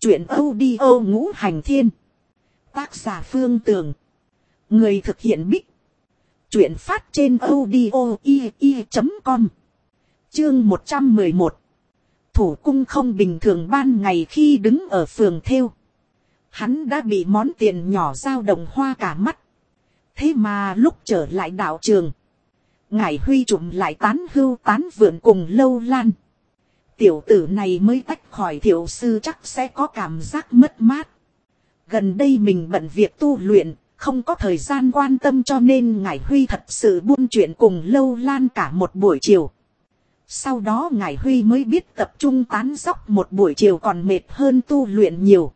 Chuyện audio ngũ hành thiên. Tác giả Phương Tường. Người thực hiện Bích. Chuyện phát trên audio i.com. Chương 111. Thủ cung không bình thường. Ban ngày khi đứng ở phường thêu, hắn đã bị món tiền nhỏ dao động hoa cả mắt. Thế mà lúc trở lại đạo trường, Ngải Huy trụm lại tán hưu tán vượn cùng Lâu Lan. Tiểu tử này mới tách khỏi Thiệu sư chắc sẽ có cảm giác mất mát. Gần đây mình bận việc tu luyện, không có thời gian quan tâm, cho nên Ngải Huy thật sự buôn chuyện cùng Lâu Lan cả một buổi chiều. Sau đó Ngải Huy mới biết tập trung tán dóc một buổi chiều còn mệt hơn tu luyện nhiều.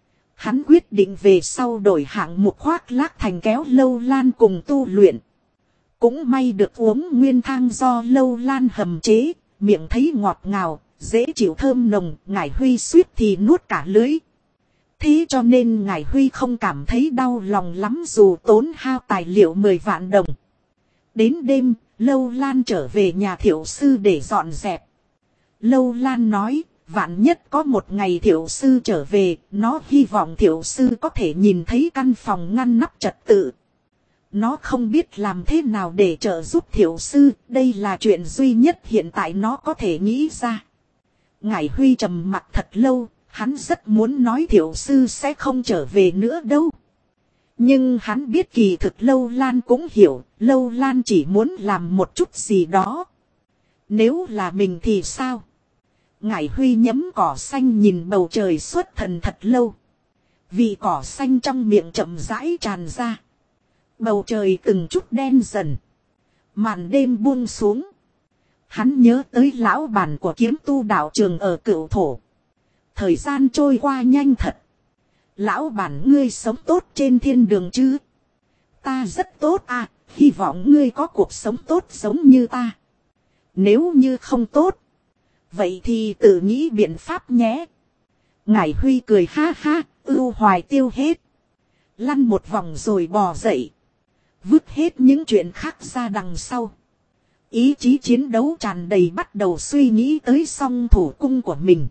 Hắn quyết định về sau đổi hạng mục khoác lác thành kéo Lâu Lan cùng tu luyện. Cũng may được uống nguyên thang do Lâu Lan hầm chế, miệng thấy ngọt ngào, dễ chịu thơm nồng. Ngải Huy suýt thì nuốt cả lưới. Thế cho nên Ngải Huy không cảm thấy đau lòng lắm dù tốn hao tài liệu 10 vạn đồng. Đến đêm, Lâu Lan trở về nhà Thiệu sư để dọn dẹp. Lâu Lan nói, vạn nhất có một ngày Thiệu sư trở về, nó hy vọng Thiệu sư có thể nhìn thấy căn phòng ngăn nắp trật tự. Nó không biết làm thế nào để trợ giúp Thiệu sư, đây là chuyện duy nhất hiện tại nó có thể nghĩ ra. Ngải Huy trầm mặc thật lâu, hắn rất muốn nói Thiệu sư sẽ không trở về nữa đâu. Nhưng hắn biết kỳ thực Lâu Lan cũng hiểu, Lâu Lan chỉ muốn làm một chút gì đó. Nếu là mình thì sao? Ngải Huy nhấm cỏ xanh nhìn bầu trời xuất thần thật lâu. Vị cỏ xanh trong miệng chậm rãi tràn ra. Bầu trời từng chút đen dần. Màn đêm buông xuống. Hắn nhớ tới lão bản của kiếm tu đạo trường ở Cựu Thổ. Thời gian trôi qua nhanh thật. Lão bản, ngươi sống tốt trên thiên đường chứ? Ta rất tốt à, hy vọng ngươi có cuộc sống tốt giống như ta. Nếu như không tốt, vậy thì tự nghĩ biện pháp nhé. Ngải Huy cười ha ha, ưu hoài tiêu hết. Lăn một vòng rồi bò dậy. Vứt hết những chuyện khác ra đằng sau. Ý chí chiến đấu tràn đầy, bắt đầu suy nghĩ tới song thủ cung của mình.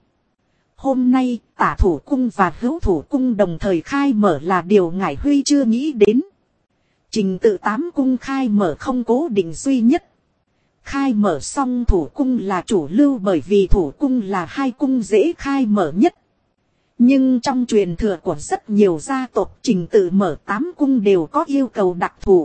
Hôm nay, tả thủ cung và hữu thủ cung đồng thời khai mở là điều Ngải Huy chưa nghĩ đến. Trình tự 8 cung khai mở không cố định duy nhất. Khai mở song thủ cung là chủ lưu bởi vì thủ cung là hai cung dễ khai mở nhất. Nhưng trong truyền thừa của rất nhiều gia tộc, trình tự mở 8 cung đều có yêu cầu đặc thù.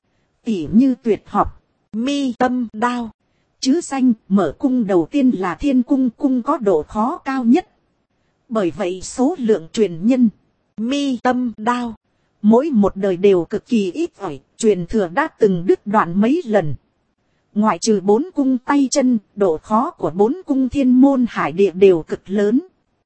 Tỉ như tuyệt học, mi tâm đao. Chứ danh mở cung đầu tiên là thiên cung, cung có độ khó cao nhất. Bởi vậy số lượng truyền nhân, mi tâm đao, mỗi một đời đều cực kỳ ít ỏi, truyền thừa đã từng đứt đoạn mấy lần. Ngoại trừ 4 cung tay chân, độ khó của 4 cung thiên môn hải địa đều cực lớn.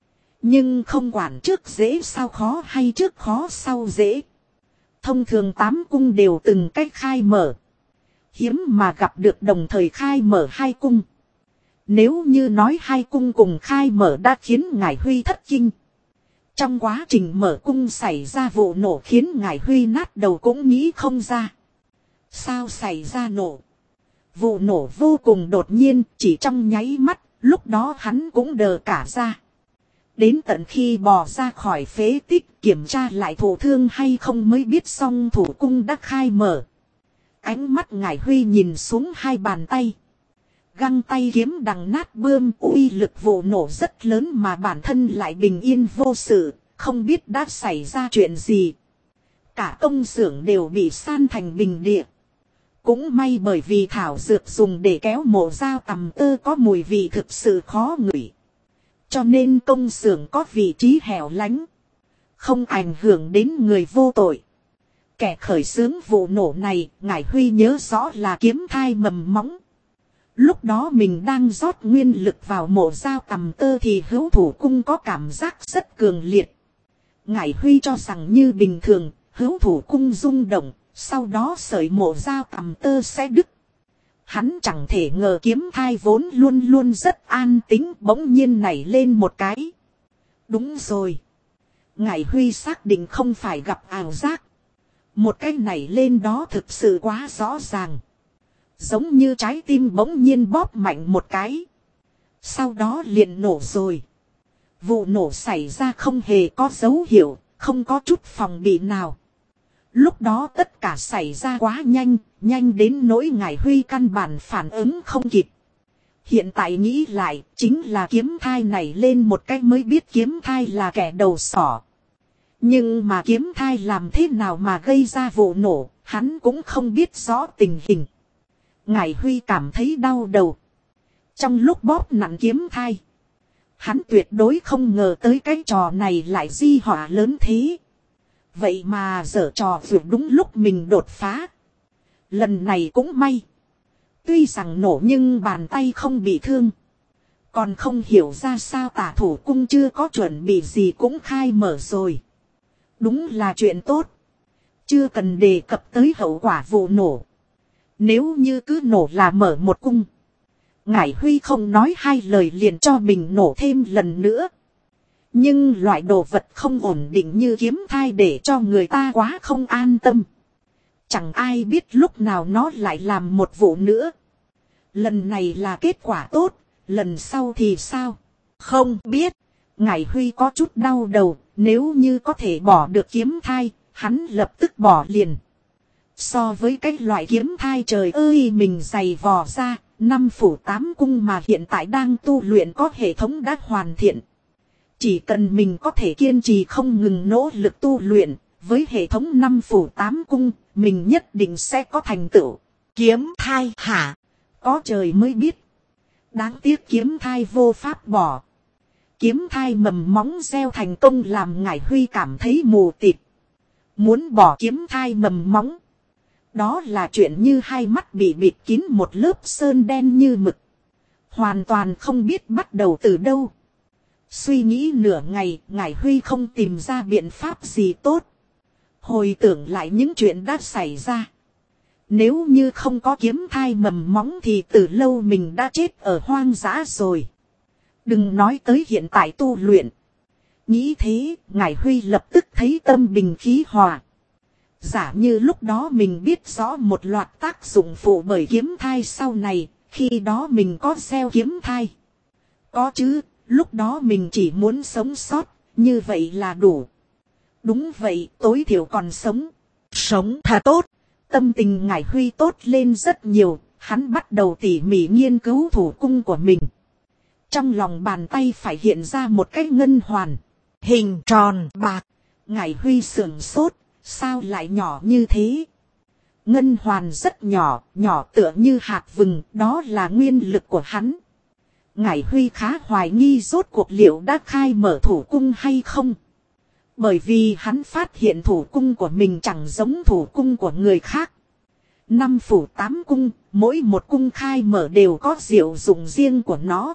Nhưng không quản trước dễ sau khó hay trước khó sau dễ. Thông thường 8 cung đều từng cách khai mở. Hiếm mà gặp được đồng thời khai mở 2 cung. Nếu như nói 2 cung cùng khai mở đã khiến Ngải Huy thất kinh. Trong quá trình mở cung xảy ra vụ nổ khiến Ngải Huy nát đầu cũng nghĩ không ra. Sao xảy ra nổ? Vụ nổ vô cùng đột nhiên, chỉ trong nháy mắt, lúc đó hắn cũng đờ cả ra. Đến tận khi bò ra khỏi phế tích kiểm tra lại thụ thương hay không mới biết song thủ cung đã khai mở. Ánh mắt Ngải Huy nhìn xuống hai bàn tay. Găng tay kiếm đằng nát bươm, uy lực vụ nổ rất lớn mà bản thân lại bình yên vô sự, không biết đã xảy ra chuyện gì. Cả công xưởng đều bị san thành bình địa. Cũng may bởi vì thảo dược dùng để kéo mộ dao tằm tơ có mùi vị thực sự khó ngửi. Cho nên công xưởng có vị trí hẻo lánh. Không ảnh hưởng đến người vô tội. Kẻ khởi xướng vụ nổ này, Ngải Huy nhớ rõ là kiếm thai mầm móng. Lúc đó mình đang rót nguyên lực vào mộ dao tằm tơ thì hữu thủ cung có cảm giác rất cường liệt. Ngải Huy cho rằng như bình thường, hữu thủ cung rung động, sau đó sợi mộ dao tằm tơ sẽ đứt. Hắn chẳng thể ngờ kiếm thai vốn luôn luôn rất an tĩnh bỗng nhiên nảy lên một cái. Đúng rồi. Ngải Huy xác định không phải gặp ảo giác. Một cái nảy lên đó thực sự quá rõ ràng. Giống như trái tim bỗng nhiên bóp mạnh một cái. Sau đó liền nổ rồi. Vụ nổ xảy ra không hề có dấu hiệu, không có chút phòng bị nào. Lúc đó tất cả xảy ra quá nhanh, nhanh đến nỗi Ngải Huy căn bản phản ứng không kịp. Hiện tại nghĩ lại, chính là kiếm thai này lên một cách mới biết kiếm thai là kẻ đầu sỏ. Nhưng mà kiếm thai làm thế nào mà gây ra vụ nổ, hắn cũng không biết rõ tình hình. Ngải Huy cảm thấy đau đầu. Trong lúc bóp nặn kiếm thai, hắn tuyệt đối không ngờ tới cái trò này lại di họa lớn thế. Vậy mà giở trò vừa đúng lúc mình đột phá. Lần này cũng may. Tuy rằng nổ nhưng bàn tay không bị thương. Còn không hiểu ra sao Tả Thủ Cung chưa có chuẩn bị gì cũng khai mở rồi. Đúng là chuyện tốt. Chưa cần đề cập tới hậu quả vụ nổ. Nếu như cứ nổ là mở một cung. Ngải Huy không nói hai lời liền cho mình nổ thêm lần nữa. Nhưng loại đồ vật không ổn định như kiếm thai để cho người ta quá không an tâm. Chẳng ai biết lúc nào nó lại làm một vụ nữa. Lần này là kết quả tốt, lần sau thì sao? Không biết. Ngải Huy có chút đau đầu, nếu như có thể bỏ được kiếm thai, hắn lập tức bỏ liền. So với cái loại kiếm thai trời ơi mình dày vò ra, 5 phủ 8 cung mà hiện tại đang tu luyện có hệ thống đã hoàn thiện. Chỉ cần mình có thể kiên trì không ngừng nỗ lực tu luyện, với hệ thống 5 phủ 8 cung, mình nhất định sẽ có thành tựu. Kiếm thai hả? Có trời mới biết. Đáng tiếc kiếm thai vô pháp bỏ. Kiếm thai mầm móng gieo thành công làm Ngải Huy cảm thấy mù tịt. Muốn bỏ kiếm thai mầm móng. Đó là chuyện như hai mắt bị bịt kín một lớp sơn đen như mực. Hoàn toàn không biết bắt đầu từ đâu. Suy nghĩ nửa ngày, Ngải Huy không tìm ra biện pháp gì tốt. Hồi tưởng lại những chuyện đã xảy ra. Nếu như không có kiếm thai mầm móng thì từ lâu mình đã chết ở hoang dã rồi. Đừng nói tới hiện tại tu luyện. Nghĩ thế, Ngải Huy lập tức thấy tâm bình khí hòa. Giả như lúc đó mình biết rõ một loạt tác dụng phụ bởi kiếm thai sau này, khi đó mình có gieo kiếm thai. Có chứ, lúc đó mình chỉ muốn sống sót, như vậy là đủ. Đúng vậy, tối thiểu còn sống. Sống thật tốt. Tâm tình Ngải Huy tốt lên rất nhiều, hắn bắt đầu tỉ mỉ nghiên cứu thủ cung của mình. Trong lòng bàn tay phải hiện ra một cái ngân hoàn. Hình tròn bạc. Ngải Huy sửng sốt, sao lại nhỏ như thế? Ngân hoàn rất nhỏ, nhỏ tựa như hạt vừng, đó là nguyên lực của hắn. Ngải Huy khá hoài nghi rốt cuộc liệu đã khai mở thủ cung hay không. Bởi vì hắn phát hiện thủ cung của mình chẳng giống thủ cung của người khác. 5 phủ 8 cung, mỗi một cung khai mở đều có diệu dụng riêng của nó.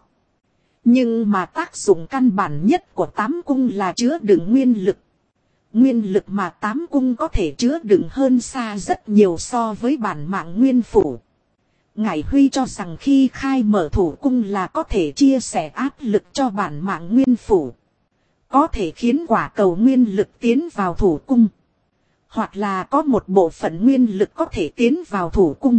Nhưng mà tác dụng căn bản nhất của 8 cung là chứa đựng nguyên lực. Nguyên lực mà 8 cung có thể chứa đựng hơn xa rất nhiều so với bản mạng nguyên phủ. Ngải Huy cho rằng khi khai mở thủ cung là có thể chia sẻ áp lực cho bản mạng nguyên phủ. Có thể khiến quả cầu nguyên lực tiến vào thủ cung. Hoặc là có một bộ phận nguyên lực có thể tiến vào thủ cung.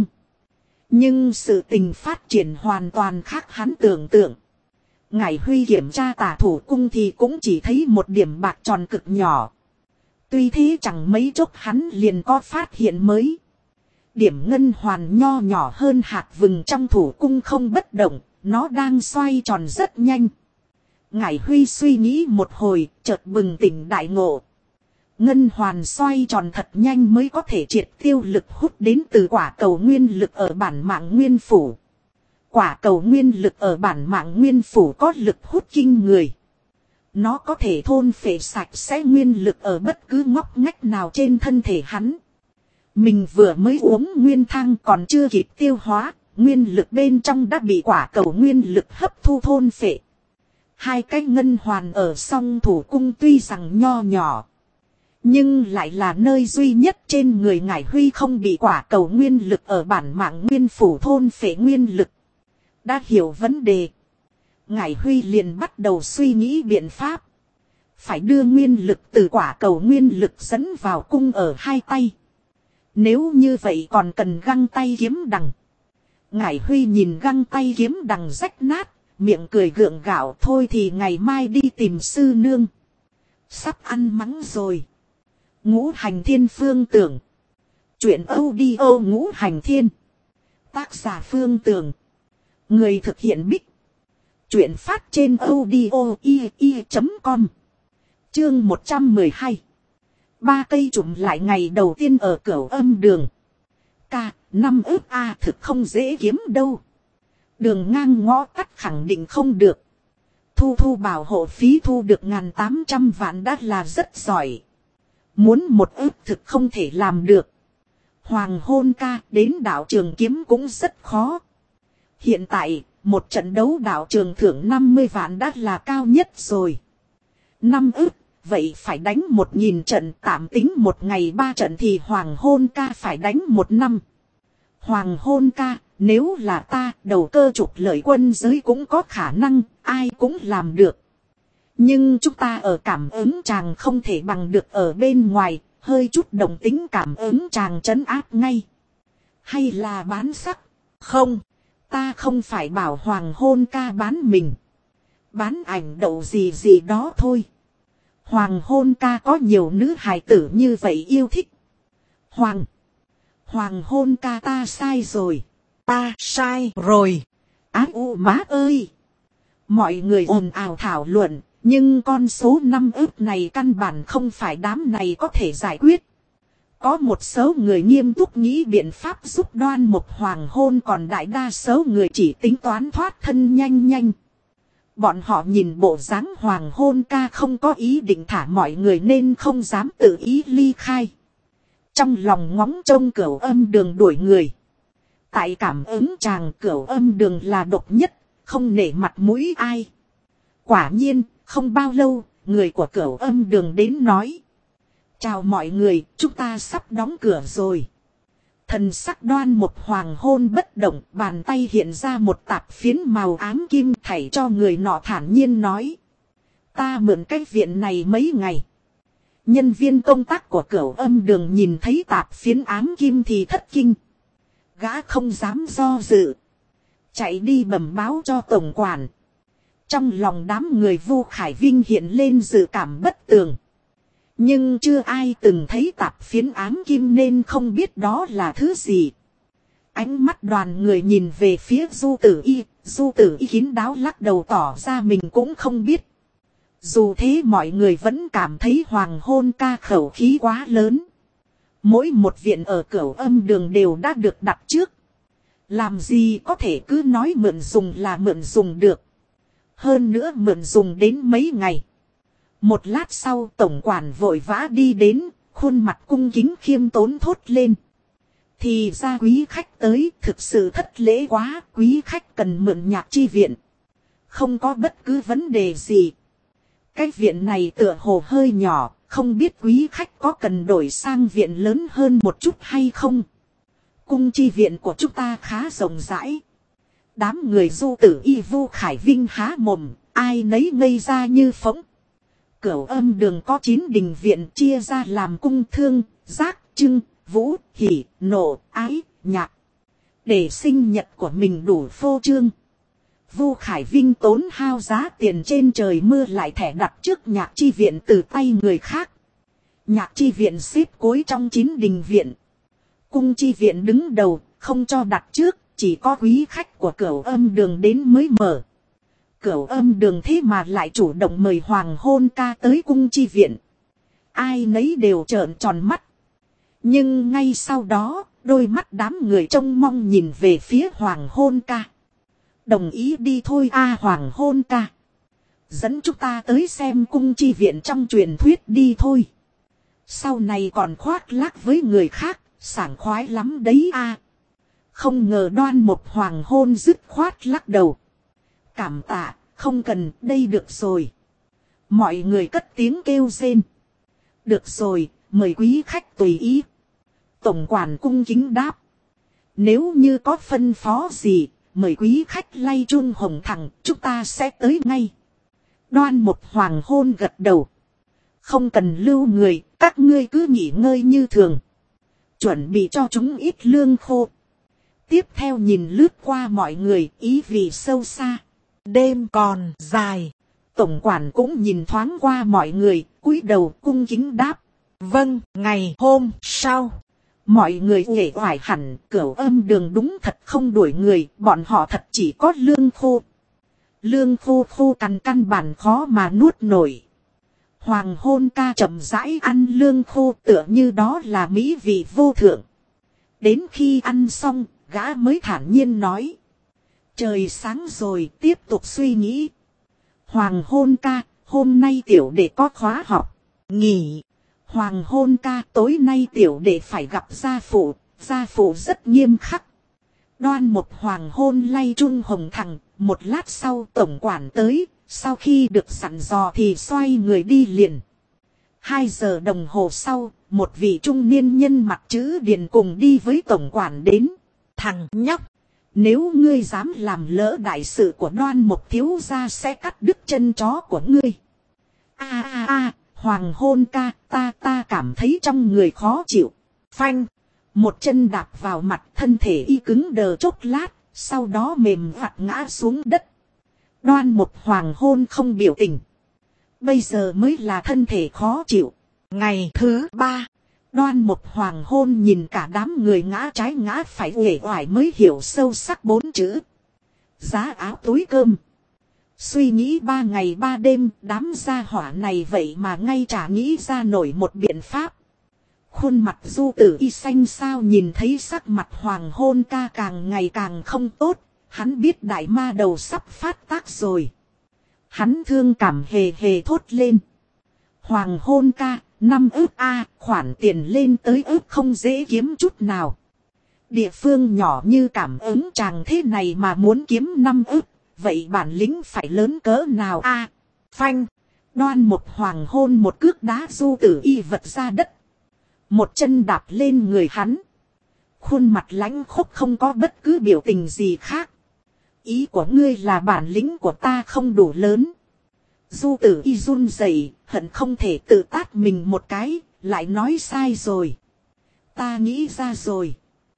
Nhưng sự tình phát triển hoàn toàn khác hắn tưởng tượng. Ngải Huy kiểm tra tả thủ cung thì cũng chỉ thấy một điểm bạc tròn cực nhỏ. Tuy thế chẳng mấy chốc hắn liền có phát hiện mới. Điểm ngân hoàn nho nhỏ hơn hạt vừng trong thủ cung không bất động, nó đang xoay tròn rất nhanh. Ngải Huy suy nghĩ một hồi, chợt bừng tỉnh đại ngộ. Ngân hoàn xoay tròn thật nhanh mới có thể triệt tiêu lực hút đến từ quả cầu nguyên lực ở bản mạng nguyên phủ. Quả cầu nguyên lực ở bản mạng nguyên phủ có lực hút kinh người. Nó có thể thôn phệ sạch sẽ nguyên lực ở bất cứ ngóc ngách nào trên thân thể hắn. Mình vừa mới uống nguyên thang còn chưa kịp tiêu hóa, nguyên lực bên trong đã bị quả cầu nguyên lực hấp thu thôn phệ. Hai cái ngân hoàn ở song thủ cung tuy rằng nho nhỏ, nhưng lại là nơi duy nhất trên người Ngải Huy không bị quả cầu nguyên lực ở bản mạng nguyên phủ thôn phệ nguyên lực. Đã hiểu vấn đề, Ngải Huy liền bắt đầu suy nghĩ biện pháp. Phải đưa nguyên lực từ quả cầu nguyên lực dẫn vào cung ở hai tay. Nếu như vậy còn cần găng tay kiếm đằng. Ngải Huy nhìn găng tay kiếm đằng rách nát, miệng cười gượng gạo, thôi thì ngày mai đi tìm sư nương. Sắp ăn mắng rồi. Ngũ hành thiên phương tưởng. Chuyện audio ngũ hành thiên. Tác giả Phương Tường. Người thực hiện Bích. Chuyện phát trên audio.com. Chương 112. 3 cây trụm lại ngày đầu tiên ở Cửu Âm đường. Năm ức A thực không dễ kiếm đâu. Đường ngang ngõ tắt khẳng định không được. Thu bảo hộ phí thu được 1.800 vạn đã là rất giỏi. Muốn 1 ức thực không thể làm được. Hoàng hôn ca đến đạo trường kiếm cũng rất khó. Hiện tại, một trận đấu đạo trường thưởng 50 vạn đã là cao nhất rồi. 5 ức, vậy phải đánh 1.000 trận, tạm tính một ngày 3 trận thì hoàng hôn ca phải đánh 1 năm. Hoàng hôn ca, nếu là ta, đầu cơ trục lợi quân giới cũng có khả năng, ai cũng làm được. Nhưng chúng ta ở cảm ứng chàng không thể bằng được ở bên ngoài, hơi chút đồng tính cảm ứng chàng trấn áp ngay. Hay là bán sắc? Không, ta không phải bảo hoàng hôn ca bán mình. Bán ảnh đậu gì gì đó thôi. Hoàng hôn ca có nhiều nữ hài tử như vậy yêu thích. Hoàng hôn ca ta sai rồi. Ta sai rồi. Á u má ơi. Mọi người ồn ào thảo luận. Nhưng con số 5 ức này căn bản không phải đám này có thể giải quyết. Có một số người nghiêm túc nghĩ biện pháp giúp Đoan Mục hoàng hôn, còn đại đa số người chỉ tính toán thoát thân nhanh. Bọn họ nhìn bộ dáng hoàng hôn ca không có ý định thả mọi người nên không dám tự ý ly khai. Trong lòng ngóng trông Cửu Âm đường đuổi người. Tại cảm ứng chàng Cửu Âm đường là độc nhất, không nể mặt mũi ai. Quả nhiên, không bao lâu, người của Cửu Âm đường đến nói. Chào mọi người, chúng ta sắp đóng cửa rồi. Thần sắc Đoan Mục hoàng hôn bất động, bàn tay hiện ra một tạp phiến màu ám kim, thảy cho người nọ thản nhiên nói. Ta mượn cái viện này mấy ngày. Nhân viên công tác của Cửu Âm đường nhìn thấy tạp phiến ám kim thì thất kinh. Gã không dám do dự. Chạy đi bẩm báo cho tổng quản. Trong lòng đám người Vu Khải Vinh hiện lên dự cảm bất tường. Nhưng chưa ai từng thấy tạp phiến ám kim nên không biết đó là thứ gì. Ánh mắt đoàn người nhìn về phía Du Tử Y kín đáo lắc đầu tỏ ra mình cũng không biết. Dù thế mọi người vẫn cảm thấy hoàng hôn ca khẩu khí quá lớn. Mỗi một viện ở Cửu Âm đường đều đã được đặt trước. Làm gì có thể cứ nói mượn dùng là mượn dùng được. Hơn nữa mượn dùng đến mấy ngày. Một lát sau tổng quản vội vã đi đến, khuôn mặt cung kính khiêm tốn thốt lên. Thì ra quý khách tới, thực sự thất lễ quá, quý khách cần mượn nhạc chi viện. Không có bất cứ vấn đề gì. Cái viện này tựa hồ hơi nhỏ, không biết quý khách có cần đổi sang viện lớn hơn một chút hay không. Cung chi viện của chúng ta khá rộng rãi. Đám người Du Tử Y Vu Khải Vinh há mồm, ai nấy ngây ra như phỗng. Cửu Âm đường có 9 đình viện chia ra làm cung thương, giác, trưng, vũ, hỉ, nộ, ái, nhạc. Để sinh nhật của mình đủ phô trương. Vu Khải Vinh tốn hao giá tiền trên trời mưa lại thẻ đặt trước nhạc chi viện từ tay người khác. Nhạc chi viện xếp cuối trong 9 đình viện. Cung chi viện đứng đầu, không cho đặt trước, chỉ có quý khách của Cửu Âm đường đến mới mở. Cửu Âm đường thế mà lại chủ động mời hoàng hôn ca tới cung chi viện. Ai nấy đều trợn tròn mắt. Nhưng ngay sau đó, đôi mắt đám người trông mong nhìn về phía hoàng hôn ca. Đồng ý đi thôi hoàng hôn ca. Dẫn chúng ta tới xem cung chi viện trong truyền thuyết đi thôi. Sau này còn khoác lác với người khác, sảng khoái lắm đấy Không ngờ Đoan Mục hoàng hôn dứt khoát lắc đầu. Cảm tạ, không cần, đây được rồi. Mọi người cất tiếng kêu rên. Được rồi, mời quý khách tùy ý. Tổng quản cung kính đáp. Nếu như có phân phó gì, mời quý khách lay chuông hồng thẳng, chúng ta sẽ tới ngay. Đoan Mục hoàng hôn gật đầu. Không cần lưu người, các ngươi cứ nghỉ ngơi như thường. Chuẩn bị cho chúng ít lương khô. Tiếp theo nhìn lướt qua mọi người, ý vì sâu xa. đêm còn dài. Tổng quản cũng nhìn thoáng qua mọi người, cúi đầu cung kính đáp. Vâng, ngày hôm sau. Mọi người uể oải hẳn, Cửu Âm Đường đúng thật không đuổi người, bọn họ thật chỉ có lương khô. Lương khô khô cằn căn bản khó mà nuốt nổi. Hoàng hôn ca chậm rãi ăn lương khô tựa như đó là mỹ vị vô thượng. Đến khi ăn xong, gã mới thản nhiên nói. Trời sáng rồi, tiếp tục suy nghĩ. Hoàng hôn ca, hôm nay tiểu đệ có khóa học. Nghỉ. Hoàng hôn ca, tối nay tiểu đệ phải gặp gia phụ rất nghiêm khắc. Đoan một hoàng hôn lay trung hồng thẳng, một lát sau tổng quản tới, sau khi được dặn dò thì xoay người đi liền. 2 giờ đồng hồ sau, một vị trung niên nhân mặt chữ điền cùng đi với tổng quản đến. Thằng nhóc, nếu ngươi dám làm lỡ đại sự của Đoan một thiếu gia sẽ cắt đứt chân chó của ngươi. Hoàng hôn ca, ta cảm thấy trong người khó chịu. phanh, một chân đạp vào mặt, thân thể y cứng đờ chốc lát, sau đó mềm vặt ngã xuống đất. Đoan một hoàng hôn không biểu tình. Bây giờ mới là thân thể khó chịu. Ngày thứ 3. Đoan một hoàng hôn nhìn cả đám người ngã trái ngã phải uể oải mới hiểu sâu sắc 4 chữ. Giá áo túi cơm. Suy nghĩ 3 ngày 3 đêm, đám gia hỏa này vậy mà ngay chả nghĩ ra nổi một biện pháp. Khuôn mặt Du Tử Y xanh sao nhìn thấy sắc mặt hoàng hôn ca càng ngày càng không tốt, hắn biết đại ma đầu sắp phát tác rồi. Hắn thương cảm hề hề thốt lên. Hoàng hôn ca, 5 ức khoản tiền lên tới ức không dễ kiếm chút nào. Địa phương nhỏ như Cảm Ứng chàng thế này mà muốn kiếm 5 ức, vậy bản lĩnh phải lớn cỡ nào phanh, Đoan một hoàng hôn một cước đá Du Tử Y vật ra đất. Một chân đạp lên người hắn. Khuôn mặt lãnh khốc không có bất cứ biểu tình gì khác. Ý của ngươi là bản lĩnh của ta không đủ lớn. Du Tử Y run rẩy, hận không thể tự tát mình một cái, lại nói sai rồi. Ta nghĩ ra rồi.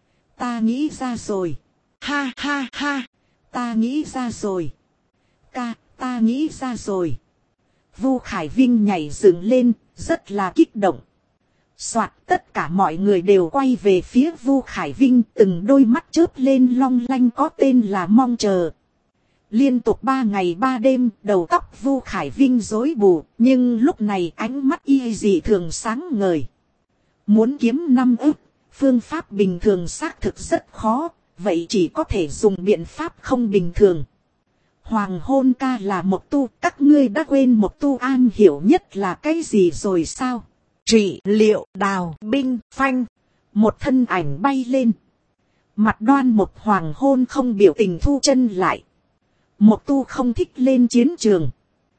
Ta nghĩ ra rồi. Ha ha ha. Ta nghĩ ra rồi. Ca, ta nghĩ ra rồi. Vu Khải Vinh nhảy dựng lên, rất là kích động. Soạt, tất cả mọi người đều quay về phía Vu Khải Vinh, từng đôi mắt chớp lên long lanh có tên là mong chờ. Liên tục 3 ngày 3 đêm, đầu tóc Vu Khải Vinh rối bù, nhưng lúc này ánh mắt y dị thường sáng ngời. Muốn kiếm 5 ức, phương pháp bình thường xác thực rất khó, vậy chỉ có thể dùng biện pháp không bình thường. Hoàng hôn ca là một tu, các ngươi đã quên một tu an hiểu nhất là cái gì rồi sao? Trị liệu đào binh phanh. Một thân ảnh bay lên. Mặt Đoan một hoàng hôn không biểu tình thu chân lại. Một tu không thích lên chiến trường.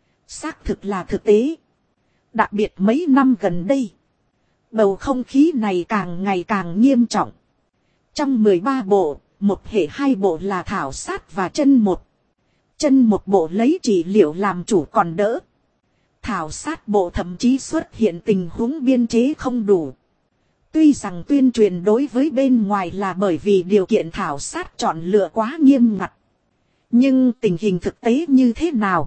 Xác thực là thực tế. Đặc biệt mấy năm gần đây. Bầu không khí này càng ngày càng nghiêm trọng. Trong 13 bộ, một hệ 2 bộ là thảo sát và chân một. Chân một bộ lấy trị liệu làm chủ còn đỡ. Thảo sát bộ thậm chí xuất hiện tình huống biên chế không đủ. Tuy rằng tuyên truyền đối với bên ngoài là bởi vì điều kiện thảo sát chọn lựa quá nghiêm ngặt. Nhưng tình hình thực tế như thế nào?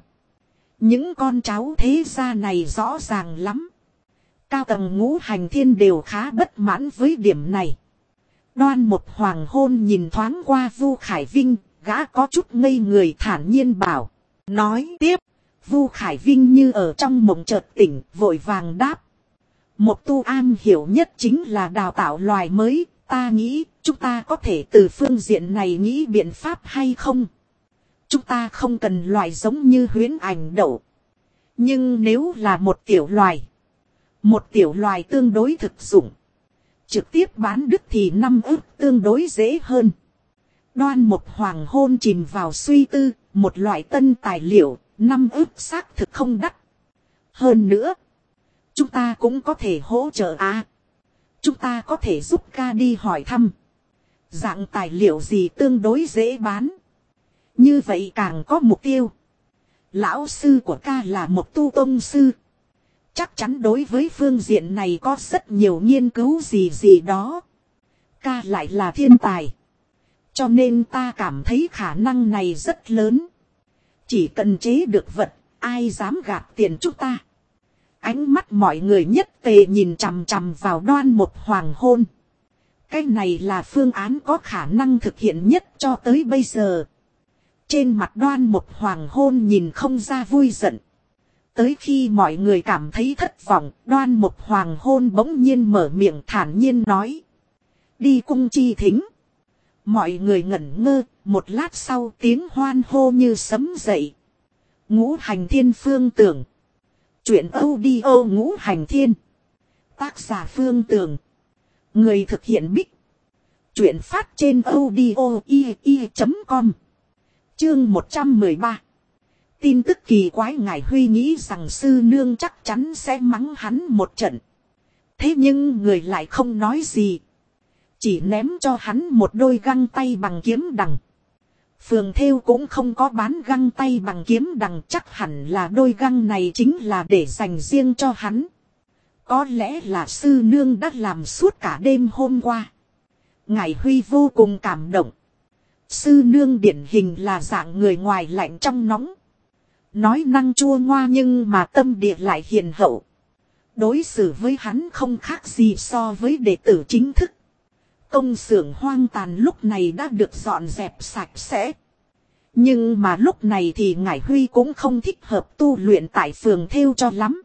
Những con cháu thế gia này rõ ràng lắm. Cao tầng ngũ hành thiên đều khá bất mãn với điểm này. Đoan một hoàng hôn nhìn thoáng qua Vu Khải Vinh, gã có chút ngây người thản nhiên bảo. Nói tiếp. Vu Khải Vinh như ở trong mộng chợt tỉnh, vội vàng đáp. Một tu an hiểu nhất chính là đào tạo loài mới, ta nghĩ chúng ta có thể từ phương diện này nghĩ biện pháp hay không? Chúng ta không cần loài giống như huyễn ảnh đậu. Nhưng nếu là một tiểu loài tương đối thực dụng. Trực tiếp bán đứt thì 5 ức tương đối dễ hơn. Đoan một hoàng hôn chìm vào suy tư, một loại tân tài liệu, 5 ức xác thực không đắt. Hơn nữa, chúng ta cũng có thể hỗ trợ chúng ta có thể giúp ca đi hỏi thăm. Dạng tài liệu gì tương đối dễ bán. Như vậy càng có mục tiêu. Lão sư của ca là một tu tông sư. Chắc chắn đối với phương diện này có rất nhiều nghiên cứu gì đó. Ca lại là thiên tài. Cho nên ta cảm thấy khả năng này rất lớn. Chỉ cần chế được vật, ai dám gạt tiền chúng ta. Ánh mắt mọi người nhất tề nhìn chằm chằm vào Đoan Mục Hoàng hôn. Cái này là phương án có khả năng thực hiện nhất cho tới bây giờ. Trên mặt Đoan Mục Hoàng hôn nhìn không ra vui giận. Tới khi mọi người cảm thấy thất vọng, Đoan Mục Hoàng hôn bỗng nhiên mở miệng thản nhiên nói. Đi cung chi thính. Mọi người ngẩn ngơ, một lát sau tiếng hoan hô như sấm dậy. Ngũ Hành Thiên Phương Tưởng. Chuyện audio Ngũ Hành Thiên. Tác giả Phương Tưởng. Người thực hiện Bích. Chuyện phát trên audio.com. Chương 113. Tin tức kỳ quái. Ngải Huy nghĩ rằng sư nương chắc chắn sẽ mắng hắn một trận. Thế nhưng người lại không nói gì. Chỉ ném cho hắn một đôi găng tay bằng kiếm đằng. Phường Thêu cũng không có bán găng tay bằng kiếm đằng, chắc hẳn là đôi găng này chính là để dành riêng cho hắn. Có lẽ là sư nương đã làm suốt cả đêm hôm qua. Ngải Huy vô cùng cảm động. Sư nương điển hình là dạng người ngoài lạnh trong nóng. Nói năng chua ngoa nhưng mà tâm địa lại hiền hậu. Đối xử với hắn không khác gì so với đệ tử chính thức. Công xưởng hoang tàn lúc này đã được dọn dẹp sạch sẽ. Nhưng mà lúc này thì Ngải Huy cũng không thích hợp tu luyện tại Phường Thêu cho lắm.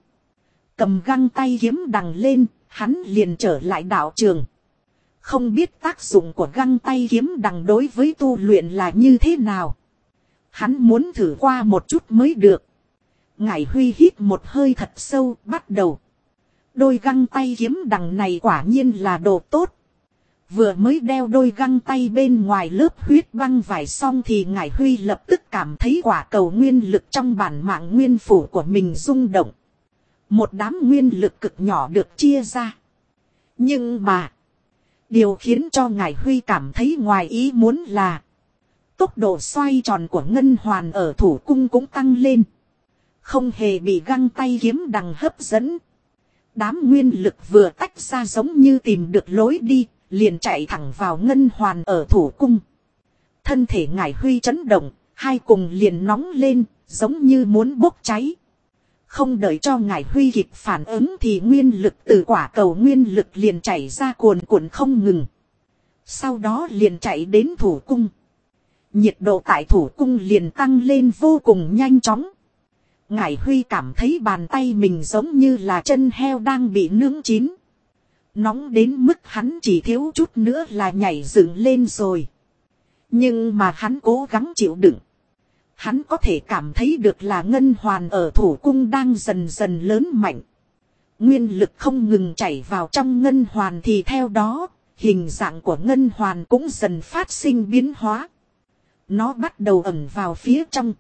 Cầm găng tay kiếm đằng lên, hắn liền trở lại đạo trường. Không biết tác dụng của găng tay kiếm đằng đối với tu luyện là như thế nào. Hắn muốn thử qua một chút mới được. Ngải Huy hít một hơi thật sâu, bắt đầu. Đôi găng tay kiếm đằng này quả nhiên là đồ tốt. Vừa mới đeo đôi găng tay bên ngoài lớp huyết băng vải xong thì Ngải Huy lập tức cảm thấy quả cầu nguyên lực trong bản mạng nguyên phủ của mình rung động. Một đám nguyên lực cực nhỏ được chia ra. Nhưng mà, điều khiến cho Ngải Huy cảm thấy ngoài ý muốn là tốc độ xoay tròn của ngân hoàn ở thủ cung cũng tăng lên. Không hề bị găng tay kiếm đằng hấp dẫn. Đám nguyên lực vừa tách ra giống như tìm được lối đi. Liền chạy thẳng vào ngân hoàn ở thủ cung. Thân thể Ngải Huy chấn động, hai cùng liền nóng lên, giống như muốn bốc cháy. Không đợi cho Ngải Huy kịp phản ứng thì nguyên lực từ quả cầu nguyên lực liền chảy ra cuồn cuộn không ngừng. Sau đó liền chạy đến thủ cung. Nhiệt độ tại thủ cung liền tăng lên vô cùng nhanh chóng. Ngải Huy cảm thấy bàn tay mình giống như là chân heo đang bị nướng chín. Nóng đến mức hắn chỉ thiếu chút nữa là nhảy dựng lên rồi. Nhưng mà hắn cố gắng chịu đựng. Hắn có thể cảm thấy được là ngân hoàn ở thủ cung đang dần dần lớn mạnh. Nguyên lực không ngừng chảy vào trong ngân hoàn thì theo đó, hình dạng của ngân hoàn cũng dần phát sinh biến hóa. Nó bắt đầu ẩn vào phía trong.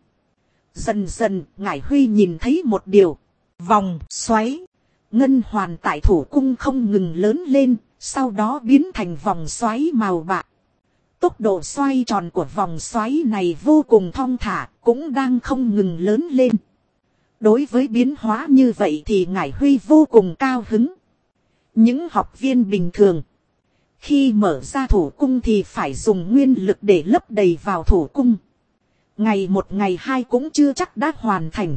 Dần dần, Ngải Huy nhìn thấy một điều. Vòng xoáy. Ngân hoàn tại thủ cung không ngừng lớn lên, sau đó biến thành vòng xoáy màu bạc. Tốc độ xoay tròn của vòng xoáy này vô cùng thong thả, cũng đang không ngừng lớn lên. Đối với biến hóa như vậy thì Ngải Huy vô cùng cao hứng. Những học viên bình thường, khi mở ra thủ cung thì phải dùng nguyên lực để lấp đầy vào thủ cung. Ngày một ngày hai cũng chưa chắc đã hoàn thành.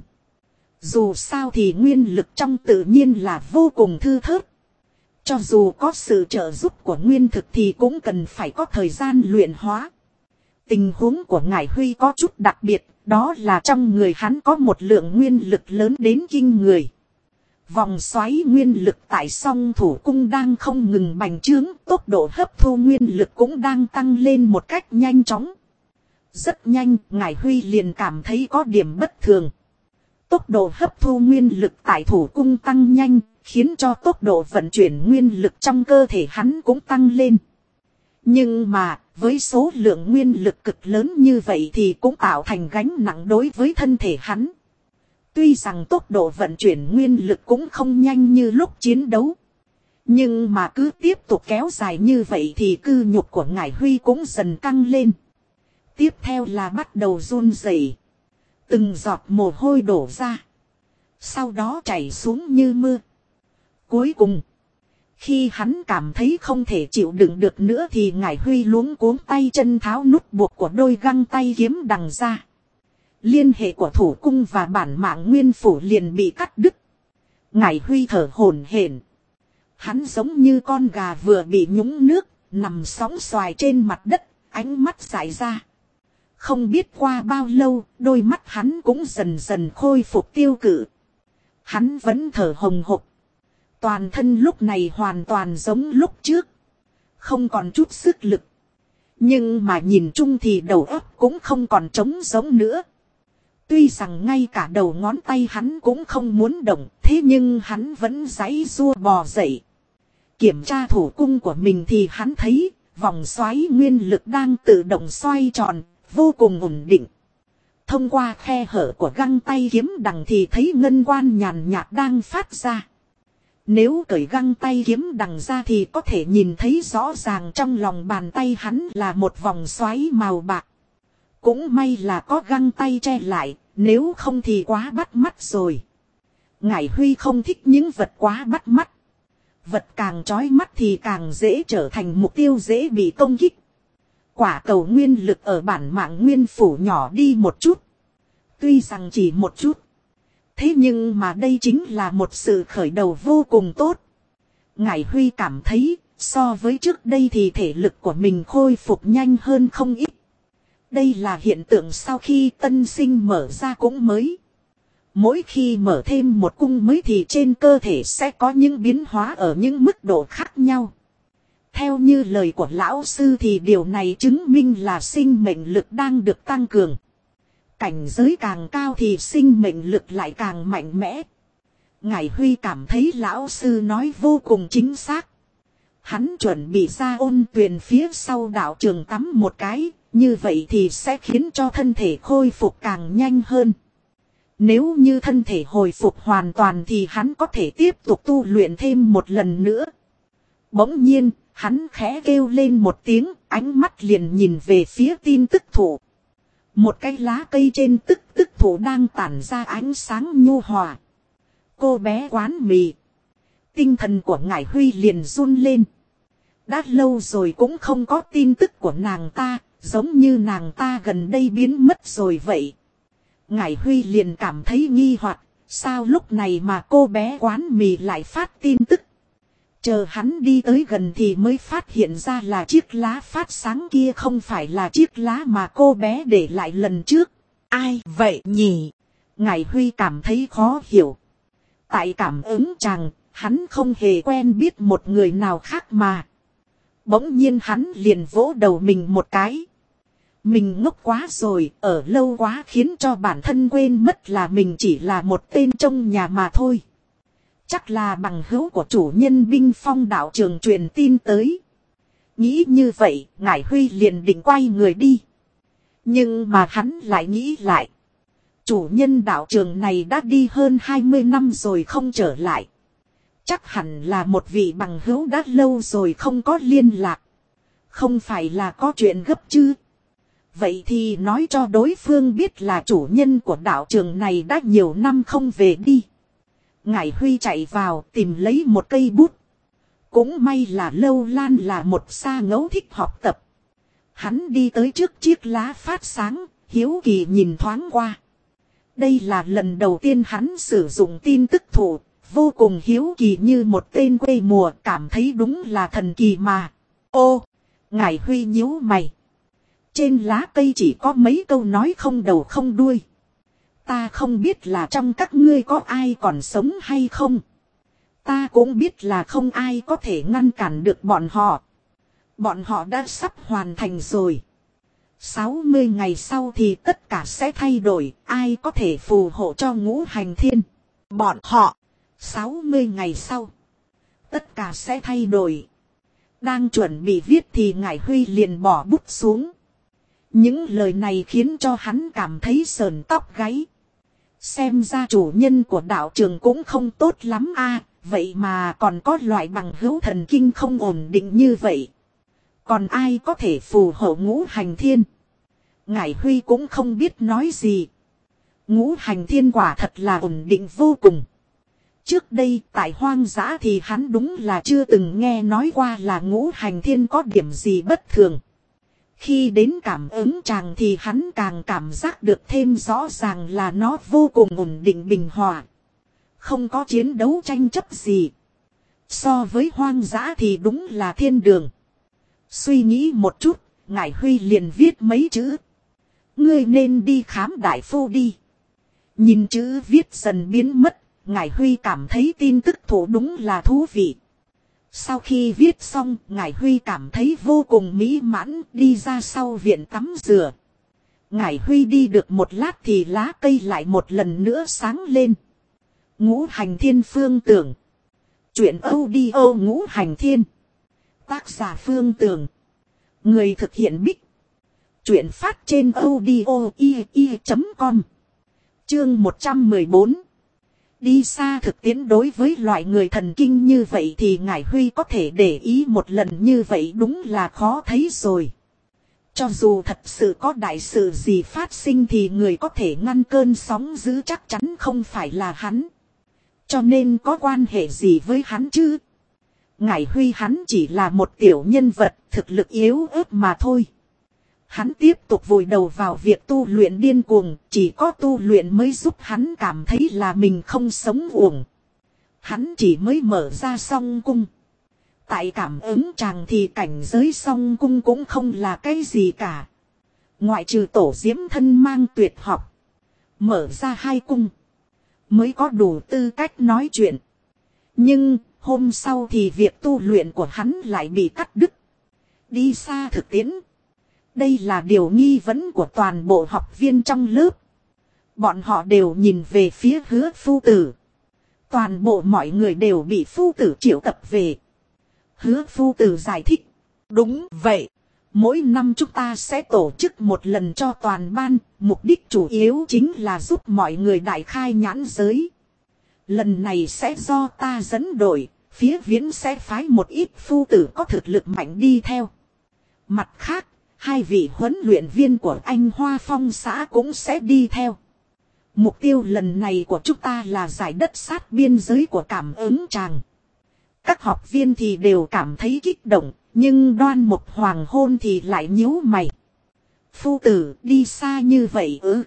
Dù sao thì nguyên lực trong tự nhiên là vô cùng thư thớt. Cho dù có sự trợ giúp của nguyên thực thì cũng cần phải có thời gian luyện hóa. Tình huống của Ngải Huy có chút đặc biệt, đó là trong người hắn có một lượng nguyên lực lớn đến kinh người. Vòng xoáy nguyên lực tại song thủ cung đang không ngừng bành trướng, tốc độ hấp thu nguyên lực cũng đang tăng lên một cách nhanh chóng. Rất nhanh, Ngải Huy liền cảm thấy có điểm bất thường. Tốc độ hấp thu nguyên lực tại thủ cung tăng nhanh, khiến cho tốc độ vận chuyển nguyên lực trong cơ thể hắn cũng tăng lên. Nhưng mà, với số lượng nguyên lực cực lớn như vậy thì cũng tạo thành gánh nặng đối với thân thể hắn. Tuy rằng tốc độ vận chuyển nguyên lực cũng không nhanh như lúc chiến đấu. Nhưng mà cứ tiếp tục kéo dài như vậy thì cư nhục của Ngải Huy cũng dần căng lên. Tiếp theo là bắt đầu run rẩy. Từng giọt mồ hôi đổ ra. Sau đó chảy xuống như mưa. Cuối cùng, khi hắn cảm thấy không thể chịu đựng được nữa thì Ngải Huy luống cuống tay chân tháo nút buộc của đôi găng tay kiếm đằng ra. liên hệ của thủ cung và bản mạng nguyên phủ liền bị cắt đứt. Ngải Huy thở hổn hển. Hắn giống như con gà vừa bị nhúng nước, nằm sóng xoài trên mặt đất, ánh mắt dại ra. Không biết qua bao lâu, đôi mắt hắn cũng dần dần khôi phục tiêu cự. Hắn vẫn thở hồng hộc. Toàn thân lúc này hoàn toàn giống lúc trước. Không còn chút sức lực. Nhưng mà nhìn chung thì đầu óc cũng không còn trống giống nữa. Tuy rằng ngay cả đầu ngón tay hắn cũng không muốn động, thế nhưng hắn vẫn giãy giụa bò dậy. Kiểm tra thủ cung của mình thì hắn thấy vòng xoáy nguyên lực đang tự động xoay tròn, vô cùng ổn định. Thông qua khe hở của găng tay kiếm đằng thì thấy ngân quang nhàn nhạt đang phát ra. Nếu cởi găng tay kiếm đằng ra thì có thể nhìn thấy rõ ràng trong lòng bàn tay hắn là một vòng xoáy màu bạc. Cũng may là có găng tay che lại, nếu không thì quá bắt mắt rồi. Ngải Huy không thích những vật quá bắt mắt. Vật càng chói mắt thì càng dễ trở thành mục tiêu dễ bị công kích. Quả cầu nguyên lực ở bản mạng nguyên phủ nhỏ đi một chút. Tuy rằng chỉ một chút. Thế nhưng mà đây chính là một sự khởi đầu vô cùng tốt. Ngải Huy cảm thấy so với trước đây thì thể lực của mình khôi phục nhanh hơn không ít. Đây là hiện tượng sau khi tân sinh mở ra cung mới. Mỗi khi mở thêm một cung mới thì trên cơ thể sẽ có những biến hóa ở những mức độ khác nhau. Theo như lời của lão sư thì điều này chứng minh là sinh mệnh lực đang được tăng cường. Cảnh giới càng cao thì sinh mệnh lực lại càng mạnh mẽ. Ngải Huy cảm thấy lão sư nói vô cùng chính xác. Hắn chuẩn bị ra ôn tuyền phía sau đạo trường tắm một cái, như vậy thì sẽ khiến cho thân thể khôi phục càng nhanh hơn. Nếu như thân thể hồi phục hoàn toàn thì hắn có thể tiếp tục tu luyện thêm một lần nữa. Bỗng nhiên, hắn khẽ kêu lên một tiếng, ánh mắt liền nhìn về phía tin tức thủ. Một cái lá cây trên tức thủ đang tản ra ánh sáng nhu hòa. Cô bé quán mì. Tinh thần của Ngải Huy liền run lên. Đã lâu rồi cũng không có tin tức của nàng ta, giống như nàng ta gần đây biến mất rồi vậy. Ngải Huy liền cảm thấy nghi hoặc, sao lúc này mà cô bé quán mì lại phát tin tức. Chờ hắn đi tới gần thì mới phát hiện ra là chiếc lá phát sáng kia không phải là chiếc lá mà cô bé để lại lần trước. Ai vậy nhỉ? Ngải Huy cảm thấy khó hiểu. Tại cảm ứng chàng, hắn không hề quen biết một người nào khác mà. Bỗng nhiên hắn liền vỗ đầu mình một cái. Mình ngốc quá rồi, ở lâu quá khiến cho bản thân quên mất là mình chỉ là một tên trong nhà mà thôi. Chắc là bằng hữu của chủ nhân binh phong đạo trường truyền tin tới. Nghĩ như vậy, Ngải Huy liền định quay người đi. Nhưng mà hắn lại nghĩ lại. Chủ nhân đạo trường này đã đi hơn 20 năm rồi không trở lại. Chắc hẳn là một vị bằng hữu đã lâu rồi không có liên lạc. Không phải là có chuyện gấp chứ. Vậy thì nói cho đối phương biết là chủ nhân của đạo trường này đã nhiều năm không về đi. Ngải Huy chạy vào tìm lấy một cây bút. Cũng may là Lâu Lan là một sa ngẫu thích học tập. Hắn đi tới trước chiếc lá phát sáng, hiếu kỳ nhìn thoáng qua. Đây là lần đầu tiên hắn sử dụng tin tức thủ, vô cùng hiếu kỳ như một tên quê mùa, cảm thấy đúng là thần kỳ mà. Ô, Ngải Huy nhíu mày. Trên lá cây chỉ có mấy câu nói không đầu không đuôi. Ta không biết là trong các ngươi có ai còn sống hay không. Ta cũng biết là không ai có thể ngăn cản được bọn họ. Bọn họ đã sắp hoàn thành rồi. 60 ngày sau thì tất cả sẽ thay đổi. Ai có thể phù hộ cho Ngũ Hành Thiên? Bọn họ. 60 ngày sau. Tất cả sẽ thay đổi. Đang chuẩn bị viết thì Ngải Huy liền bỏ bút xuống. Những lời này khiến cho hắn cảm thấy sờn tóc gáy. Xem ra chủ nhân của đạo trường cũng không tốt lắm a, vậy mà còn có loại bằng hữu thần kinh không ổn định như vậy. Còn ai có thể phù hộ Ngũ Hành Thiên? Ngải Huy cũng không biết nói gì. Ngũ Hành Thiên quả thật là ổn định vô cùng. Trước đây tại hoang dã thì hắn đúng là chưa từng nghe nói qua là Ngũ Hành Thiên có điểm gì bất thường. Khi đến cảm ứng tràng thì hắn càng cảm giác được thêm rõ ràng là nó vô cùng ổn định bình hòa. Không có chiến đấu tranh chấp gì. So với hoang dã thì đúng là thiên đường. Suy nghĩ một chút, Ngải Huy liền viết mấy chữ. Ngươi nên đi khám đại phu đi. Nhìn chữ viết dần biến mất, Ngải Huy cảm thấy tin tức thủ đúng là thú vị. Sau khi viết xong, Ngải Huy cảm thấy vô cùng mỹ mãn, đi ra sau viện tắm rửa. Ngải Huy đi được một lát thì lá cây lại một lần nữa sáng lên. Ngũ Hành Thiên Phương Tưởng. Chuyện audio Ngũ Hành Thiên. Tác giả Phương Tưởng. Người thực hiện Bích. Chuyện phát trên audio.com. Chương 114. Đi xa thực tiễn đối với loại người thần kinh như vậy thì Ngải Huy có thể để ý một lần như vậy đúng là khó thấy rồi. Cho dù thật sự có đại sự gì phát sinh thì người có thể ngăn cơn sóng dữ chắc chắn không phải là hắn. Cho nên có quan hệ gì với hắn chứ? Ngải Huy hắn chỉ là một tiểu nhân vật thực lực yếu ớt mà thôi. Hắn tiếp tục vùi đầu vào việc tu luyện điên cuồng, chỉ có tu luyện mới giúp hắn cảm thấy là mình không sống uổng. Hắn chỉ mới mở ra song cung. Tại cảm ứng tràng thì cảnh giới song cung cũng không là cái gì cả. Ngoại trừ tổ diễm thân mang tuyệt học. Mở ra hai cung. Mới có đủ tư cách nói chuyện. Nhưng hôm sau thì việc tu luyện của hắn lại bị cắt đứt. Đi xa thực tiễn. Đây là điều nghi vấn của toàn bộ học viên trong lớp. Bọn họ đều nhìn về phía Hứa Phu Tử. Toàn bộ mọi người đều bị Phu Tử triệu tập về. Hứa Phu Tử giải thích. Đúng vậy. Mỗi năm chúng ta sẽ tổ chức một lần cho toàn ban. Mục đích chủ yếu chính là giúp mọi người đại khai nhãn giới. Lần này sẽ do ta dẫn đội. Phía Viễn sẽ phái một ít Phu Tử có thực lực mạnh đi theo. Mặt khác. Hai vị huấn luyện viên của anh Hoa Phong xã cũng sẽ đi theo. Mục tiêu lần này của chúng ta là giải đất sát biên giới của cảm ứng tràng. Các học viên thì đều cảm thấy kích động, nhưng Đoan Mục Hoàng Hôn thì lại nhíu mày. Phu tử đi xa như vậy ư?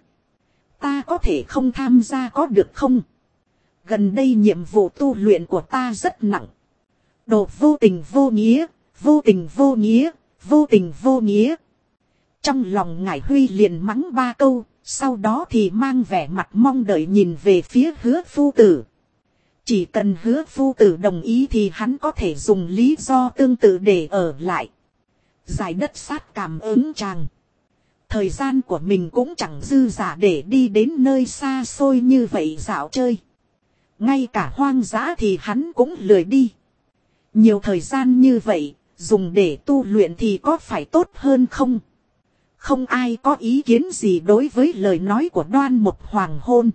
Ta có thể không tham gia có được không? Gần đây nhiệm vụ tu luyện của ta rất nặng. Đồ vô tình vô nghĩa, vô tình vô nghĩa, vô tình vô nghĩa. Trong lòng Ngải Huy liền mắng ba câu, sau đó thì mang vẻ mặt mong đợi nhìn về phía Hứa Phu Tử. Chỉ cần Hứa Phu Tử đồng ý thì hắn có thể dùng lý do tương tự để ở lại. Giải đất sát cảm ứng tràng. Thời gian của mình cũng chẳng dư dả để đi đến nơi xa xôi như vậy dạo chơi. Ngay cả hoang dã thì hắn cũng lười đi. Nhiều thời gian như vậy, dùng để tu luyện thì có phải tốt hơn không? Không ai có ý kiến gì đối với lời nói của Đoan Mục Hoàng Hôn.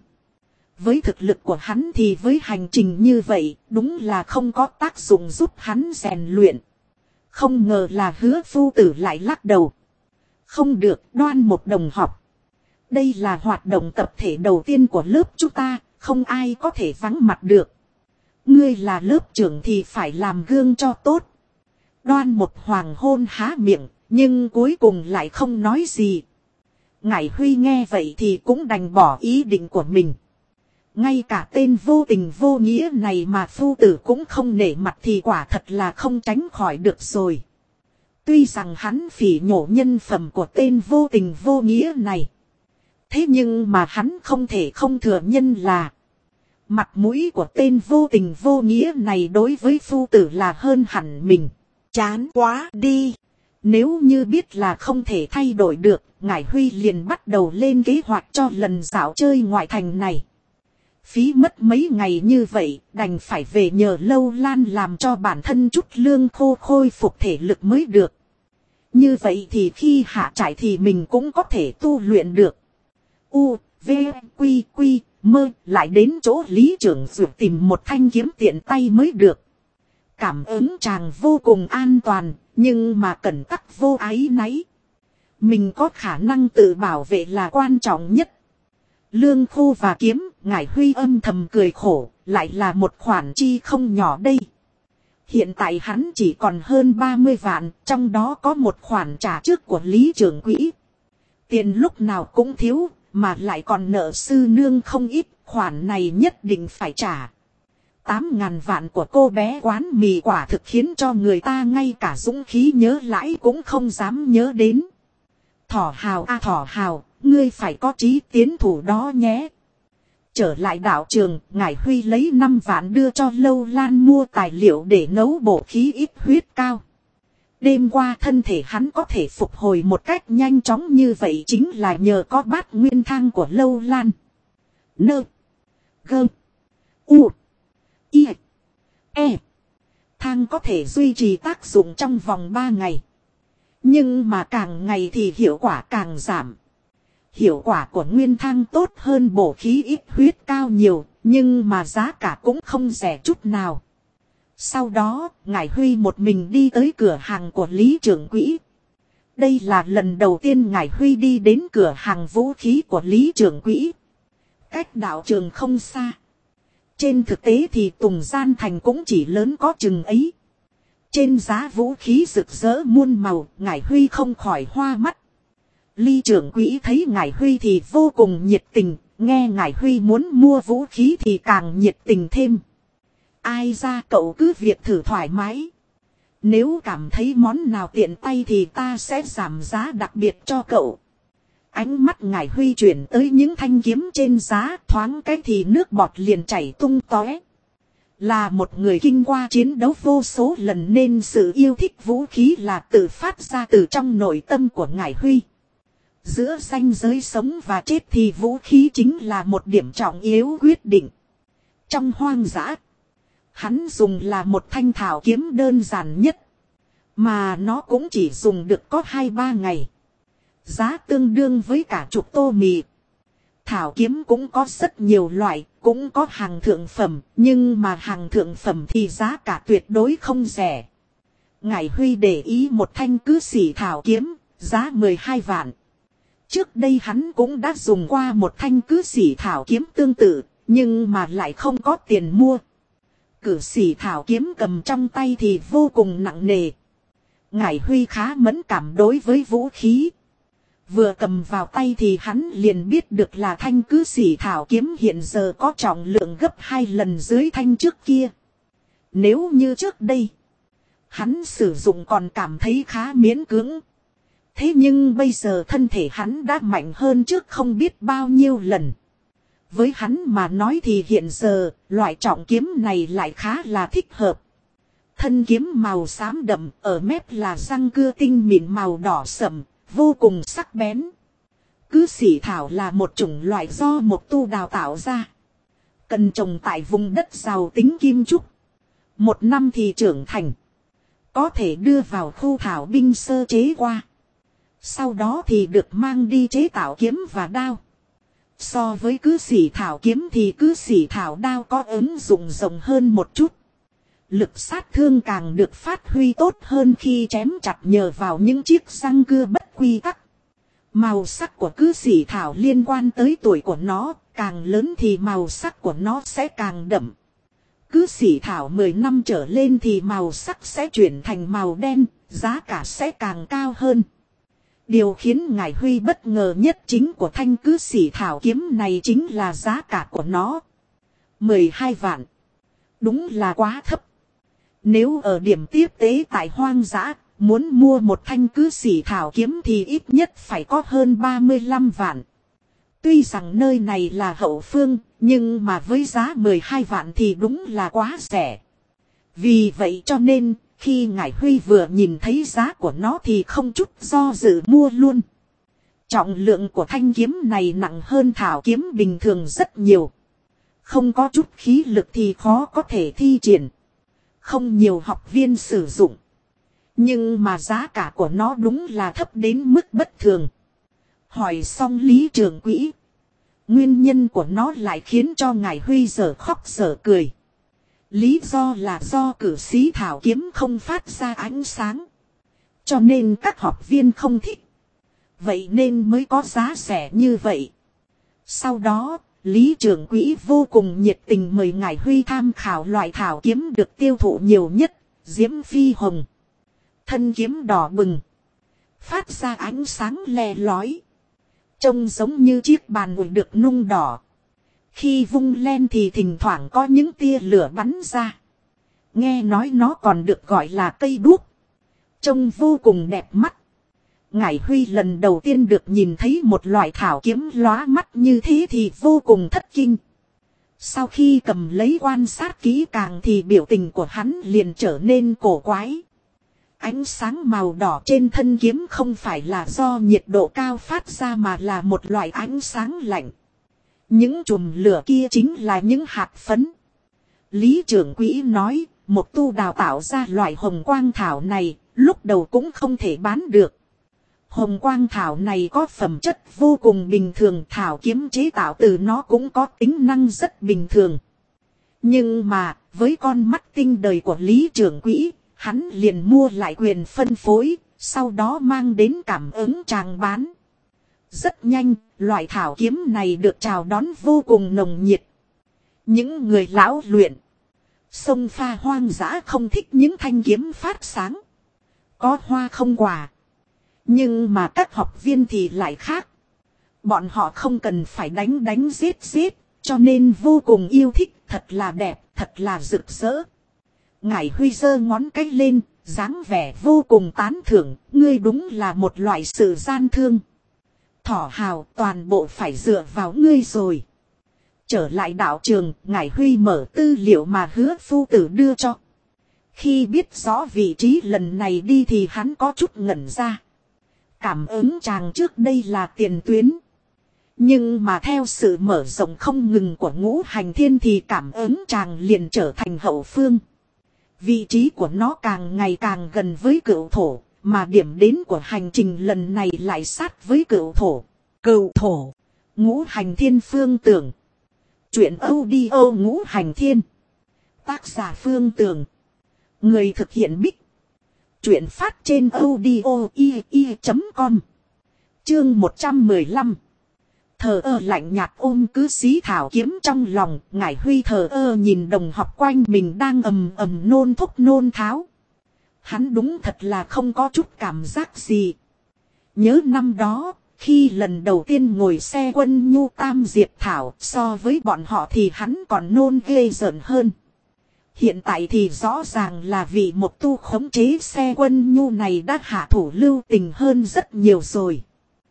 Với thực lực của hắn thì với hành trình như vậy đúng là không có tác dụng giúp hắn rèn luyện. Không ngờ là Hứa Phu Tử lại lắc đầu. Không được, Đoan Mục đồng học. Đây là hoạt động tập thể đầu tiên của lớp chúng ta, không ai có thể vắng mặt được. Ngươi là lớp trưởng thì phải làm gương cho tốt. Đoan Mục Hoàng Hôn há miệng. Nhưng cuối cùng lại không nói gì. Ngải Huy nghe vậy thì cũng đành bỏ ý định của mình. Ngay cả tên vô tình vô nghĩa này mà Phu Tử cũng không nể mặt thì quả thật là không tránh khỏi được rồi. Tuy rằng hắn phỉ nhổ nhân phẩm của tên vô tình vô nghĩa này. Thế nhưng mà hắn không thể không thừa nhận là mặt mũi của tên vô tình vô nghĩa này đối với Phu Tử là hơn hẳn mình. Chán quá đi. Nếu như biết là không thể thay đổi được, Ngải Huy liền bắt đầu lên kế hoạch cho lần dạo chơi ngoại thành này. Phí mất mấy ngày như vậy, đành phải về nhờ Lâu Lan làm cho bản thân chút lương khô khôi phục thể lực mới được. Như vậy thì khi hạ trại thì mình cũng có thể tu luyện được. U, V, Quy, Quy, Mơ, lại đến chỗ lý trưởng dược tìm một thanh kiếm tiện tay mới được. Cảm ứng chàng vô cùng an toàn. Nhưng mà cẩn tắc vô áy náy. Mình có khả năng tự bảo vệ là quan trọng nhất. Lương khô và kiếm, Ngải Huy âm thầm cười khổ, lại là một khoản chi không nhỏ đây. Hiện tại hắn chỉ còn hơn 30 vạn, trong đó có một khoản trả trước của Lý trưởng quỹ. Tiền lúc nào cũng thiếu, mà lại còn nợ sư nương không ít, khoản này nhất định phải trả. 8.000 vạn của cô bé quán mì quả thực khiến cho người ta ngay cả dũng khí nhớ lãi cũng không dám nhớ đến. Thỏ hào a thỏ hào, ngươi phải có chí tiến thủ đó nhé. Trở lại đạo trường, Ngải Huy lấy 5 vạn đưa cho Lâu Lan mua tài liệu để nấu bổ khí ít huyết cao. Đêm qua thân thể hắn có thể phục hồi một cách nhanh chóng như vậy chính là nhờ có bát nguyên thang của Lâu Lan. Nơ. Gơ. U. Y. E. Thang có thể duy trì tác dụng trong vòng 3 ngày. Nhưng mà càng ngày thì hiệu quả càng giảm. Hiệu quả của nguyên thang tốt hơn bổ khí ít huyết cao nhiều, nhưng mà giá cả cũng không rẻ chút nào. Sau đó, Ngải Huy một mình đi tới cửa hàng của Lý trưởng quỹ. Đây là lần đầu tiên Ngải Huy đi đến cửa hàng vũ khí của Lý trưởng quỹ. Cách đạo trường không xa. Trên thực tế thì Tùng Gian Thành cũng chỉ lớn có chừng ấy. Trên giá vũ khí rực rỡ muôn màu, Ngải Huy không khỏi hoa mắt. Lý trưởng quỹ thấy Ngải Huy thì vô cùng nhiệt tình, nghe Ngải Huy muốn mua vũ khí thì càng nhiệt tình thêm. Ai ra cậu cứ việc thử thoải mái. Nếu cảm thấy món nào tiện tay thì ta sẽ giảm giá đặc biệt cho cậu. Ánh mắt Ngải Huy chuyển tới những thanh kiếm trên giá, thoáng cái thì nước bọt liền chảy tung tóe. Là một người kinh qua chiến đấu vô số lần nên sự yêu thích vũ khí là tự phát ra từ trong nội tâm của Ngải Huy. Giữa ranh giới sống và chết thì vũ khí chính là một điểm trọng yếu quyết định. Trong hoang dã, hắn dùng là một thanh thảo kiếm đơn giản nhất. Mà nó cũng chỉ dùng được có 2-3 ngày. Giá tương đương với cả chục tô mì. Thảo kiếm cũng có rất nhiều loại, cũng có hàng thượng phẩm. Nhưng mà hàng thượng phẩm thì giá cả tuyệt đối không rẻ. Ngải Huy để ý một thanh cứ xỉ thảo kiếm, giá 12 vạn. Trước đây hắn cũng đã dùng qua một thanh cứ xỉ thảo kiếm tương tự, nhưng mà lại không có tiền mua. Cử xỉ thảo kiếm cầm trong tay thì vô cùng nặng nề. Ngải Huy khá mẫn cảm đối với vũ khí. Vừa cầm vào tay thì hắn liền biết được là thanh cứ xỉ thảo kiếm hiện giờ có trọng lượng gấp 2 lần dưới thanh trước kia. Nếu như trước đây, hắn sử dụng còn cảm thấy khá miễn cưỡng. Thế nhưng bây giờ thân thể hắn đã mạnh hơn trước không biết bao nhiêu lần. Với hắn mà nói thì hiện giờ, loại trọng kiếm này lại khá là thích hợp. Thân kiếm màu xám đậm, ở mép là răng cưa tinh mịn màu đỏ sậm, vô cùng sắc bén. Cứ xỉ thảo là một chủng loại do một tu đào tạo ra. Cần trồng tại vùng đất giàu tính kim trúc. 1 năm thì trưởng thành. Có thể đưa vào khu thảo binh sơ chế qua. Sau đó thì được mang đi chế tạo kiếm và đao. So với cứ xỉ thảo kiếm thì cứ xỉ thảo đao có ứng dụng rộng hơn một chút. Lực sát thương càng được phát huy tốt hơn khi chém chặt nhờ vào những chiếc răng cưa bất quy tắc. Màu sắc của cứ xỉ thảo liên quan tới tuổi của nó, càng lớn thì màu sắc của nó sẽ càng đậm. Cứ xỉ thảo 10 năm trở lên thì màu sắc sẽ chuyển thành màu đen, giá cả sẽ càng cao hơn. Điều khiến Ngải Huy bất ngờ nhất chính của thanh cứ xỉ thảo kiếm này chính là giá cả của nó. 12 vạn. Đúng là quá thấp. Nếu ở điểm tiếp tế tại hoang dã, muốn mua một thanh cứ xỉ thảo kiếm thì ít nhất phải có hơn 35 vạn. Tuy rằng nơi này là hậu phương, nhưng mà với giá 12 vạn thì đúng là quá rẻ. Vì vậy cho nên, khi Ngải Huy vừa nhìn thấy giá của nó thì không chút do dự mua luôn. Trọng lượng của thanh kiếm này nặng hơn thảo kiếm bình thường rất nhiều. Không có chút khí lực thì khó có thể thi triển. Không nhiều học viên sử dụng. Nhưng mà giá cả của nó đúng là thấp đến mức bất thường. Hỏi xong Lý trưởng quỹ. Nguyên nhân của nó lại khiến cho Ngải Huy dở khóc dở cười. Lý do là do cử sĩ thảo kiếm không phát ra ánh sáng. Cho nên các học viên không thích. Vậy nên mới có giá rẻ như vậy. Sau đó, Lý trưởng quỹ vô cùng nhiệt tình mời Ngải Huy tham khảo loại thảo kiếm được tiêu thụ nhiều nhất, diễm phi hồng. Thân kiếm đỏ bừng. Phát ra ánh sáng le lói. Trông giống như chiếc bàn ủi được nung đỏ. Khi vung lên thì thỉnh thoảng có những tia lửa bắn ra. Nghe nói nó còn được gọi là cây đuốc. Trông vô cùng đẹp mắt. Ngải Huy lần đầu tiên được nhìn thấy một loại thảo kiếm lóa mắt như thế thì vô cùng thất kinh. Sau khi cầm lấy quan sát kỹ càng thì biểu tình của hắn liền trở nên cổ quái. Ánh sáng màu đỏ trên thân kiếm không phải là do nhiệt độ cao phát ra mà là một loại ánh sáng lạnh. Những chùm lửa kia chính là những hạt phấn. Lý trưởng quỹ nói, một tu đào tạo ra loại hồng quang thảo này, lúc đầu cũng không thể bán được. Hồng quang thảo này có phẩm chất vô cùng bình thường, thảo kiếm chế tạo từ nó cũng có tính năng rất bình thường. Nhưng mà, với con mắt tinh đời của Lý trưởng quỹ, hắn liền mua lại quyền phân phối, sau đó mang đến cảm ứng tràng bán. Rất nhanh, loại thảo kiếm này được chào đón vô cùng nồng nhiệt. Những người lão luyện, sông pha hoang dã không thích những thanh kiếm phát sáng. Có hoa không quả. Nhưng mà các học viên thì lại khác. Bọn họ không cần phải đánh giết, cho nên vô cùng yêu thích, thật là đẹp, thật là rực rỡ. Ngải Huy giơ ngón cái lên, dáng vẻ vô cùng tán thưởng, ngươi đúng là một loại sự gian thương. Thỏ hào, toàn bộ phải dựa vào ngươi rồi. Trở lại đạo trường, Ngải Huy mở tư liệu mà Hứa phu tử đưa cho. Khi biết rõ vị trí lần này đi thì hắn có chút ngẩn ra. Cảm ứng chàng trước đây là tiền tuyến. Nhưng mà theo sự mở rộng không ngừng của Ngũ Hành Thiên thì cảm ứng chàng liền trở thành hậu phương. Vị trí của nó càng ngày càng gần với Cửu Thổ, mà điểm đến của hành trình lần này lại sát với Cửu Thổ. Cửu Thổ, Ngũ Hành Thiên Phương Tưởng. Chuyện audio Ngũ Hành Thiên. Tác giả Phương Tưởng. Người thực hiện Bích. Chuyện phát trên audio.com. Chương 115. Thờ ơ lạnh nhạt ôm cứ xí thảo kiếm trong lòng, Ngải Huy thờ ơ nhìn đồng học quanh mình đang ầm ầm nôn thúc nôn tháo. Hắn đúng thật là không có chút cảm giác gì. Nhớ năm đó, khi lần đầu tiên ngồi xe Quân Nhu Tam Diệp Thảo, so với bọn họ thì hắn còn nôn ghê rợn hơn. Hiện tại thì rõ ràng là vì một tu khống chế xe Quân Nhu này đã hạ thủ lưu tình hơn rất nhiều rồi.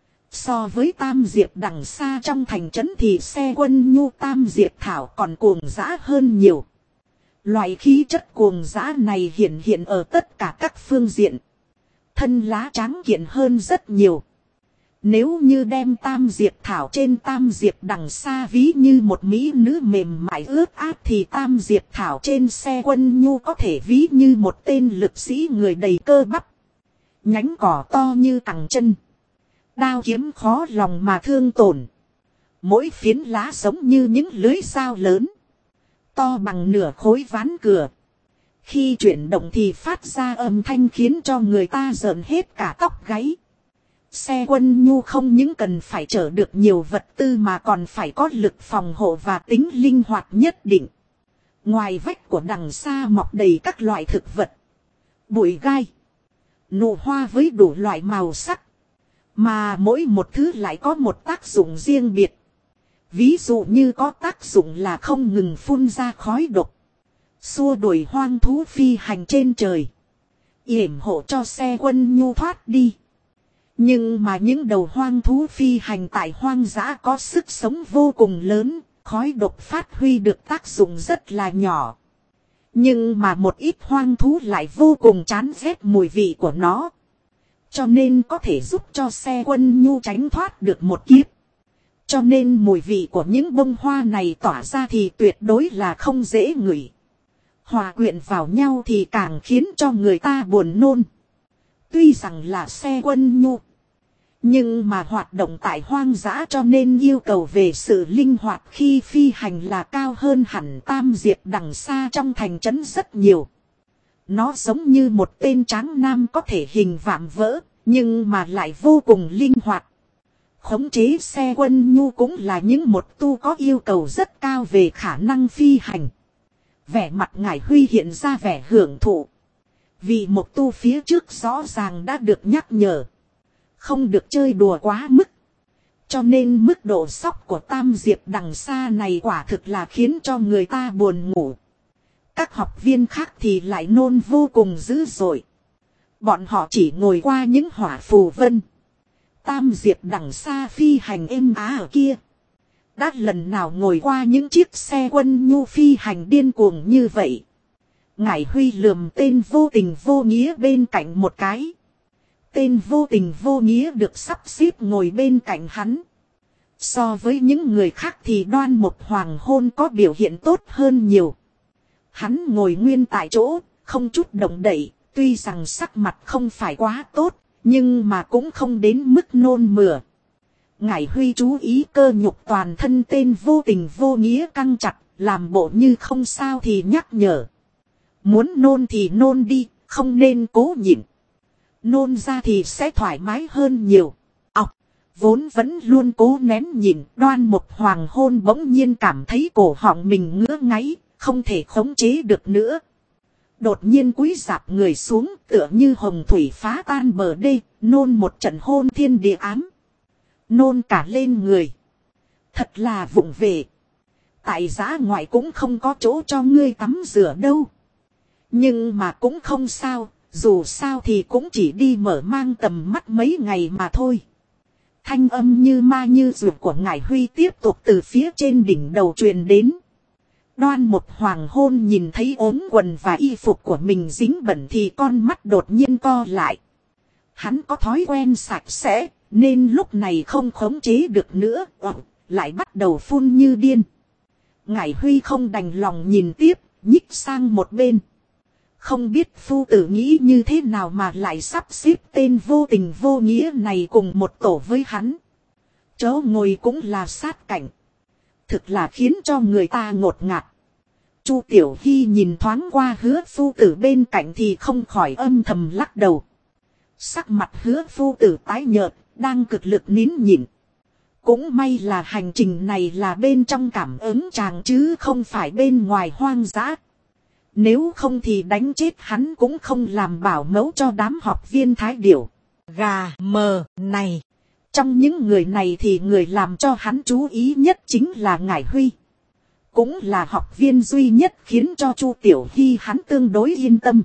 So với Tam Diệp đằng xa trong thành trấn thì xe Quân Nhu Tam Diệp Thảo còn cuồng dã hơn nhiều. Loại khí chất cuồng dã này hiện ở tất cả các phương diện. Thân lá trắng kiện hơn rất nhiều. Nếu như đem Tam Diệp Thảo trên Tam Diệp đằng xa ví như một mỹ nữ mềm mại ướt át thì Tam Diệp Thảo trên xe Quân Nhu có thể ví như một tên lực sĩ người đầy cơ bắp. Nhánh cỏ to như cẳng chân. Đao kiếm khó lòng mà thương tổn. Mỗi phiến lá giống như những lưới dao lớn. To bằng nửa khối ván cửa. Khi chuyển động thì phát ra âm thanh khiến cho người ta rợn hết cả tóc gáy. Xe Quân Nhu không những cần phải chở được nhiều vật tư mà còn phải có lực phòng hộ và tính linh hoạt nhất định. Ngoài vách của đằng xa mọc đầy các loại thực vật. Bụi gai. Nụ hoa với đủ loại màu sắc. Mà mỗi một thứ lại có một tác dụng riêng biệt. Ví dụ như có tác dụng là không ngừng phun ra khói độc. Xua đuổi hoang thú phi hành trên trời. Yểm hộ cho xe Quân Nhu thoát đi. Nhưng mà những đầu hoang thú phi hành tại hoang dã có sức sống vô cùng lớn. Khói độc phát huy được tác dụng rất là nhỏ. Nhưng mà một ít hoang thú lại vô cùng chán ghét mùi vị của nó. Cho nên có thể giúp cho xe Quân Nhu tránh thoát được một kiếp. Cho nên mùi vị của những bông hoa này tỏa ra thì tuyệt đối là không dễ ngửi. Hòa quyện vào nhau thì càng khiến cho người ta buồn nôn. Tuy rằng là xe Quân Nhu. Nhưng mà hoạt động tại hoang dã cho nên yêu cầu về sự linh hoạt khi phi hành là cao hơn hẳn Tam Diệp đằng xa trong thành trấn rất nhiều. Nó giống như một tên tráng nam có thể hình vạm vỡ, nhưng mà lại vô cùng linh hoạt. Khống chế xe Quân Nhu cũng là những một tu có yêu cầu rất cao về khả năng phi hành. Vẻ mặt Ngải Huy hiện ra vẻ hưởng thụ. Vì Mộc Tu phía trước rõ ràng đã được nhắc nhở. Không được chơi đùa quá mức. Cho nên mức độ sốc của Tam Diệp đằng xa này quả thực là khiến cho người ta buồn ngủ. Các học viên khác thì lại nôn vô cùng dữ dội. Bọn họ chỉ ngồi qua những hỏa phù vân. Tam Diệp đằng xa phi hành êm á ở kia. Đã lần nào ngồi qua những chiếc xe quân nhu phi hành điên cuồng như vậy. Ngải Huy lườm tên vô tình vô nghĩa bên cạnh một cái. Tên vô tình vô nghĩa được sắp xếp ngồi bên cạnh hắn. So với những người khác thì Đoan Mộc Hoàng Hôn có biểu hiện tốt hơn nhiều. Hắn ngồi nguyên tại chỗ, không chút động đậy, tuy rằng sắc mặt không phải quá tốt, nhưng mà cũng không đến mức nôn mửa. Ngải Huy chú ý cơ nhục toàn thân tên vô tình vô nghĩa căng chặt, làm bộ như không sao thì nhắc nhở. Muốn nôn thì nôn đi, không nên cố nhịn. Nôn ra thì sẽ thoải mái hơn nhiều. Vốn vẫn luôn cố nén nhịn, Đoan Mộc Hoàng Hôn bỗng nhiên cảm thấy cổ họng mình ngứa ngáy, không thể khống chế được nữa. Đột nhiên cúi rạp người xuống, tựa như hồng thủy phá tan bờ đê, nôn một trận hôn thiên địa ám. Nôn cả lên người. Thật là vụng về. Tại giã ngoại cũng không có chỗ cho ngươi tắm rửa đâu. Nhưng mà cũng không sao, dù sao thì cũng chỉ đi mở mang tầm mắt mấy ngày mà thôi. Thanh âm như ma như ruột của Ngải Huy tiếp tục từ phía trên đỉnh đầu truyền đến. Đoan Mộc Hoàng Hôn nhìn thấy ốm quần và y phục của mình dính bẩn thì con mắt đột nhiên co lại. Hắn có thói quen sạch sẽ, nên lúc này không khống chế được nữa, lại bắt đầu phun như điên. Ngải Huy không đành lòng nhìn tiếp, nhích sang một bên. Không biết phu tử nghĩ như thế nào mà lại sắp xếp tên vô tình vô nghĩa này cùng một tổ với hắn. Chỗ ngồi cũng là sát cảnh. Thực là khiến cho người ta ngột ngạt. Chu Tiểu Hy nhìn thoáng qua Hứa phu tử bên cạnh thì không khỏi âm thầm lắc đầu. Sắc mặt Hứa phu tử tái nhợt, đang cực lực nín nhịn. Cũng may là hành trình này là bên trong cảm ứng chàng chứ không phải bên ngoài hoang dã. Nếu không thì đánh chết hắn cũng không làm bảo mẫu cho đám học viên Thái Điểu. Gà mờ này. Trong những người này thì người làm cho hắn chú ý nhất chính là Ngải Huy. Cũng là học viên duy nhất khiến cho Chu Tiểu Hy hắn tương đối yên tâm.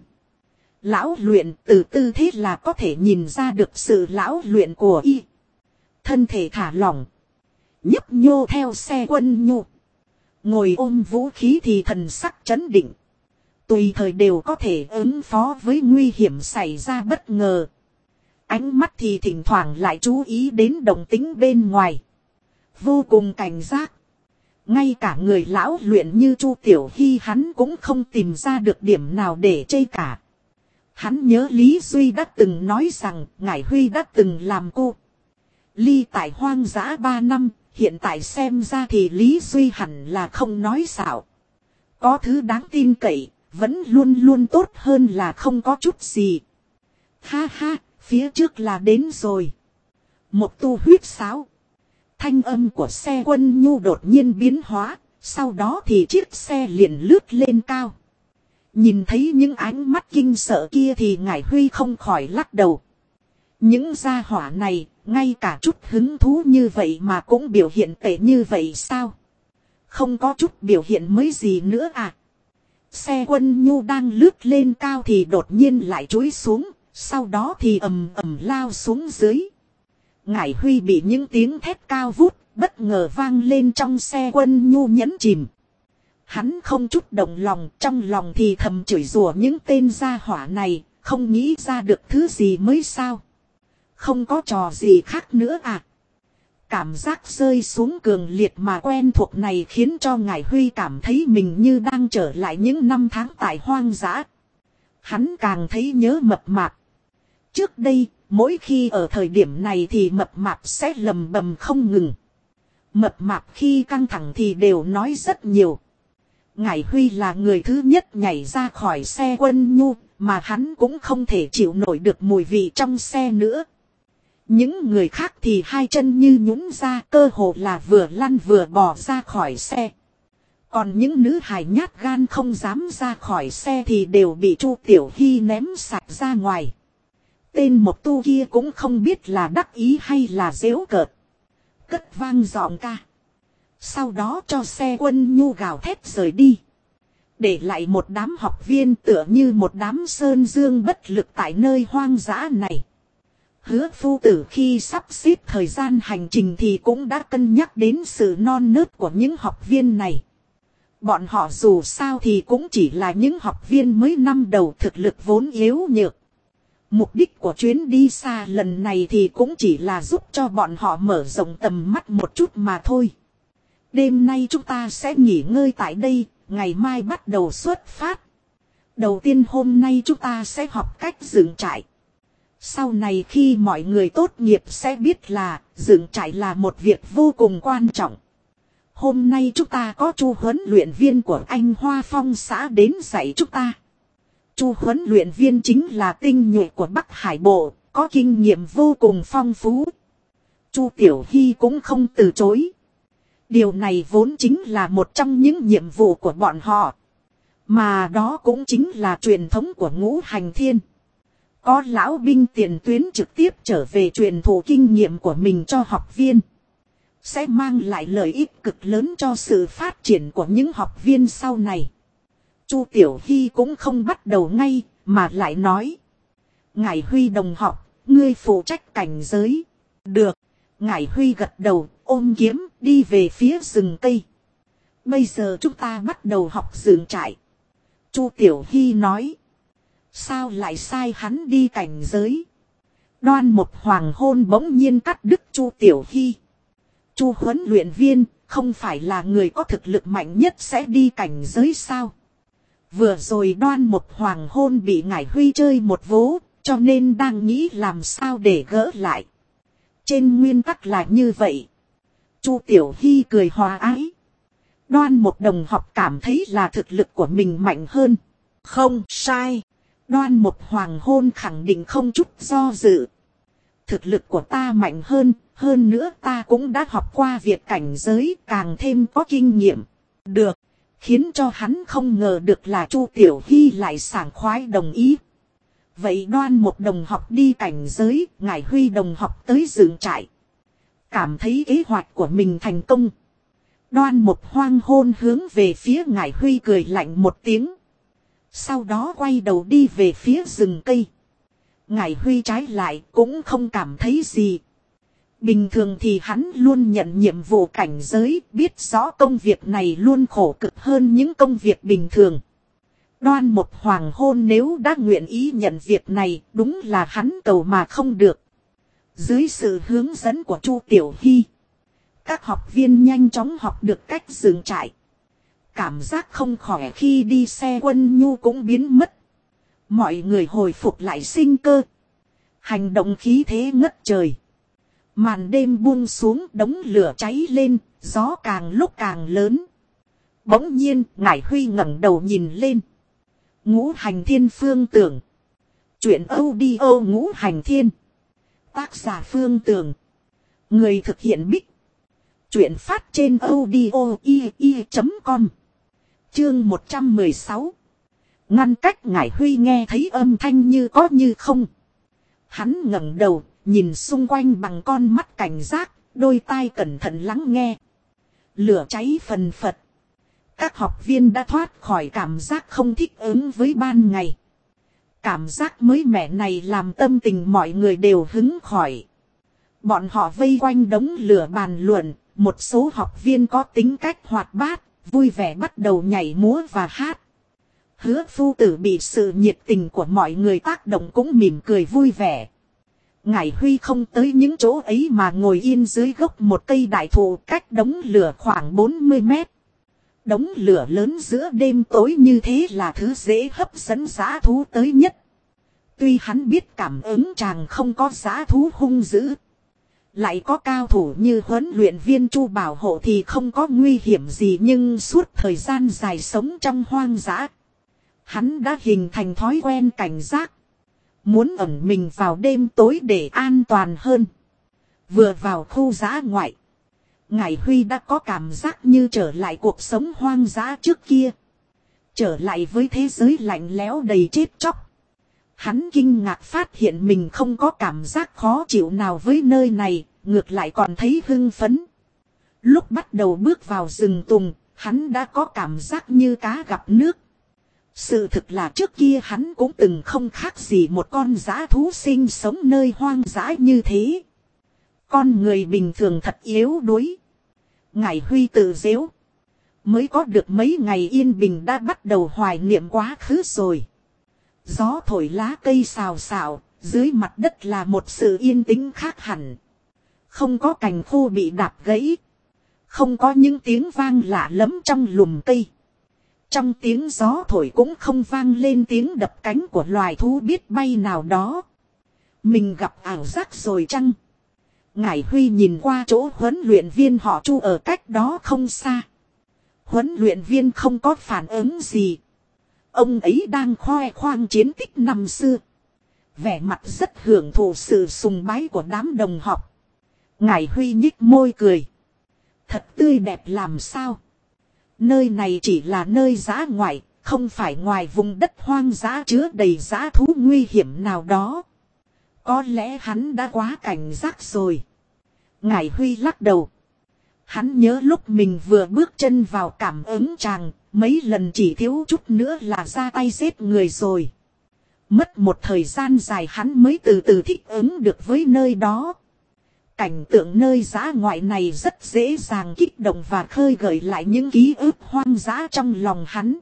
Lão luyện từ tư thế là có thể nhìn ra được sự lão luyện của y. Thân thể thả lỏng. Nhấp nhô theo xe quân nhu. Ngồi ôm vũ khí thì thần sắc trấn định. Tùy thời đều có thể ứng phó với nguy hiểm xảy ra bất ngờ. Ánh mắt thì thỉnh thoảng lại chú ý đến động tĩnh bên ngoài. Vô cùng cảnh giác. Ngay cả người lão luyện như Chu Tiểu Hy hắn cũng không tìm ra được điểm nào để chê cả. Hắn nhớ Lý Duy đã từng nói rằng Ngải Huy đã từng làm cô Ly tại hoang dã 3 năm, hiện tại xem ra thì Lý Duy hẳn là không nói xạo. Có thứ đáng tin cậy, vẫn luôn luôn tốt hơn là không có chút gì. Ha ha, phía trước là đến rồi. Một tu huyết sáo. Thanh âm của xe quân nhu đột nhiên biến hóa, sau đó thì chiếc xe liền lướt lên cao. Nhìn thấy những ánh mắt kinh sợ kia thì Ngải Huy không khỏi lắc đầu. Những gia hỏa này, ngay cả chút hứng thú như vậy mà cũng biểu hiện tệ như vậy sao? Không có chút biểu hiện mới gì nữa à? Xe quân nhu đang lướt lên cao thì đột nhiên lại chúi xuống, sau đó thì ầm ầm lao xuống dưới. Ngải Huy bị những tiếng thét cao vút, bất ngờ vang lên trong xe quân nhu nhấn chìm. Hắn không chút động lòng, trong lòng thì thầm chửi rủa những tên gia hỏa này, không nghĩ ra được thứ gì mới sao. Không có trò gì khác nữa à. Cảm giác rơi xuống cường liệt mà quen thuộc này khiến cho Ngải Huy cảm thấy mình như đang trở lại những năm tháng tại hoang dã. Hắn càng thấy nhớ Mập Mạp. Trước đây, mỗi khi ở thời điểm này thì Mập Mạp sẽ lầm bầm không ngừng. Mập Mạp khi căng thẳng thì đều nói rất nhiều. Ngải Huy là người thứ nhất nhảy ra khỏi xe quân nhu, mà hắn cũng không thể chịu nổi được mùi vị trong xe nữa. Những người khác thì hai chân như nhũn ra, cơ hồ là vừa lăn vừa bò ra khỏi xe. Còn những nữ hài nhát gan không dám ra khỏi xe thì đều bị Chu Tiểu Hy ném sạch ra ngoài. Tên một tu kia cũng không biết là đắc ý hay là giễu cợt. Cất vang giọng ca. Sau đó cho xe Quân Nhu gào thét rời đi. Để lại một đám học viên tựa như một đám sơn dương bất lực tại nơi hoang dã này. Hứa phu tử khi sắp xếp thời gian hành trình thì cũng đã cân nhắc đến sự non nớt của những học viên này. Bọn họ dù sao thì cũng chỉ là những học viên mới năm đầu, thực lực vốn yếu nhược. Mục đích của chuyến đi xa lần này thì cũng chỉ là giúp cho bọn họ mở rộng tầm mắt một chút mà thôi. Đêm nay chúng ta sẽ nghỉ ngơi tại đây, ngày mai bắt đầu xuất phát. Đầu tiên hôm nay chúng ta sẽ học cách dựng trại. Sau này khi mọi người tốt nghiệp sẽ biết là dựng trại là một việc vô cùng quan trọng. Hôm nay chúng ta có Chu huấn luyện viên của anh Hoa Phong xã đến dạy chúng ta. Chu huấn luyện viên chính là tinh nhuệ của Bắc Hải Bộ, có kinh nghiệm vô cùng phong phú. Chu Tiểu Hy cũng không từ chối. Điều này vốn chính là một trong những nhiệm vụ của bọn họ. Mà đó cũng chính là truyền thống của Ngũ Hành Thiên. Có lão binh tiền tuyến trực tiếp trở về truyền thụ kinh nghiệm của mình cho học viên. Sẽ mang lại lợi ích cực lớn cho sự phát triển của những học viên sau này. Chu Tiểu Hy cũng không bắt đầu ngay, mà lại nói. Ngải Huy đồng học, ngươi phụ trách cảnh giới. Được. Ngải Huy gật đầu, ôm kiếm, đi về phía rừng cây. Bây giờ chúng ta bắt đầu học dựng trại. Chu Tiểu Hy nói. Sao lại sai hắn đi cảnh giới? Đoan một hoàng hôn bỗng nhiên cắt đứt Chu Tiểu Hy. Chu huấn luyện viên, không phải là người có thực lực mạnh nhất sẽ đi cảnh giới sao? Vừa rồi Đoan một hoàng hôn bị Ngải Huy chơi một vố, cho nên đang nghĩ làm sao để gỡ lại. Trên nguyên tắc là như vậy. Chu Tiểu Hy cười hòa ái. Đoan một đồng học cảm thấy là thực lực của mình mạnh hơn. Không sai. Đoan một hoàng hôn khẳng định không chút do dự. Thực lực của ta mạnh hơn nữa ta cũng đã học qua việc cảnh giới, càng thêm có kinh nghiệm. Được, khiến cho hắn không ngờ được là Chu Tiểu Hy lại sảng khoái đồng ý. Vậy Đoan một đồng học đi cảnh giới, Ngải Huy đồng học tới dựng trại. Cảm thấy kế hoạch của mình thành công. Đoan một hoang hôn hướng về phía Ngải Huy cười lạnh một tiếng. Sau đó quay đầu đi về phía rừng cây. Ngải Huy trái lại cũng không cảm thấy gì. Bình thường thì hắn luôn nhận nhiệm vụ cảnh giới, biết rõ công việc này luôn khổ cực hơn những công việc bình thường. Đoan một hoàng hôn nếu đã nguyện ý nhận việc này, đúng là hắn cầu mà không được. Dưới sự hướng dẫn của Chu Tiểu Hy, các học viên nhanh chóng học được cách dựng trại. Cảm giác không khỏe khi đi xe Quân Nhu cũng biến mất. Mọi người hồi phục lại sinh cơ. Hành động khí thế ngất trời. Màn đêm buông xuống, đống lửa cháy lên, gió càng lúc càng lớn. Bỗng nhiên, Ngải Huy ngẩng đầu nhìn lên. Ngũ Hành Thiên Phương Tưởng. Chuyện audio Ngũ Hành Thiên. Tác giả Phương Tưởng. Người thực hiện Bích. Chuyện phát trên audio.com. Chương 116. Ngăn cách. Ngải Huy nghe thấy âm thanh như có như không. Hắn ngẩng đầu, nhìn xung quanh bằng con mắt cảnh giác, đôi tai cẩn thận lắng nghe. Lửa cháy phần phật. Các học viên đã thoát khỏi cảm giác không thích ứng với ban ngày. Cảm giác mới mẻ này làm tâm tình mọi người đều hứng khỏi. Bọn họ vây quanh đống lửa bàn luận, một số học viên có tính cách hoạt bát, vui vẻ bắt đầu nhảy múa và hát. Hứa phu tử bị sự nhiệt tình của mọi người tác động cũng mỉm cười vui vẻ. Ngải Huy không tới những chỗ ấy mà ngồi yên dưới gốc một cây đại thụ cách đống lửa khoảng 40 mét. Đống lửa lớn giữa đêm tối như thế là thứ dễ hấp dẫn dã thú tới nhất. Tuy hắn biết cảm ứng chàng không có dã thú hung dữ. Lại có cao thủ như huấn luyện viên Chu bảo hộ thì không có nguy hiểm gì, nhưng suốt thời gian dài sống trong hoang dã. Hắn đã hình thành thói quen cảnh giác. Muốn ẩn mình vào đêm tối để an toàn hơn. Vừa vào khu dã ngoại. Ngải Huy đã có cảm giác như trở lại cuộc sống hoang dã trước kia. Trở lại với thế giới lạnh lẽo đầy chết chóc. Hắn kinh ngạc phát hiện mình không có cảm giác khó chịu nào với nơi này, ngược lại còn thấy hưng phấn. Lúc bắt đầu bước vào rừng tùng, hắn đã có cảm giác như cá gặp nước. Sự thực là trước kia hắn cũng từng không khác gì một con dã thú sinh sống nơi hoang dã như thế. Con người bình thường thật yếu đuối. Ngải Huy tự giễu. Mới có được mấy ngày yên bình đã bắt đầu hoài niệm quá khứ rồi. Gió thổi lá cây xào xạo, dưới mặt đất là một sự yên tĩnh khác hẳn. Không có cành khô bị đạp gãy. Không có những tiếng vang lạ lẫm trong lùm cây. Trong tiếng gió thổi cũng không vang lên tiếng đập cánh của loài thú biết bay nào đó. Mình gặp ảo giác rồi chăng? Ngải Huy nhìn qua chỗ huấn luyện viên họ Chu ở cách đó không xa. Huấn luyện viên không có phản ứng gì. Ông ấy đang khoe khoang chiến tích năm xưa. Vẻ mặt rất hưởng thụ sự sùng bái của đám đồng học. Ngải Huy nhích môi cười. Thật tươi đẹp làm sao? Nơi này chỉ là nơi dã ngoại, không phải ngoài vùng đất hoang dã chứa đầy dã thú nguy hiểm nào đó. Có lẽ hắn đã quá cảnh giác rồi. Ngải Huy lắc đầu. Hắn nhớ lúc mình vừa bước chân vào cảm ứng tràng, mấy lần chỉ thiếu chút nữa là ra tay giết người rồi. Mất một thời gian dài hắn mới từ từ thích ứng được với nơi đó. Cảnh tượng nơi dã ngoại này rất dễ dàng kích động và khơi gợi lại những ký ức hoang dã trong lòng hắn.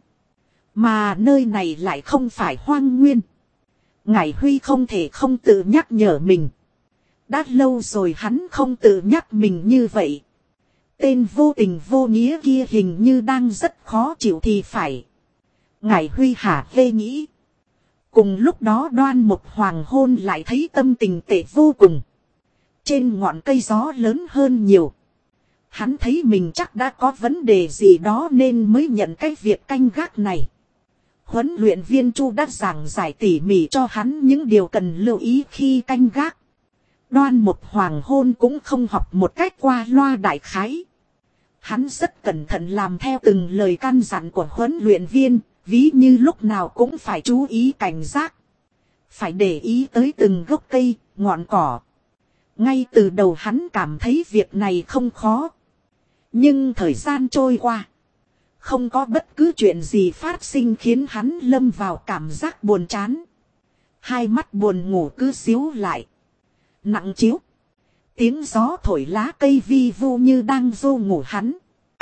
Mà nơi này lại không phải hoang nguyên. Ngải Huy không thể không tự nhắc nhở mình. Đã lâu rồi hắn không tự nhắc mình như vậy. Tên vô tình vô nghĩa kia hình như đang rất khó chịu thì phải. Ngải Huy hả hê nghĩ. Cùng lúc đó Đoan Mục Hoàng Hôn lại thấy tâm tình tệ vô cùng. Trên ngọn cây gió lớn hơn nhiều. Hắn thấy mình chắc đã có vấn đề gì đó nên mới nhận cái việc canh gác này. Huấn luyện viên Chu đã giảng giải tỉ mỉ cho hắn những điều cần lưu ý khi canh gác. Đoan Mục Hoàng Hôn cũng không học một cách qua loa đại khái. Hắn rất cẩn thận làm theo từng lời căn dặn của huấn luyện viên, ví như lúc nào cũng phải chú ý cảnh giác. Phải để ý tới từng gốc cây, ngọn cỏ. Ngay từ đầu hắn cảm thấy việc này không khó. Nhưng thời gian trôi qua. Không có bất cứ chuyện gì phát sinh khiến hắn lâm vào cảm giác buồn chán. Hai mắt buồn ngủ cứ xíu lại. Nặng chiếu. Tiếng gió thổi lá cây vi vu như đang dô ngủ hắn.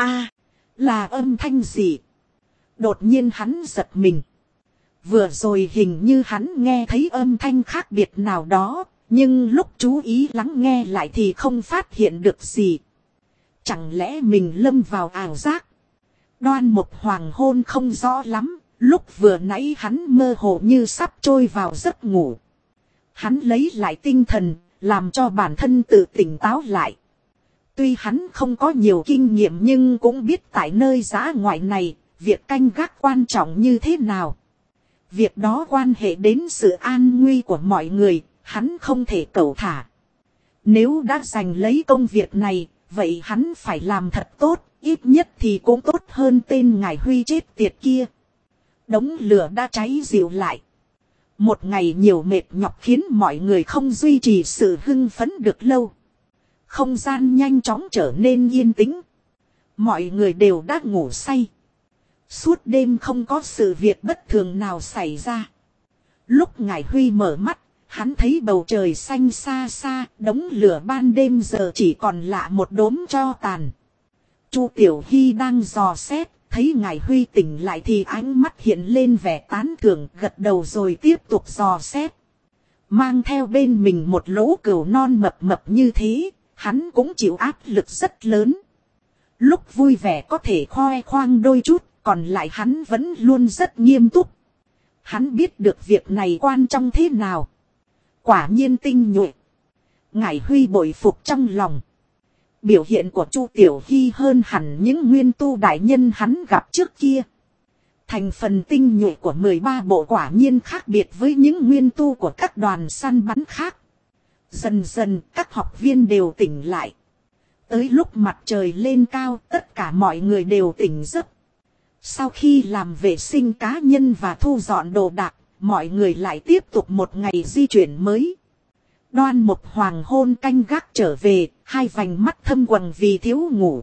Là âm thanh gì? Đột nhiên hắn giật mình. Vừa rồi hình như hắn nghe thấy âm thanh khác biệt nào đó. Nhưng lúc chú ý lắng nghe lại thì không phát hiện được gì. Chẳng lẽ mình lâm vào ảo giác? Đoan Mục Hoàng Hôn không rõ lắm. Lúc vừa nãy hắn mơ hồ như sắp trôi vào giấc ngủ. Hắn lấy lại tinh thần, làm cho bản thân tự tỉnh táo lại. Tuy hắn không có nhiều kinh nghiệm nhưng cũng biết tại nơi dã ngoại này, việc canh gác quan trọng như thế nào. Việc đó quan hệ đến sự an nguy của mọi người, hắn không thể cẩu thả. Nếu đã giành lấy công việc này, vậy hắn phải làm thật tốt, ít nhất thì cũng tốt hơn tên Ngải Huy chết tiệt kia. Đống lửa đã cháy dịu lại. Một ngày nhiều mệt nhọc khiến mọi người không duy trì sự hưng phấn được lâu. Không gian nhanh chóng trở nên yên tĩnh. Mọi người đều đã ngủ say. Suốt đêm không có sự việc bất thường nào xảy ra. Lúc Ngải Huy mở mắt, hắn thấy bầu trời xanh xa xa, đống lửa ban đêm giờ chỉ còn lạ một đốm tro tàn. Chu Tiểu Hy đang dò xét, thấy Ngải Huy tỉnh lại thì ánh mắt hiện lên vẻ tán thưởng, gật đầu rồi tiếp tục dò xét. Mang theo bên mình một lỗ cừu non mập mập như thế, hắn cũng chịu áp lực rất lớn. Lúc vui vẻ có thể khoe khoang đôi chút, còn lại hắn vẫn luôn rất nghiêm túc. Hắn biết được việc này quan trọng thế nào. Quả nhiên tinh nhuệ. Ngải Huy bội phục trong lòng. Biểu hiện của Chu Tiểu Hy hơn hẳn những nguyên tu đại nhân hắn gặp trước kia. Thành phần tinh nhuệ của 13 bộ quả nhiên khác biệt với những nguyên tu của các đoàn săn bắn khác. Dần dần các học viên đều tỉnh lại. Tới lúc mặt trời lên cao, tất cả mọi người đều tỉnh giấc. Sau khi làm vệ sinh cá nhân và thu dọn đồ đạc, mọi người lại tiếp tục một ngày di chuyển mới. Đoan Mục hoàng hôn canh gác trở về, hai vành mắt thâm quầng vì thiếu ngủ.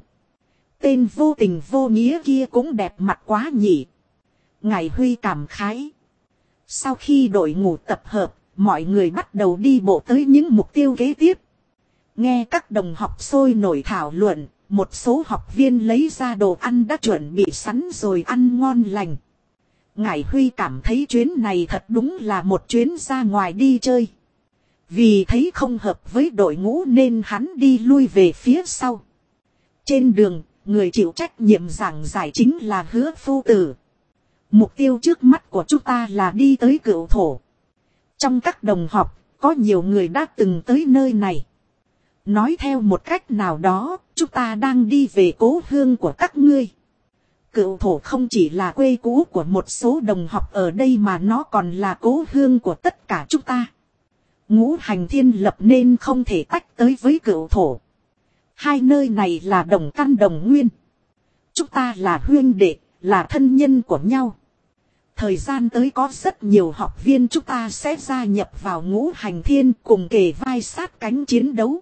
Tên vô tình vô nghĩa kia cũng đẹp mặt quá nhỉ. Ngải Huy cảm khái. Sau khi đội ngũ tập hợp, mọi người bắt đầu đi bộ tới những mục tiêu kế tiếp. Nghe các đồng học sôi nổi thảo luận, một số học viên lấy ra đồ ăn đã chuẩn bị sẵn rồi ăn ngon lành. Ngải Huy cảm thấy chuyến này thật đúng là một chuyến ra ngoài đi chơi. Vì thấy không hợp với đội ngũ nên hắn đi lui về phía sau. Trên đường, người chịu trách nhiệm giảng giải chính là Hứa Phu Tử. Mục tiêu trước mắt của chúng ta là đi tới Cựu Thổ. Trong các đồng học, có nhiều người đã từng tới nơi này. Nói theo một cách nào đó, chúng ta đang đi về cố hương của các ngươi. Cựu Thổ không chỉ là quê cũ của một số đồng học ở đây mà nó còn là cố hương của tất cả chúng ta. Ngũ Hành Thiên lập nên không thể tách tới với Cựu Thổ. Hai nơi này là đồng căn đồng nguyên. Chúng ta là huynh đệ, là thân nhân của nhau. Thời gian tới có rất nhiều học viên chúng ta sẽ gia nhập vào Ngũ Hành Thiên cùng kề vai sát cánh chiến đấu.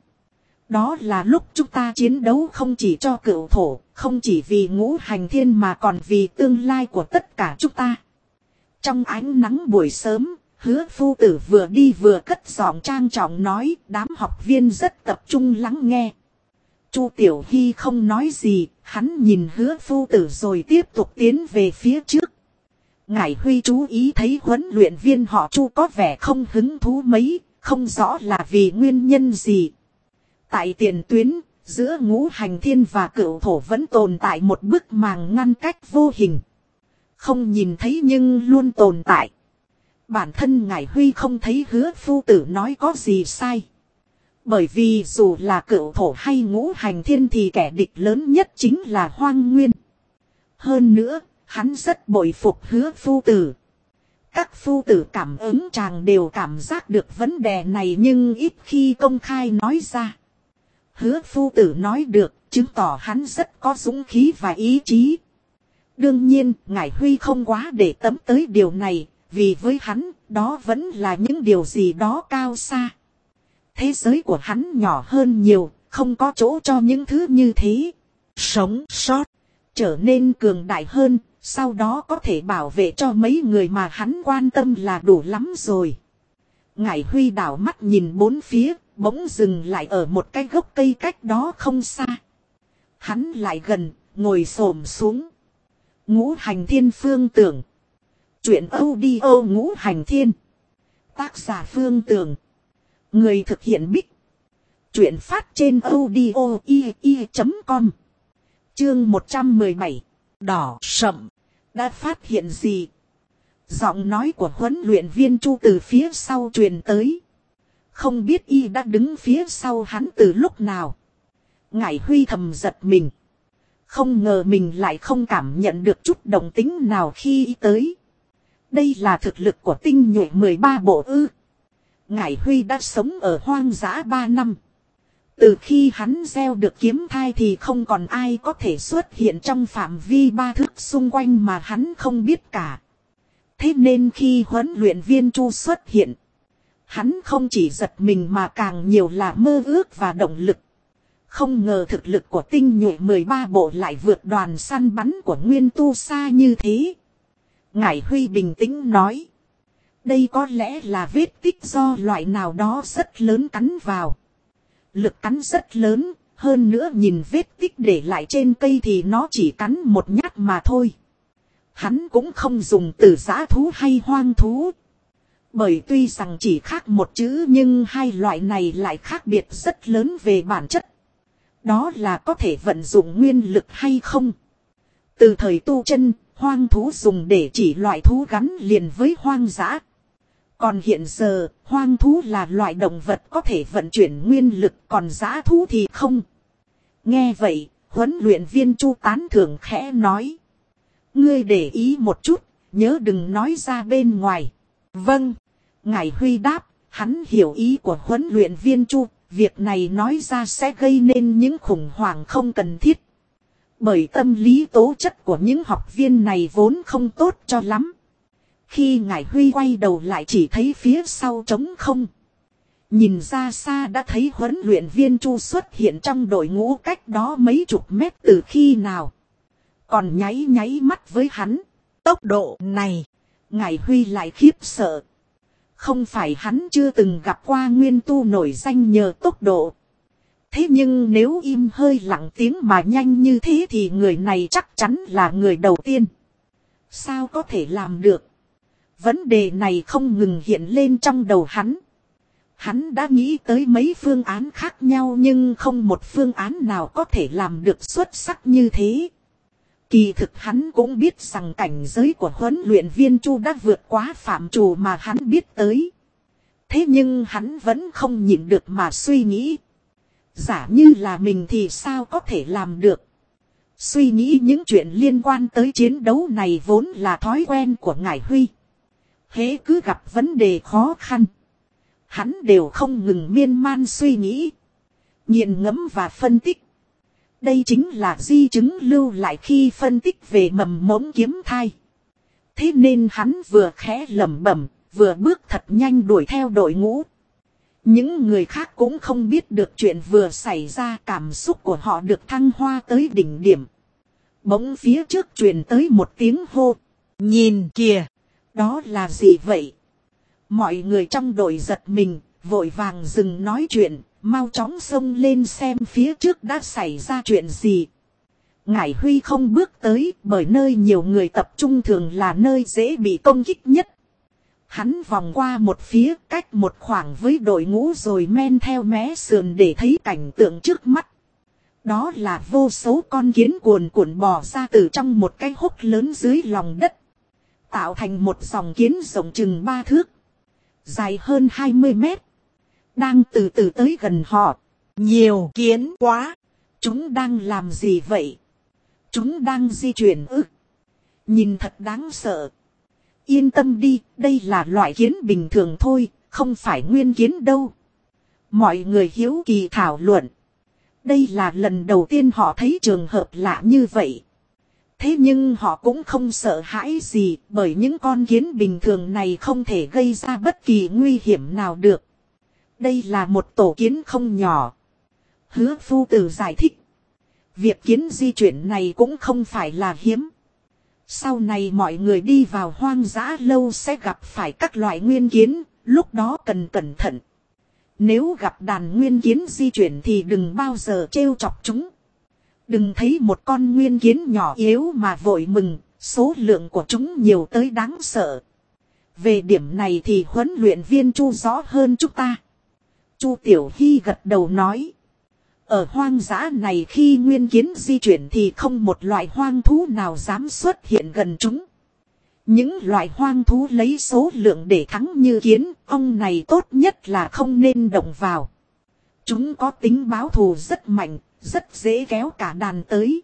Đó là lúc chúng ta chiến đấu không chỉ cho Cựu Thổ, không chỉ vì Ngũ Hành Thiên mà còn vì tương lai của tất cả chúng ta. Trong ánh nắng buổi sớm, Hứa Phu Tử vừa đi vừa cất giọng trang trọng nói, đám học viên rất tập trung lắng nghe. Chu Tiểu Hy không nói gì, hắn nhìn Hứa Phu Tử rồi tiếp tục tiến về phía trước. Ngải Huy chú ý thấy huấn luyện viên họ Chu có vẻ không hứng thú mấy, không rõ là vì nguyên nhân gì. Tại tiền tuyến, giữa Ngũ Hành Thiên và Cựu Thổ vẫn tồn tại một bức màng ngăn cách vô hình. Không nhìn thấy nhưng luôn tồn tại. Bản thân Ngải Huy không thấy Hứa Phu Tử nói có gì sai. Bởi vì dù là Cựu Thổ hay Ngũ Hành Thiên thì kẻ địch lớn nhất chính là Hoang Nguyên. Hơn nữa, hắn rất bội phục Hứa Phu Tử. Các phu tử cảm ứng chàng đều cảm giác được vấn đề này nhưng ít khi công khai nói ra. Hứa Phu Tử nói được, chứng tỏ hắn rất có dũng khí và ý chí. Đương nhiên, Ngải Huy không quá để tâm tới điều này, vì với hắn, đó vẫn là những điều gì đó cao xa. Thế giới của hắn nhỏ hơn nhiều, không có chỗ cho những thứ như thế. Sống sót, trở nên cường đại hơn, sau đó có thể bảo vệ cho mấy người mà hắn quan tâm là đủ lắm rồi. Ngải Huy đảo mắt nhìn bốn phía, bỗng dừng lại ở một cái gốc cây cách đó không xa. Hắn lại gần, ngồi xổm xuống. Ngũ Hành Thiên Phương Tưởng. Chuyện audio Ngũ Hành Thiên. Tác giả Phương Tưởng. Người thực hiện Bích. Chuyện phát trên audio.com. Chương 117. Đỏ sậm. Đã phát hiện gì? Giọng nói của huấn luyện viên Chu từ phía sau truyền tới. Không biết y đã đứng phía sau hắn từ lúc nào. Ngải Huy thầm giật mình. Không ngờ mình lại không cảm nhận được chút động tính nào khi y tới. Đây là thực lực của tinh nhuệ 13 bộ ư. Ngải Huy đã sống ở hoang dã 3 năm. Từ khi hắn gieo được kiếm thai thì không còn ai có thể xuất hiện trong phạm vi 3 thước xung quanh mà hắn không biết cả. Thế nên khi huấn luyện viên Chu xuất hiện, hắn không chỉ giật mình mà càng nhiều là mơ ước và động lực. Không ngờ thực lực của tinh nhuệ 13 bộ lại vượt đoàn săn bắn của Nguyên Tu Sa như thế. Ngải Huy bình tĩnh nói. Đây có lẽ là vết tích do loại nào đó rất lớn cắn vào. Lực cắn rất lớn, hơn nữa nhìn vết tích để lại trên cây thì nó chỉ cắn một nhát mà thôi. Hắn cũng không dùng từ dã thú hay hoang thú. Bởi tuy rằng chỉ khác một chữ nhưng hai loại này lại khác biệt rất lớn về bản chất. Đó là có thể vận dụng nguyên lực hay không. Từ thời tu chân, hoang thú dùng để chỉ loại thú gắn liền với hoang dã. Còn hiện giờ, hoang thú là loại động vật có thể vận chuyển nguyên lực, còn dã thú thì không. Nghe vậy, huấn luyện viên Chu tán thưởng khẽ nói. Ngươi để ý một chút, nhớ đừng nói ra bên ngoài. Vâng, Ngải Huy đáp, hắn hiểu ý của huấn luyện viên Chu, Việc này nói ra sẽ gây nên những khủng hoảng không cần thiết. Bởi tâm lý tố chất của những học viên này vốn không tốt cho lắm. Khi Ngải Huy quay đầu lại chỉ thấy phía sau trống không. Nhìn ra xa đã thấy huấn luyện viên Chu xuất hiện trong đội ngũ cách đó mấy chục mét từ khi nào. Còn nháy nháy mắt với hắn. Tốc độ này. Ngải Huy lại khiếp sợ. Không phải hắn chưa từng gặp qua nguyên tu nổi danh nhờ tốc độ. Thế nhưng nếu im hơi lặng tiếng mà nhanh như thế thì người này chắc chắn là người đầu tiên. Sao có thể làm được? Vấn đề này không ngừng hiện lên trong đầu hắn. Hắn đã nghĩ tới mấy phương án khác nhau nhưng không một phương án nào có thể làm được xuất sắc như thế. Kỳ thực hắn cũng biết rằng cảnh giới của huấn luyện viên Chu đã vượt quá phạm trù mà hắn biết tới. Thế nhưng hắn vẫn không nhịn được mà suy nghĩ. Giả như là mình thì sao có thể làm được. Suy nghĩ những chuyện liên quan tới chiến đấu này vốn là thói quen của Ngải Huy. Hễ cứ gặp vấn đề khó khăn, hắn đều không ngừng miên man suy nghĩ, nghiền ngẫm và phân tích. Đây chính là di chứng lưu lại khi phân tích về mầm mống kiếm thai. Thế nên hắn vừa khẽ lẩm bẩm, vừa bước thật nhanh đuổi theo đội ngũ. Những người khác cũng không biết được chuyện vừa xảy ra, cảm xúc của họ được thăng hoa tới đỉnh điểm. Bỗng phía trước truyền tới một tiếng hô. Nhìn kìa. Đó là gì vậy? Mọi người trong đội giật mình, vội vàng dừng nói chuyện, mau chóng xông lên xem phía trước đã xảy ra chuyện gì. Ngải Huy không bước tới, bởi nơi nhiều người tập trung thường là nơi dễ bị công kích nhất. Hắn vòng qua một phía, cách một khoảng với đội ngũ rồi men theo mé sườn để thấy cảnh tượng trước mắt. Đó là vô số con kiến cuồn cuộn bò ra từ trong một cái hốc lớn dưới lòng đất. Tạo thành một dòng kiến rộng chừng 3 thước. Dài hơn 20 mét. Đang từ từ tới gần họ. Nhiều kiến quá. Chúng đang làm gì vậy? Chúng đang di chuyển ư? Nhìn thật đáng sợ. Yên tâm đi, đây là loại kiến bình thường thôi, không phải nguyên kiến đâu. Mọi người hiếu kỳ thảo luận. Đây là lần đầu tiên họ thấy trường hợp lạ như vậy. Thế nhưng họ cũng không sợ hãi gì, bởi những con kiến bình thường này không thể gây ra bất kỳ nguy hiểm nào được. Đây là một tổ kiến không nhỏ. Hứa Phu Tử giải thích. Việc kiến di chuyển này cũng không phải là hiếm. Sau này mọi người đi vào hoang dã lâu sẽ gặp phải các loại nguyên kiến, lúc đó cần cẩn thận. Nếu gặp đàn nguyên kiến di chuyển thì đừng bao giờ trêu chọc chúng. Đừng thấy một con nguyên kiến nhỏ yếu mà vội mừng, số lượng của chúng nhiều tới đáng sợ. Về điểm này thì huấn luyện viên Chu rõ hơn chúng ta. Chu Tiểu Hy gật đầu nói. Ở hoang dã này khi nguyên kiến di chuyển thì không một loại hoang thú nào dám xuất hiện gần chúng. Những loại hoang thú lấy số lượng để thắng như kiến, ong này tốt nhất là không nên động vào. Chúng có tính báo thù rất mạnh, rất dễ kéo cả đàn tới.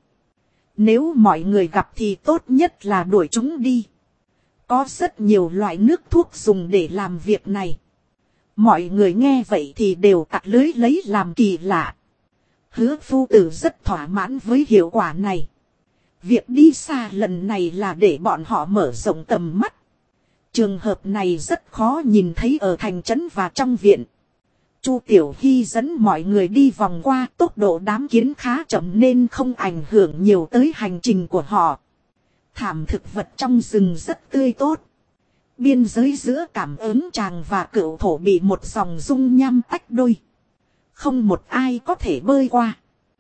Nếu mọi người gặp thì tốt nhất là đuổi chúng đi. Có rất nhiều loại nước thuốc dùng để làm việc này. Mọi người nghe vậy thì đều tặc lưới lấy làm kỳ lạ. Hứa Phu Tử rất thỏa mãn với hiệu quả này. Việc đi xa lần này là để bọn họ mở rộng tầm mắt. Trường hợp này rất khó nhìn thấy ở thành trấn và trong viện. Chu Tiểu Hy dẫn mọi người đi vòng qua, tốc độ đám kiến khá chậm nên không ảnh hưởng nhiều tới hành trình của họ. Thảm thực vật trong rừng rất tươi tốt. Biên giới giữa Cảm Ứng Tràng và Cửu Thổ bị một dòng dung nham tách đôi. Không một ai có thể bơi qua.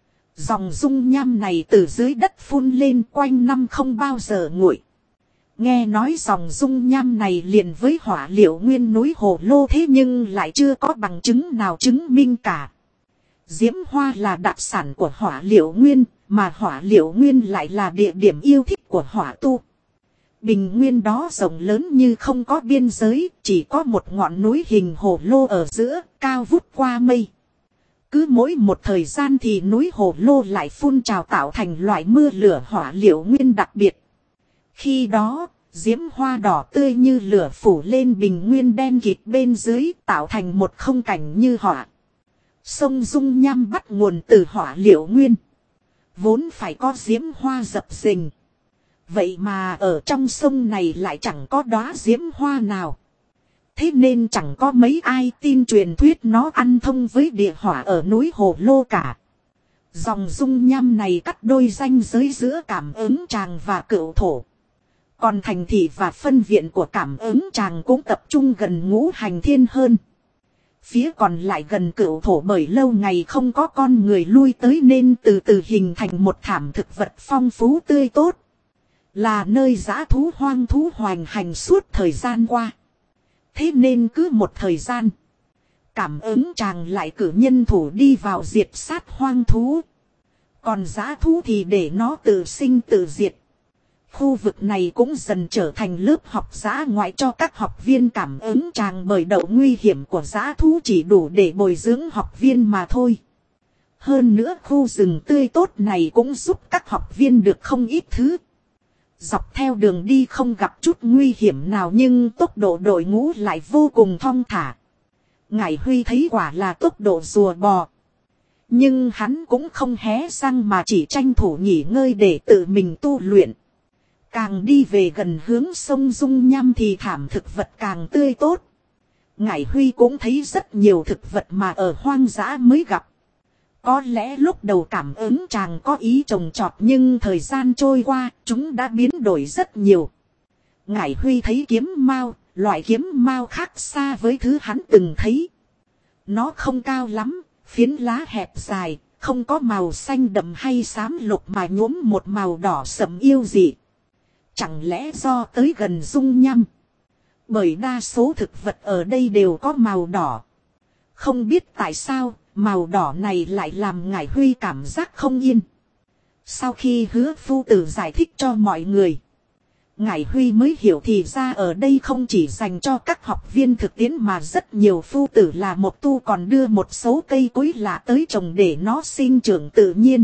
Dòng dung nham này từ dưới đất phun lên quanh năm không bao giờ nguội. Nghe nói dòng dung nham này liền với hỏa liệu nguyên núi Hồ Lô thế nhưng lại chưa có bằng chứng nào chứng minh cả. Diễm hoa là đặc sản của hỏa liệu nguyên, mà hỏa liệu nguyên lại là địa điểm yêu thích của hỏa tu. Bình nguyên đó rộng lớn như không có biên giới, chỉ có một ngọn núi hình hồ lô ở giữa, cao vút qua mây. Cứ mỗi một thời gian thì núi Hồ Lô lại phun trào tạo thành loại mưa lửa hỏa liệu nguyên đặc biệt. Khi đó, diễm hoa đỏ tươi như lửa phủ lên bình nguyên đen kịt bên dưới tạo thành một không cảnh như họa. Sông dung nham bắt nguồn từ hỏa liệu nguyên. Vốn phải có diễm hoa dập dềnh. Vậy mà ở trong sông này lại chẳng có đóa diễm hoa nào. Thế nên chẳng có mấy ai tin truyền thuyết nó ăn thông với địa hỏa ở núi Hồ Lô cả. Dòng dung nham này cắt đôi ranh giới giữa Cảm Ứng Tràng và Cựu Thổ. Còn thành thị và phân viện của Cảm Ứng Tràng cũng tập trung gần Ngũ Hành Thiên hơn. Phía còn lại gần Cựu Thổ bởi lâu ngày không có con người lui tới nên từ từ hình thành một thảm thực vật phong phú tươi tốt. Là nơi dã thú hoang thú hoành hành suốt thời gian qua. Thế nên cứ một thời gian, Cảm Ứng Tràng lại cử nhân thủ đi vào diệt sát hoang thú. Còn dã thú thì để nó tự sinh tự diệt. Khu vực này cũng dần trở thành lớp học dã ngoại cho các học viên Cảm Ứng Tràng, bởi độ nguy hiểm của dã thú chỉ đủ để bồi dưỡng học viên mà thôi. Hơn nữa khu rừng tươi tốt này cũng giúp các học viên được không ít thứ. Dọc theo đường đi không gặp chút nguy hiểm nào nhưng tốc độ đội ngũ lại vô cùng thong thả. Ngải Huy thấy quả là tốc độ rùa bò. Nhưng hắn cũng không hé răng mà chỉ tranh thủ nghỉ ngơi để tự mình tu luyện. Càng đi về gần hướng sông dung nham thì thảm thực vật càng tươi tốt. Ngải Huy cũng thấy rất nhiều thực vật mà ở hoang dã mới gặp. Có lẽ lúc đầu Cảm Ứng Tràng có ý trồng trọt nhưng thời gian trôi qua chúng đã biến đổi rất nhiều. Ngải Huy thấy kiếm mao, loại kiếm mao khác xa với thứ hắn từng thấy. Nó không cao lắm, phiến lá hẹp dài, không có màu xanh đậm hay xám lục mà nhuốm một màu đỏ sẫm yêu dị. Chẳng lẽ do tới gần dung nham? Bởi đa số thực vật ở đây đều có màu đỏ. Không biết tại sao, màu đỏ này lại làm Ngải Huy cảm giác không yên. Sau khi Hứa phu tử giải thích cho mọi người, Ngải Huy mới hiểu thì ra ở đây không chỉ dành cho các học viên thực tiễn mà rất nhiều phu tử là một tu còn đưa một số cây cối lạ tới trồng để nó sinh trưởng tự nhiên.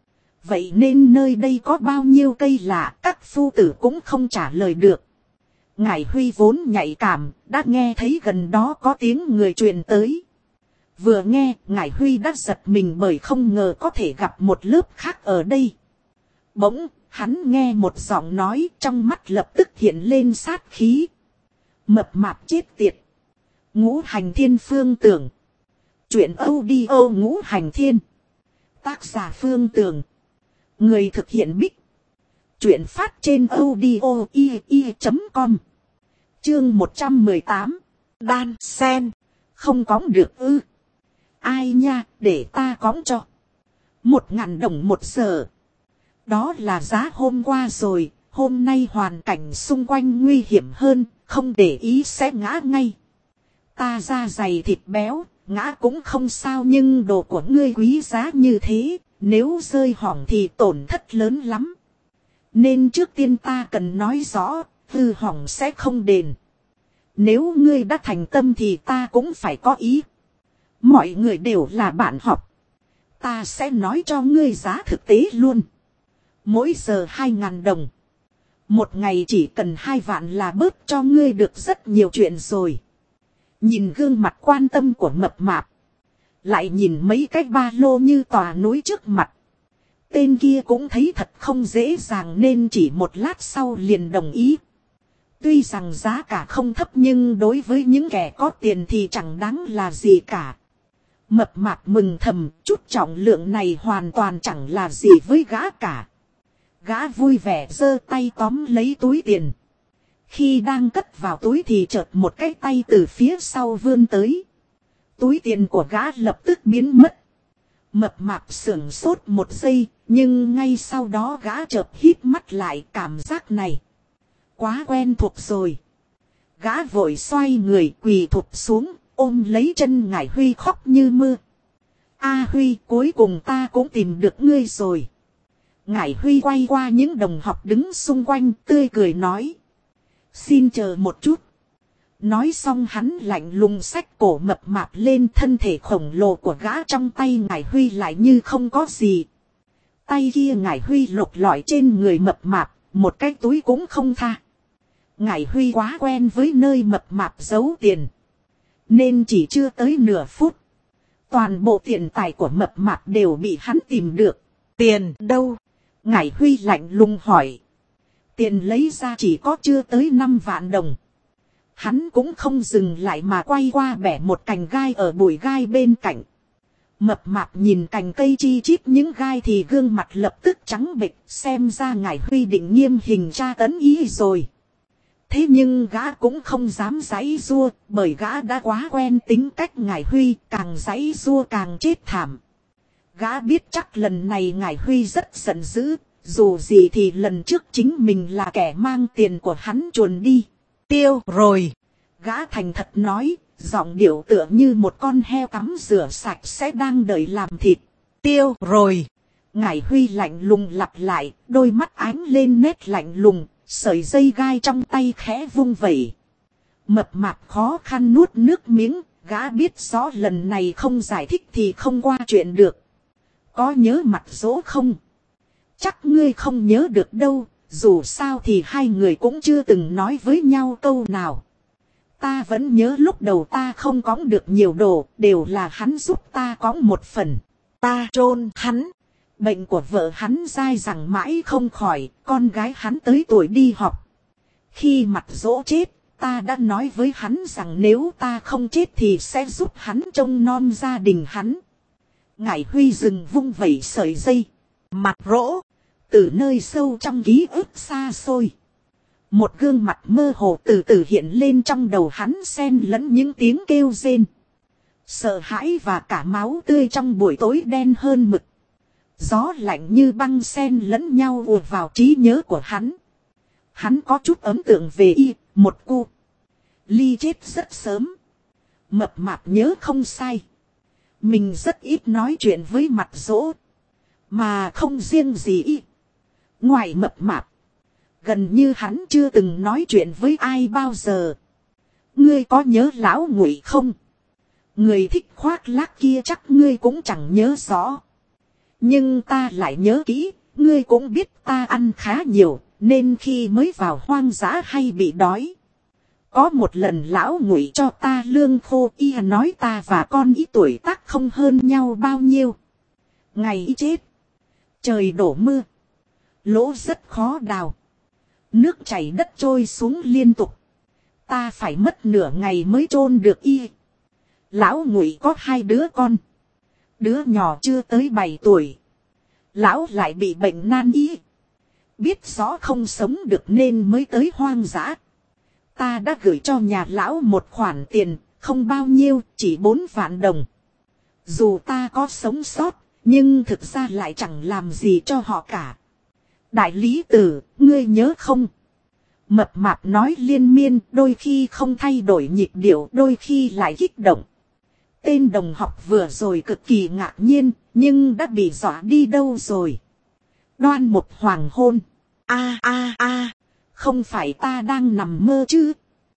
Vậy nên nơi đây có bao nhiêu cây lạ các phu tử cũng không trả lời được. Ngải Huy vốn nhạy cảm, đã nghe thấy gần đó có tiếng người truyền tới. Vừa nghe, Ngải Huy đã giật mình bởi không ngờ có thể gặp một lớp khác ở đây. Bỗng, hắn nghe một giọng nói trong mắt lập tức hiện lên sát khí. Mập mạp chết tiệt. Ngũ Hành Thiên Phương Tưởng. Chuyện audio Ngũ Hành Thiên. Tác giả Phương Tưởng. Người thực hiện Bích. Chuyện phát trên audio.com. Chương 118. Đan sen. Không cõng được ư? Ai nha, để ta cõng cho. 1.000 đồng 1 giờ. Đó là giá hôm qua rồi, hôm nay hoàn cảnh xung quanh nguy hiểm hơn, không để ý sẽ ngã ngay. Ta da dày thịt béo, ngã cũng không sao nhưng đồ của ngươi quý giá như thế, nếu rơi hỏng thì tổn thất lớn lắm. Nên trước tiên ta cần nói rõ, hư hỏng sẽ không đền. Nếu ngươi đã thành tâm thì ta cũng phải có ý. Mọi người đều là bạn học. Ta sẽ nói cho ngươi giá thực tế luôn. Mỗi giờ 2.000 đồng. Một ngày chỉ cần 2 vạn là bớt cho ngươi được rất nhiều chuyện rồi. Nhìn gương mặt quan tâm của mập mạp. Lại nhìn mấy cái ba lô như tòa núi trước mặt. Tên kia cũng thấy thật không dễ dàng nên chỉ một lát sau liền đồng ý. Tuy rằng giá cả không thấp nhưng đối với những kẻ có tiền thì chẳng đáng là gì cả. Mập mạp mừng thầm, chút trọng lượng này hoàn toàn chẳng là gì với gã cả. Gã vui vẻ giơ tay tóm lấy túi tiền. Khi đang cất vào túi thì chợt một cái tay từ phía sau vươn tới. Túi tiền của gã lập tức biến mất. Mập mạp sửng sốt một giây, nhưng ngay sau đó gã chợt hít mắt lại, cảm giác này quá quen thuộc rồi. Gã vội xoay người quỳ thụp xuống, ôm lấy chân Ngải Huy khóc như mưa. A Huy, cuối cùng ta cũng tìm được ngươi rồi. Ngải Huy quay qua những đồng học đứng xung quanh tươi cười nói. Xin chờ một chút. Nói xong hắn lạnh lùng xách cổ mập mạp lên, thân thể khổng lồ của gã trong tay Ngải Huy lại như không có gì. Tay kia Ngải Huy lục lọi trên người mập mạp, một cái túi cũng không tha. Ngải Huy quá quen với nơi mập mạp giấu tiền. Nên chỉ chưa tới nửa phút. Toàn bộ tiền tài của mập mạp đều bị hắn tìm được. Tiền đâu? Ngải Huy lạnh lùng hỏi. Tiền lấy ra chỉ có chưa tới 5 vạn đồng. Hắn cũng không dừng lại mà quay qua bẻ một cành gai ở bụi gai bên cạnh. Mập mạp nhìn cành cây chi chít những gai thì gương mặt lập tức trắng bệch, xem ra Ngải Huy định nghiêm hình tra tấn ý rồi. Thế nhưng gã cũng không dám giãy giụa, bởi gã đã quá quen tính cách Ngải Huy, càng giãy giụa càng chết thảm. Gã biết chắc lần này Ngải Huy rất giận dữ, dù gì thì lần trước chính mình là kẻ mang tiền của hắn chuồn đi. Tiêu rồi. Gã thành thật nói, giọng điệu tựa như một con heo cắm rửa sạch sẽ đang đợi làm thịt. Tiêu rồi. Ngải Huy lạnh lùng lặp lại, đôi mắt ánh lên nét lạnh lùng, sợi dây gai trong tay khẽ vung vẩy. Mập mạp khó khăn nuốt nước miếng, gã biết rõ lần này không giải thích thì không qua chuyện được. Có nhớ mặt dỗ không? Chắc ngươi không nhớ được đâu, dù sao thì hai người cũng chưa từng nói với nhau câu nào. Ta vẫn nhớ lúc đầu ta không cõng được nhiều đồ, đều là hắn giúp ta cõng một phần. Ta chôn hắn. Bệnh của vợ hắn dai dẳng mãi không khỏi, con gái hắn tới tuổi đi học. Khi mặt dỗ chết, ta đã nói với hắn rằng nếu ta không chết thì sẽ giúp hắn trông nom gia đình hắn. Ngải Huy dừng vung vẩy sợi dây. Mặt rỗ. Từ nơi sâu trong ký ức xa xôi. Một gương mặt mơ hồ từ từ hiện lên trong đầu hắn, xen lẫn những tiếng kêu rên. Sợ hãi và cả máu tươi trong buổi tối đen hơn mực. Gió lạnh như băng xen lẫn nhau ùa vào trí nhớ của hắn. Hắn có chút ấn tượng về một cu. Ly chết rất sớm. Mập mạp nhớ không sai. Mình rất ít nói chuyện với mặt dỗ. Mà không riêng gì ngoài mập mạp. Gần như hắn chưa từng nói chuyện với ai bao giờ. Ngươi có nhớ lão Ngụy không? Người thích khoác lác kia chắc ngươi cũng chẳng nhớ rõ. Nhưng ta lại nhớ kỹ, ngươi cũng biết ta ăn khá nhiều, nên khi mới vào hoang dã hay bị đói. Có một lần lão Ngụy cho ta lương khô, nói ta và con tuổi tác không hơn nhau bao nhiêu. Ngày chết, trời đổ mưa, lỗ rất khó đào. Nước chảy đất trôi xuống liên tục. Ta phải mất nửa ngày mới chôn được Lão Ngụy có 2 đứa con. Đứa nhỏ chưa tới 7 tuổi. Lão lại bị bệnh nan y. Biết rõ không sống được nên mới tới hoang dã. Ta đã gửi cho nhà lão một khoản tiền, không bao nhiêu, chỉ 4 vạn đồng. Dù ta có sống sót, nhưng thực ra lại chẳng làm gì cho họ cả. Đại lý tử, ngươi nhớ không? Mập mạp nói liên miên, đôi khi không thay đổi nhịp điệu, đôi khi lại kích động. Tên đồng học vừa rồi cực kỳ ngạc nhiên, nhưng đã bị dọa đi đâu rồi? Đoan một hoàng hôn. Không phải ta đang nằm mơ chứ?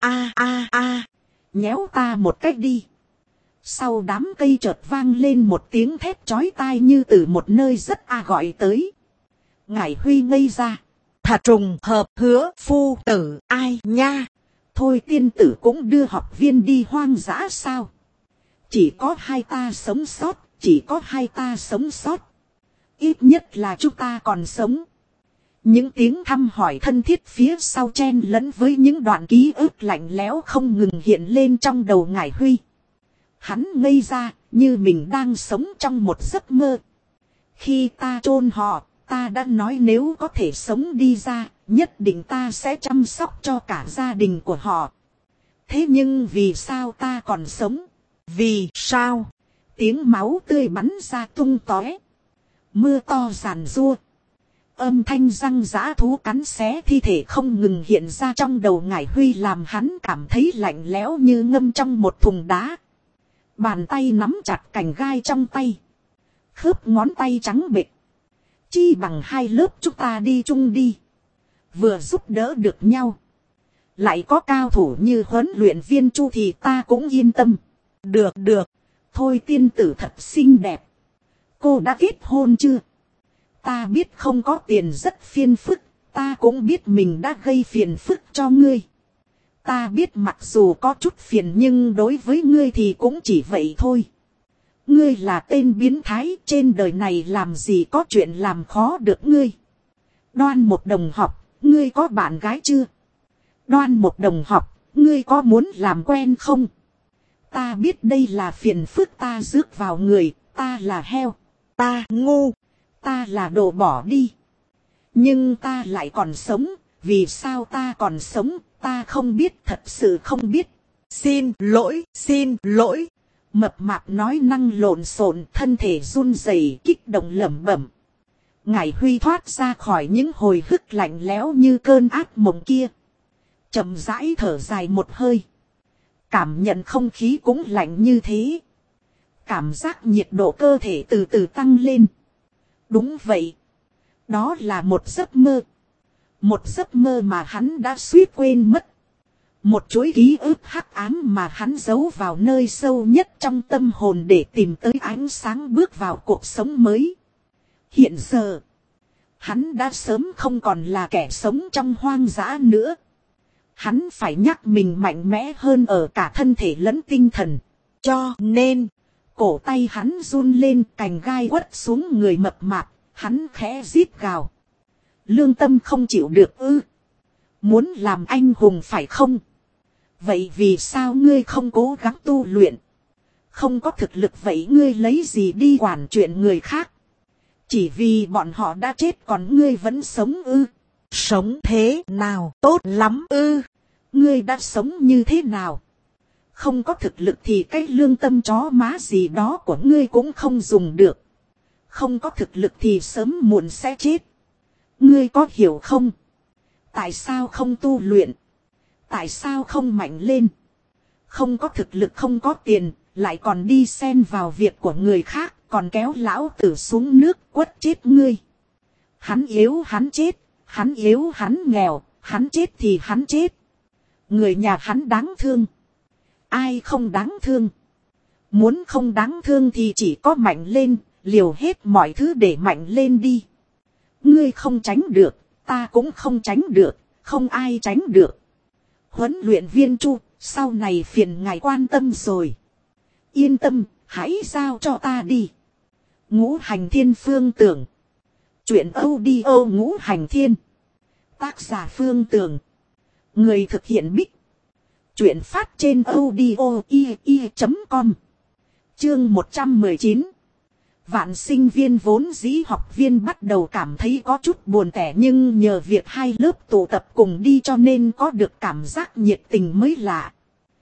Nhéo ta một cách đi. Sau đám cây chợt vang lên một tiếng thét chói tai như từ một nơi rất gọi tới. Ngải Huy ngây ra. Thà trùng hợp Hứa phu tử ai nha? Thôi tiên tử cũng đưa học viên đi hoang dã sao? Chỉ có 2 ta sống sót, chỉ có 2 ta sống sót. Ít nhất là chúng ta còn sống. Những tiếng thăm hỏi thân thiết phía sau chen lẫn với những đoạn ký ức lạnh lẽo không ngừng hiện lên trong đầu Ngải Huy. Hắn ngây ra, như mình đang sống trong một giấc mơ. Khi ta chôn họ, ta đã nói nếu có thể sống đi ra, nhất định ta sẽ chăm sóc cho cả gia đình của họ. Thế nhưng vì sao ta còn sống? Vì sao? Tiếng máu tươi bắn ra tung tóe. Mưa to giàn giụa. Âm thanh răng giã thú cắn xé thi thể không ngừng hiện ra trong đầu Ngải Huy, làm hắn cảm thấy lạnh lẽo như ngâm trong một thùng đá. Bàn tay nắm chặt cành gai trong tay. Khớp ngón tay trắng bệch. Chi bằng 2 lớp chúng ta đi chung đi. Vừa giúp đỡ được nhau. Lại có cao thủ như huấn luyện viên Chu thì ta cũng yên tâm. Được. Thôi tiên tử thật xinh đẹp. Cô đã kết hôn chưa? Ta biết không có tiền rất phiền phức. Ta cũng biết mình đã gây phiền phức cho ngươi. Ta biết mặc dù có chút phiền nhưng đối với ngươi thì cũng chỉ vậy thôi. Ngươi là tên biến thái, trên đời này làm gì có chuyện làm khó được ngươi. Đoan Mục đồng học, ngươi có bạn gái chưa? Đoan Mục đồng học, ngươi có muốn làm quen không? Ta biết đây là phiền phức ta rước vào người, ta là heo, ta ngu, ta là đồ bỏ đi. Nhưng ta lại còn sống, vì sao ta còn sống, ta không biết, thật sự không biết. Xin lỗi, xin lỗi. Mập mạp nói năng lộn xộn, thân thể run rẩy, kích động lẩm bẩm. Ngải Huy thoát ra khỏi những hồi hức lạnh lẽo như cơn ác mộng kia. Chậm rãi thở dài một hơi. Cảm nhận không khí cũng lạnh như thế. Cảm giác nhiệt độ cơ thể từ từ tăng lên. Đúng vậy. Đó là một giấc mơ. Một giấc mơ mà hắn đã suýt quên mất. Một chuỗi ký ức hắc ám mà hắn giấu vào nơi sâu nhất trong tâm hồn để tìm tới ánh sáng bước vào cuộc sống mới. Hiện giờ, hắn đã sớm không còn là kẻ sống trong hoang dã nữa. Hắn phải nhắc mình mạnh mẽ hơn ở cả thân thể lẫn tinh thần. Cho nên, cổ tay hắn run lên, cành gai quất xuống người mập mạp, hắn khẽ rít gào. Lương tâm không chịu được ư? Muốn làm anh hùng phải không? Vậy vì sao ngươi không cố gắng tu luyện? Không có thực lực vậy ngươi lấy gì đi quản chuyện người khác? Chỉ vì bọn họ đã chết còn ngươi vẫn sống ư? Sống thế nào tốt lắm ư? Ngươi đã sống như thế nào? Không có thực lực thì cái lương tâm chó má gì đó của ngươi cũng không dùng được. Không có thực lực thì sớm muộn sẽ chết. Ngươi có hiểu không? Tại sao không tu luyện? Tại sao không mạnh lên? Không có thực lực không có tiền, lại còn đi xen vào việc của người khác, còn kéo lão tử xuống nước quất chết ngươi. Hắn yếu hắn chết, hắn yếu hắn nghèo, hắn chết thì hắn chết. Người nhà hắn đáng thương. Ai không đáng thương? Muốn không đáng thương thì chỉ có mạnh lên, liều hết mọi thứ để mạnh lên đi. Ngươi không tránh được, ta cũng không tránh được, không ai tránh được. Huấn luyện viên Chu, sau này phiền ngài quan tâm rồi. Yên tâm, hãy giao cho ta đi. Ngũ Hành Thiên Phương Tưởng. Chuyện audio Ngũ Hành Thiên. Tác giả Phương Tưởng. Người thực hiện Bích. Chuyện phát trên audio.com. Chương 119. Vạn sinh viên vốn dĩ học viên bắt đầu cảm thấy có chút buồn tẻ, nhưng nhờ việc hai lớp tụ tập cùng đi cho nên có được cảm giác nhiệt tình mới lạ.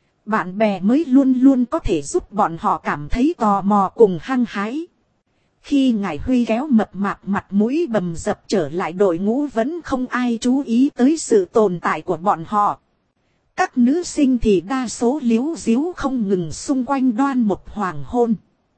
Bạn bè mới luôn luôn có thể giúp bọn họ cảm thấy tò mò cùng hăng hái. Khi Ngải Huy kéo mập mạp mặt mũi bầm dập trở lại đội ngũ vẫn không ai chú ý tới sự tồn tại của bọn họ. Các nữ sinh thì đa số líu díu không ngừng xung quanh Đoan Mục hoàng hôn.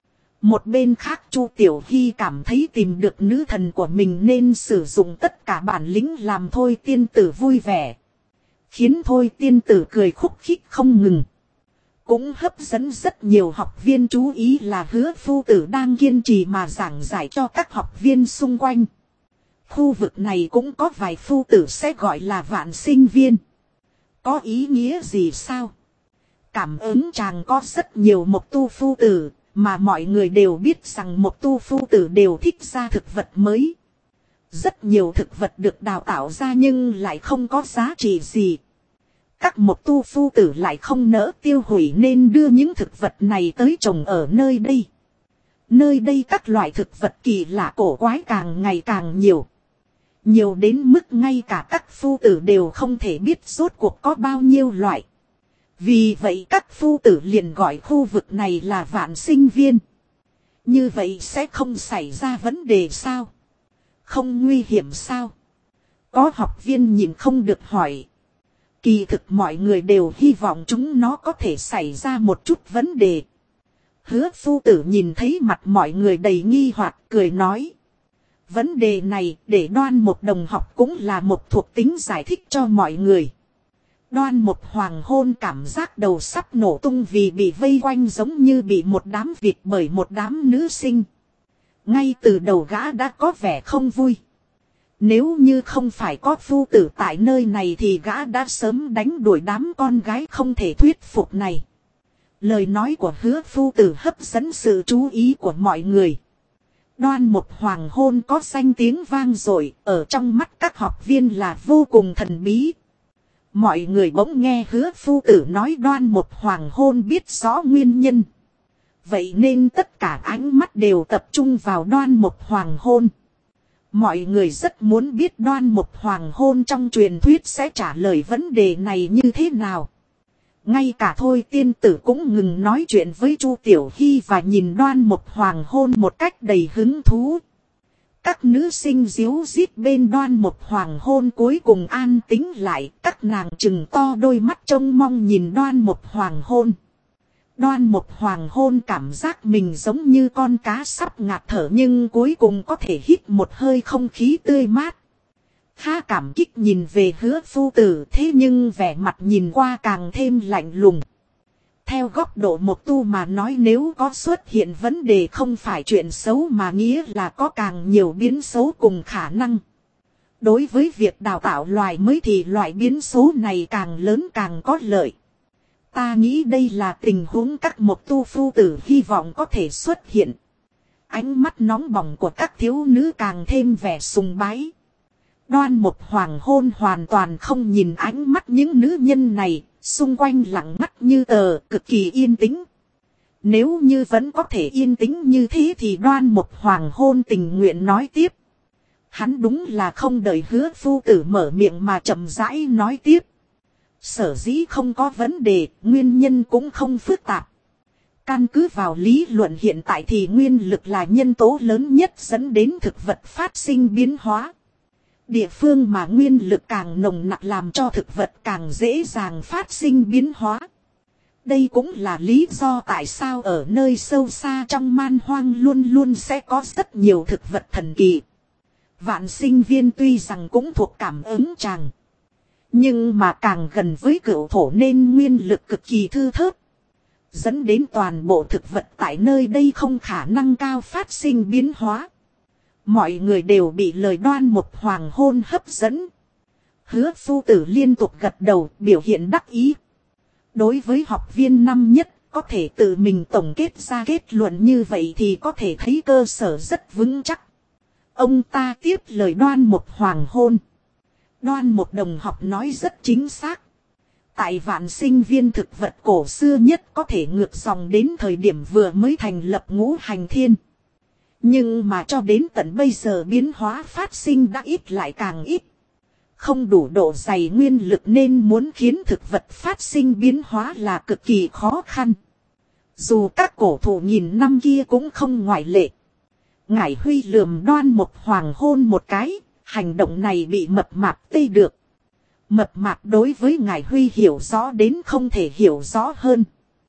Một bên khác Chu Tiểu Hy cảm thấy tìm được nữ thần của mình nên sử dụng tất cả bản lĩnh làm Thôi tiên tử vui vẻ. Khiến Thôi tiên tử cười khúc khích không ngừng. Cũng hấp dẫn rất nhiều học viên chú ý là Hứa phu tử đang kiên trì mà giảng giải cho các học viên xung quanh. Khu vực này cũng có vài phu tử sẽ gọi là vạn sinh viên. Có ý nghĩa gì sao? Cảm ứng chàng có rất nhiều Mộc Tu phu tử, mà mọi người đều biết rằng Mộc Tu phu tử đều thích ra thực vật mới. Rất nhiều thực vật được đào tạo ra nhưng lại không có giá trị gì. Các Mộc Tu phu tử lại không nỡ tiêu hủy nên đưa những thực vật này tới trồng ở nơi đây. Nơi đây các loại thực vật kỳ lạ cổ quái càng ngày càng nhiều. Nhiều đến mức ngay cả các phu tử đều không thể biết rốt cuộc có bao nhiêu loại. Vì vậy các phu tử liền gọi khu vực này là vạn sinh viên. Như vậy sẽ không xảy ra vấn đề sao? Không nguy hiểm sao? Có học viên nhìn không được hỏi. Kỳ thực mọi người đều hy vọng chúng nó có thể xảy ra một chút vấn đề. Hứa phu tử nhìn thấy mặt mọi người đầy nghi hoặc cười nói. Vấn đề này để Đoan Mục đồng học cũng là một thuộc tính giải thích cho mọi người. Đoan Mục hoàng hôn cảm giác đầu sắp nổ tung vì bị vây quanh giống như bị một đám vịt bởi một đám nữ sinh. Ngay từ đầu gã đã có vẻ không vui. Nếu như không phải có phu tử tại nơi này thì gã đã sớm đánh đuổi đám con gái không thể thuyết phục này. Lời nói của Hứa phu tử hấp dẫn sự chú ý của mọi người. Đoan Mục hoàng hôn có danh tiếng vang dội, ở trong mắt các học viên là vô cùng thần bí. Mọi người bỗng nghe Hứa phu tử nói Đoan Mục hoàng hôn biết rõ nguyên nhân. Vậy nên tất cả ánh mắt đều tập trung vào Đoan Mục hoàng hôn. Mọi người rất muốn biết Đoan Mục hoàng hôn trong truyền thuyết sẽ trả lời vấn đề này như thế nào. Ngay cả Thôi tiên tử cũng ngừng nói chuyện với Chu Tiểu Hy và nhìn Đoan Mục hoàng hôn một cách đầy hứng thú. Các nữ sinh díu dít bên Đoan Mục hoàng hôn cuối cùng an tĩnh lại, các nàng trừng to đôi mắt trông mong nhìn Đoan Mục hoàng hôn. Đoan Mục hoàng hôn cảm giác mình giống như con cá sắp ngạt thở nhưng cuối cùng có thể hít một hơi không khí tươi mát. Khá cảm kích nhìn về Hứa phu tử, thế nhưng vẻ mặt nhìn qua càng thêm lạnh lùng. Theo góc độ Mộc Tu mà nói, nếu có xuất hiện vấn đề không phải chuyện xấu mà nghĩa là có càng nhiều biến số cùng khả năng. Đối với việc đào tạo loài mới thì loại biến số này càng lớn càng có lợi. Ta nghĩ đây là tình huống các Mộc Tu phu tử hy vọng có thể xuất hiện. Ánh mắt nóng bỏng của các thiếu nữ càng thêm vẻ sùng bái. Đoan Mục hoàng hôn hoàn toàn không nhìn ánh mắt những nữ nhân này, xung quanh lặng ngắt như tờ, cực kỳ yên tĩnh. Nếu như vẫn có thể yên tĩnh như thế thì Đoan Mục hoàng hôn tình nguyện nói tiếp. Hắn đúng là không đợi Hứa phu tử mở miệng mà chậm rãi nói tiếp. Sở dĩ không có vấn đề, nguyên nhân cũng không phức tạp. Căn cứ vào lý luận hiện tại thì nguyên lực là nhân tố lớn nhất dẫn đến thực vật phát sinh biến hóa. Địa phương mà nguyên lực càng nồng nặc làm cho thực vật càng dễ dàng phát sinh biến hóa. Đây cũng là lý do tại sao ở nơi sâu xa trong man hoang luôn luôn sẽ có rất nhiều thực vật thần kỳ. Vạn sinh viên tuy rằng cũng thuộc cảm ứng tràng. Nhưng mà càng gần với cửu thổ nên nguyên lực cực kỳ thư thớt. Dẫn đến toàn bộ thực vật tại nơi đây không khả năng cao phát sinh biến hóa. Mọi người đều bị lời Đoan Mục hoàng hôn hấp dẫn. Hứa phu tử liên tục gật đầu biểu hiện đắc ý. Đối với học viên năm nhất, có thể tự mình tổng kết ra kết luận như vậy thì có thể thấy cơ sở rất vững chắc. Ông ta tiếp lời Đoan Mục hoàng hôn. Đoan Mục đồng học nói rất chính xác. Tại vạn sinh viên thực vật cổ xưa nhất có thể ngược dòng đến thời điểm vừa mới thành lập Ngũ Hành Thiên. Nhưng mà cho đến tận bây giờ biến hóa phát sinh đã ít lại càng ít. Không đủ độ dày nguyên lực nên muốn khiến thực vật phát sinh biến hóa là cực kỳ khó khăn. Dù các cổ thụ nghìn năm kia cũng không ngoại lệ. Ngải Huy lườm Đoan Mục hoàng hôn một cái, hành động này bị mập mạp tê được. Mập mạp đối với Ngải Huy hiểu rõ đến không thể hiểu rõ hơn.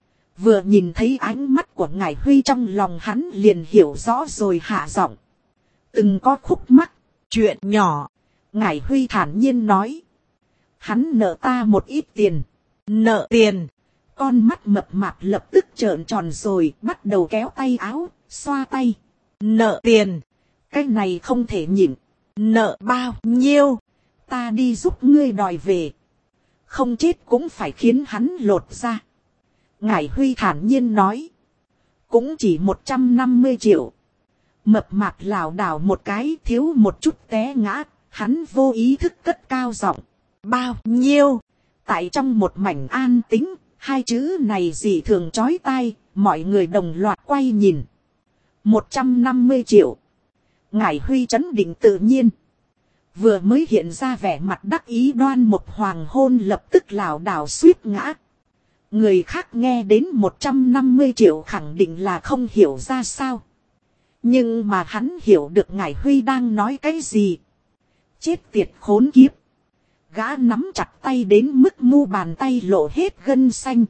Vừa nhìn thấy ánh mắt của Ngải Huy trong lòng hắn liền hiểu rõ rồi hạ giọng. Từng có khúc mắc, chuyện nhỏ. Ngải Huy thản nhiên nói. Hắn nợ ta một ít tiền. Nợ tiền. Con mắt mập mạp lập tức trợn tròn rồi bắt đầu kéo tay áo, xoa tay. Nợ tiền. Cái này không thể nhịn. Nợ bao nhiêu? Ta đi giúp ngươi đòi về. Không chết cũng phải khiến hắn lột ra. Ngải Huy thản nhiên nói. Cũng chỉ 150 triệu. Mập mạp lảo đảo một cái thiếu một chút té ngã. Hắn vô ý thức cất cao giọng. Bao nhiêu? Tại trong một mảnh an tĩnh, hai chữ này dị thường chói tai, mọi người đồng loạt quay nhìn. 150 triệu. Ngải Huy trấn định tự nhiên. Vừa mới hiện ra vẻ mặt đắc ý Đoan Mục hoàng hôn lập tức lảo đảo suýt ngã. Người khác nghe đến 150 triệu khẳng định là không hiểu ra sao. Nhưng mà hắn hiểu được Ngải Huy đang nói cái gì. Chết tiệt khốn kiếp. Gã nắm chặt tay đến mức mu bàn tay lộ hết gân xanh.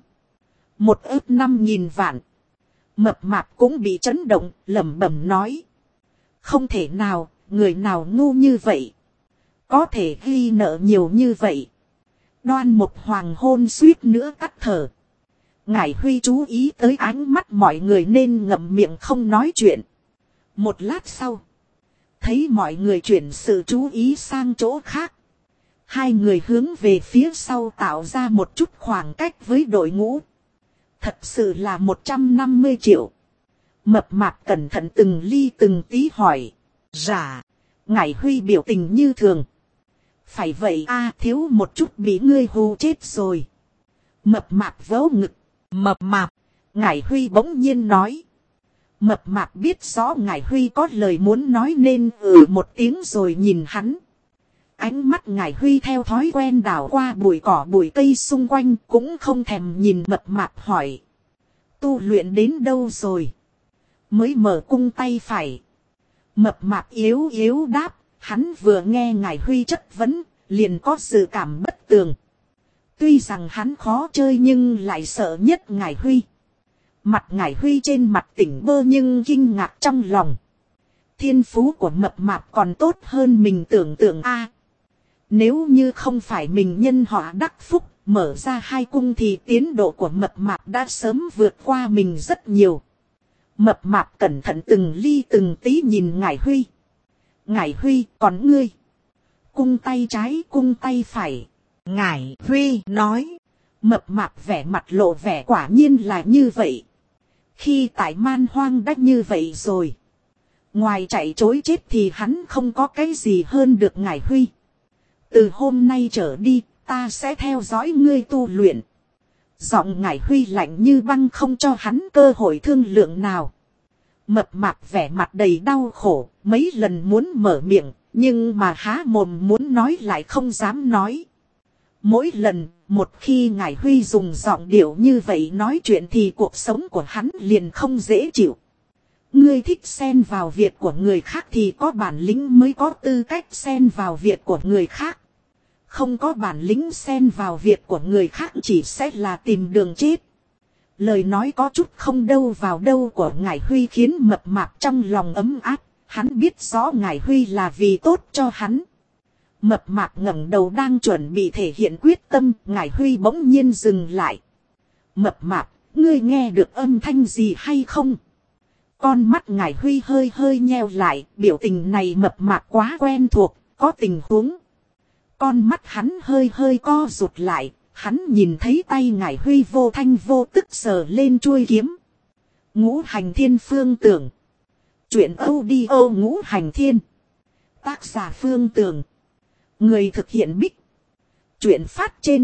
1,5 vạn. Mập mạp cũng bị chấn động, lẩm bẩm nói. Không thể nào, người nào ngu như vậy. Có thể ghi nợ nhiều như vậy. Đoan Mục hoàng hôn suýt nữa cắt thở. Ngải Huy chú ý tới ánh mắt mọi người nên ngậm miệng không nói chuyện. Một lát sau. Thấy mọi người chuyển sự chú ý sang chỗ khác. Hai người hướng về phía sau tạo ra một chút khoảng cách với đội ngũ. Thật sự là 150 triệu. Mập mạp cẩn thận từng ly từng tí hỏi. Dạ. Ngải Huy biểu tình như thường. Phải vậy a, thiếu một chút bị ngươi hù chết rồi. Mập mạp vớ ngực. Mập mạp. Ngải Huy bỗng nhiên nói. Mập mạp biết rõ Ngải Huy có lời muốn nói nên một tiếng rồi nhìn hắn. Ánh mắt Ngải Huy theo thói quen đảo qua bụi cỏ bụi cây xung quanh cũng không thèm nhìn mập mạp hỏi. Tu luyện đến đâu rồi? Mới mở cung tay phải. Mập mạp yếu yếu đáp, hắn vừa nghe Ngải Huy chất vấn, liền có dự cảm bất tường. Tuy rằng hắn khó chơi nhưng lại sợ nhất Ngải Huy. Mặt Ngải Huy trên mặt tỉnh bơ nhưng kinh ngạc trong lòng. Thiên phú của mập mạp còn tốt hơn mình tưởng tượng a. Nếu như không phải mình nhân họa đắc phúc, mở ra 2 cung thì tiến độ của mập mạp đã sớm vượt qua mình rất nhiều. Mập mạp cẩn thận từng ly từng tí nhìn Ngải Huy. Ngải Huy, còn ngươi? Cung tay trái, cung tay phải. Ngải Huy nói. Mập mạp vẻ mặt lộ vẻ quả nhiên là như vậy. Khi tại man hoang đã như vậy rồi. Ngoài chạy chối chết thì hắn không có cái gì hơn được Ngải Huy. Từ hôm nay trở đi, ta sẽ theo dõi ngươi tu luyện. Giọng Ngải Huy lạnh như băng không cho hắn cơ hội thương lượng nào. Mập mạp vẻ mặt đầy đau khổ, mấy lần muốn mở miệng, nhưng mà há mồm muốn nói lại không dám nói. Mỗi lần, một khi Ngải Huy dùng giọng điệu như vậy nói chuyện thì cuộc sống của hắn liền không dễ chịu. Ngươi thích xen vào việc của người khác thì có bản lĩnh mới có tư cách xen vào việc của người khác. Không có bản lĩnh xen vào việc của người khác chỉ sẽ là tìm đường chết. Lời nói có chút không đâu vào đâu của Ngải Huy khiến mập mạp trong lòng ấm áp. Hắn biết rõ Ngải Huy là vì tốt cho hắn. Mập mạp ngẩng đầu đang chuẩn bị thể hiện quyết tâm, Ngải Huy bỗng nhiên dừng lại. Mập mạp, ngươi nghe được âm thanh gì hay không? Con mắt Ngải Huy hơi hơi nheo lại, biểu tình này mập mạp quá quen thuộc, có tình huống. Con mắt hắn hơi hơi co rụt lại, hắn nhìn thấy tay Ngải Huy vô thanh vô tức sờ lên chuôi kiếm. Ngũ Hành Thiên Phương Tưởng. Chuyện audio Ngũ Hành Thiên. Tác giả Phương Tưởng. Người thực hiện Bích. Chuyện phát trên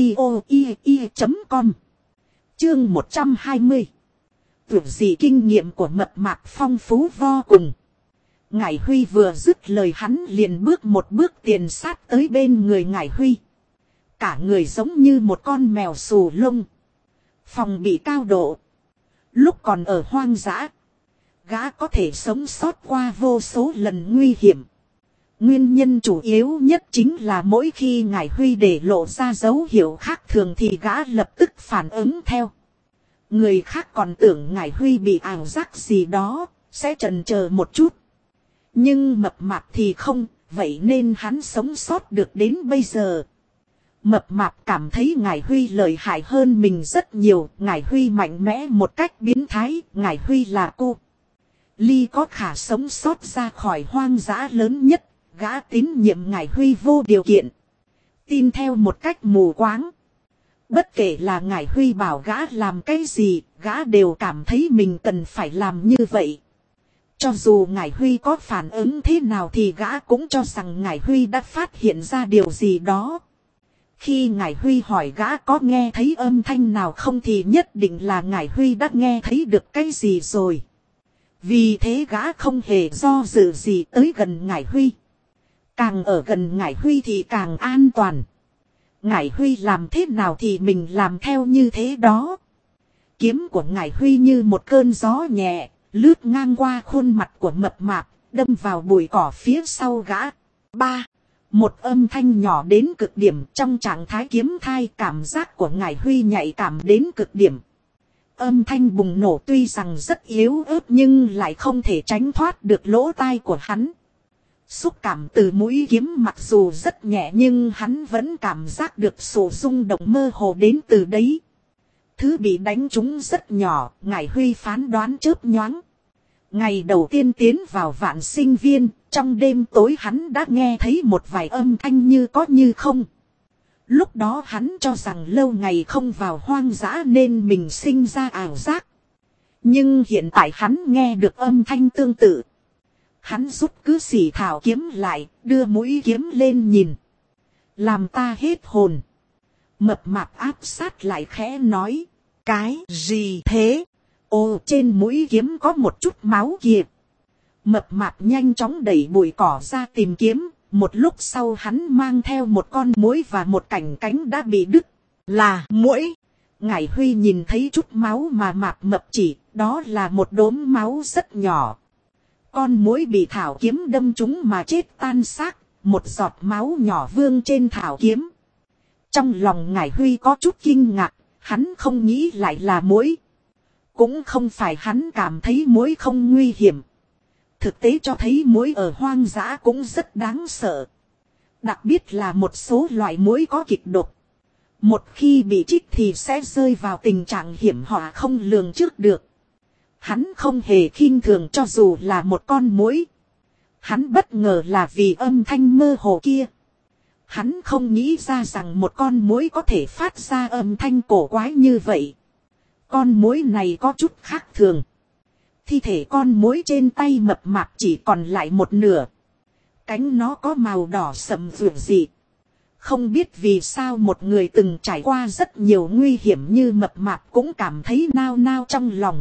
audio.com. Chương 120. Tưởng gì kinh nghiệm của mập mạp phong phú vô cùng. Ngải Huy vừa dứt lời hắn liền bước một bước tiền sát tới bên người Ngải Huy. Cả người giống như một con mèo xù lông. Phòng bị cao độ. Lúc còn ở hoang dã, gã có thể sống sót qua vô số lần nguy hiểm. Nguyên nhân chủ yếu nhất chính là mỗi khi Ngải Huy để lộ ra dấu hiệu khác thường thì gã lập tức phản ứng theo. Người khác còn tưởng Ngải Huy bị ảo giác gì đó, sẽ chần chờ một chút. Nhưng mập mạp thì không, vậy nên hắn sống sót được đến bây giờ. Mập mạp cảm thấy Ngải Huy lợi hại hơn mình rất nhiều, Ngải Huy mạnh mẽ một cách biến thái, Ngải Huy là cô Ly có khả sống sót ra khỏi hoang dã lớn nhất, gã tín nhiệm Ngải Huy vô điều kiện. Tin theo một cách mù quáng. Bất kể là Ngải Huy bảo gã làm cái gì, gã đều cảm thấy mình cần phải làm như vậy. Cho dù Ngải Huy có phản ứng thế nào thì gã cũng cho rằng Ngải Huy đã phát hiện ra điều gì đó. Khi Ngải Huy hỏi gã có nghe thấy âm thanh nào không thì nhất định là Ngải Huy đã nghe thấy được cái gì rồi. Vì thế gã không hề do dự gì tới gần Ngải Huy. Càng ở gần Ngải Huy thì càng an toàn. Ngải Huy làm thế nào thì mình làm theo như thế đó. Kiếm của Ngải Huy như một cơn gió nhẹ, lướt ngang qua khuôn mặt của mập mạp, đâm vào bụi cỏ phía sau gã. Một âm thanh nhỏ đến cực điểm trong trạng thái kiếm thai, cảm giác của Ngải Huy nhạy cảm đến cực điểm. Âm thanh bùng nổ tuy rằng rất yếu ớt nhưng lại không thể tránh thoát được lỗ tai của hắn. Xúc cảm từ mũi kiếm mặc dù rất nhẹ nhưng hắn vẫn cảm giác được sự rung động mơ hồ đến từ đấy. Thứ bị đánh trúng rất nhỏ, Ngải Huy phán đoán chớp nhoáng. Ngày đầu tiên tiến vào Vạn Sinh Viên, trong đêm tối hắn đã nghe thấy một vài âm thanh như có như không. Lúc đó hắn cho rằng lâu ngày không vào hoang dã nên mình sinh ra ảo giác. Nhưng hiện tại hắn nghe được âm thanh tương tự. Hắn rút cứ xỉ thảo kiếm lại, đưa mũi kiếm lên nhìn. Làm ta hết hồn. Mập mạp áp sát lại khẽ nói. Cái gì thế? Ồ, trên mũi kiếm có một chút máu kìa. Mập mạp nhanh chóng đẩy bụi cỏ ra tìm kiếm. Một lúc sau hắn mang theo một con muỗi và một cành cánh đã bị đứt. Là muỗi. Ngải Huy nhìn thấy chút máu mà mạp mập chỉ, đó là một đốm máu rất nhỏ. Con muỗi bị thảo kiếm đâm trúng mà chết tan xác, một giọt máu nhỏ vương trên thảo kiếm. Trong lòng Ngải Huy có chút kinh ngạc, hắn không nghĩ lại là muỗi. Cũng không phải hắn cảm thấy muỗi không nguy hiểm. Thực tế cho thấy muỗi ở hoang dã cũng rất đáng sợ. Đặc biệt là một số loại muỗi có kịch độc. Một khi bị chích thì sẽ rơi vào tình trạng hiểm họa không lường trước được. Hắn không hề khinh thường cho dù là một con muỗi. Hắn bất ngờ là vì âm thanh mơ hồ kia. Hắn không nghĩ ra rằng một con muỗi có thể phát ra âm thanh cổ quái như vậy. Con muỗi này có chút khác thường. Thi thể con muỗi trên tay mập mạp chỉ còn lại một nửa. Cánh nó có màu đỏ sậm vượt dị. Không biết vì sao một người từng trải qua rất nhiều nguy hiểm như mập mạp cũng cảm thấy nao nao trong lòng.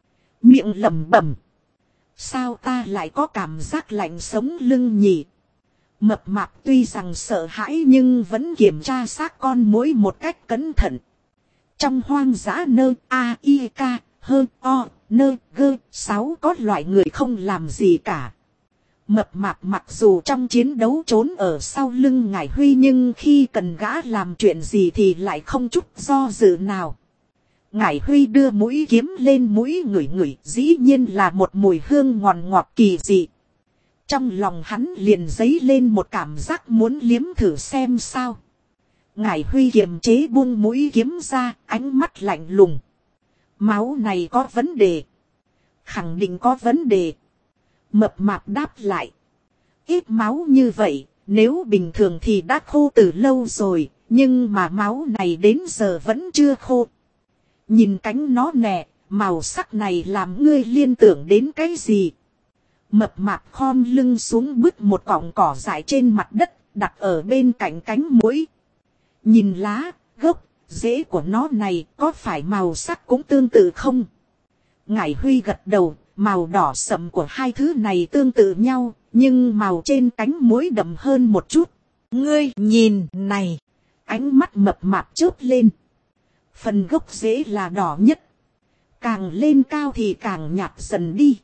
Miệng lẩm bẩm. Sao ta lại có cảm giác lạnh sống lưng nhỉ? Mập mạp tuy rằng sợ hãi nhưng vẫn kiểm tra xác con muỗi một cách cẩn thận. Trong hoang dã nơ a i k hơn o nơ gơ 6 có loại người không làm gì cả. Mập mạp mặc dù trong chiến đấu trốn ở sau lưng Ngải Huy nhưng khi cần gã làm chuyện gì thì lại không chút do dự nào. Ngải Huy đưa mũi kiếm lên mũi ngửi ngửi, dĩ nhiên là một mùi hương ngọt ngọt kỳ dị. Trong lòng hắn liền dấy lên một cảm giác muốn liếm thử xem sao. Ngải Huy kiềm chế buông mũi kiếm ra, ánh mắt lạnh lùng. Máu này có vấn đề. Khẳng định có vấn đề. Mập mạp đáp lại. Ít máu như vậy, nếu bình thường thì đã khô từ lâu rồi, nhưng mà máu này đến giờ vẫn chưa khô. Nhìn cánh nó nè, màu sắc này làm ngươi liên tưởng đến cái gì? Mập mạp khom lưng xuống bứt một cọng cỏ dại trên mặt đất, đặt ở bên cạnh cánh muỗi. Nhìn lá, gốc, rễ của nó này có phải màu sắc cũng tương tự không? Ngải Huy gật đầu, màu đỏ sậm của hai thứ này tương tự nhau, nhưng màu trên cánh muỗi đậm hơn một chút. Ngươi nhìn này. Ánh mắt mập mạp chớp lên. Phần gốc rễ là đỏ nhất. Càng lên cao thì càng nhạt dần đi.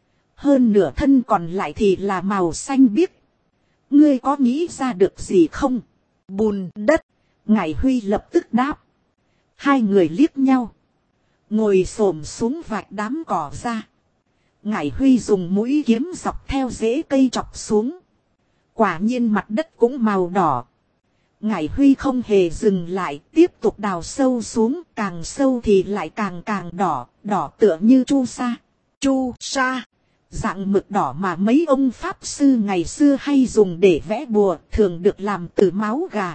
Hơn nửa thân còn lại thì là màu xanh biếc. Ngươi có nghĩ ra được gì không? Bùn đất. Ngải Huy lập tức đáp. Hai người liếc nhau. Ngồi xổm xuống vạch đám cỏ ra. Ngải Huy dùng mũi kiếm dọc theo rễ cây chọc xuống. Quả nhiên mặt đất cũng màu đỏ. Ngải Huy không hề dừng lại, tiếp tục đào sâu xuống, càng sâu thì lại càng đỏ, đỏ tựa như chu sa. Chu sa. Dạng mực đỏ mà mấy ông pháp sư ngày xưa hay dùng để vẽ bùa, thường được làm từ máu gà.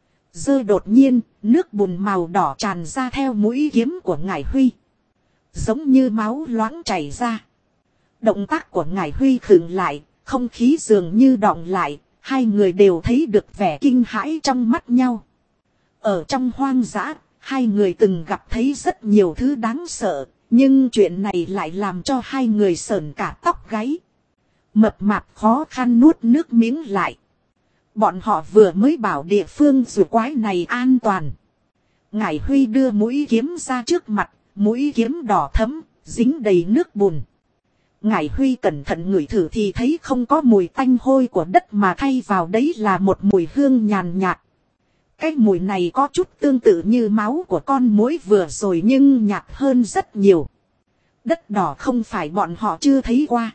Rơi đột nhiên, nước bùn màu đỏ tràn ra theo mũi kiếm của Ngải Huy. Giống như máu loãng chảy ra. Động tác của Ngải Huy khựng lại, không khí dường như đọng lại, hai người đều thấy được vẻ kinh hãi trong mắt nhau. Ở trong hoang dã, hai người từng gặp thấy rất nhiều thứ đáng sợ, nhưng chuyện này lại làm cho hai người sởn cả tóc gáy. Mập mạp khó khăn nuốt nước miếng lại. Bọn họ vừa mới bảo địa phương rùa quái này an toàn. Ngải Huy đưa mũi kiếm ra trước mặt, mũi kiếm đỏ thẫm, dính đầy nước bùn. Ngải Huy cẩn thận ngửi thử thì thấy không có mùi tanh hôi của đất mà thay vào đấy là một mùi hương nhàn nhạt. Cái mùi này có chút tương tự như máu của con muỗi vừa rồi nhưng nhạt hơn rất nhiều. Đất đỏ không phải bọn họ chưa thấy qua.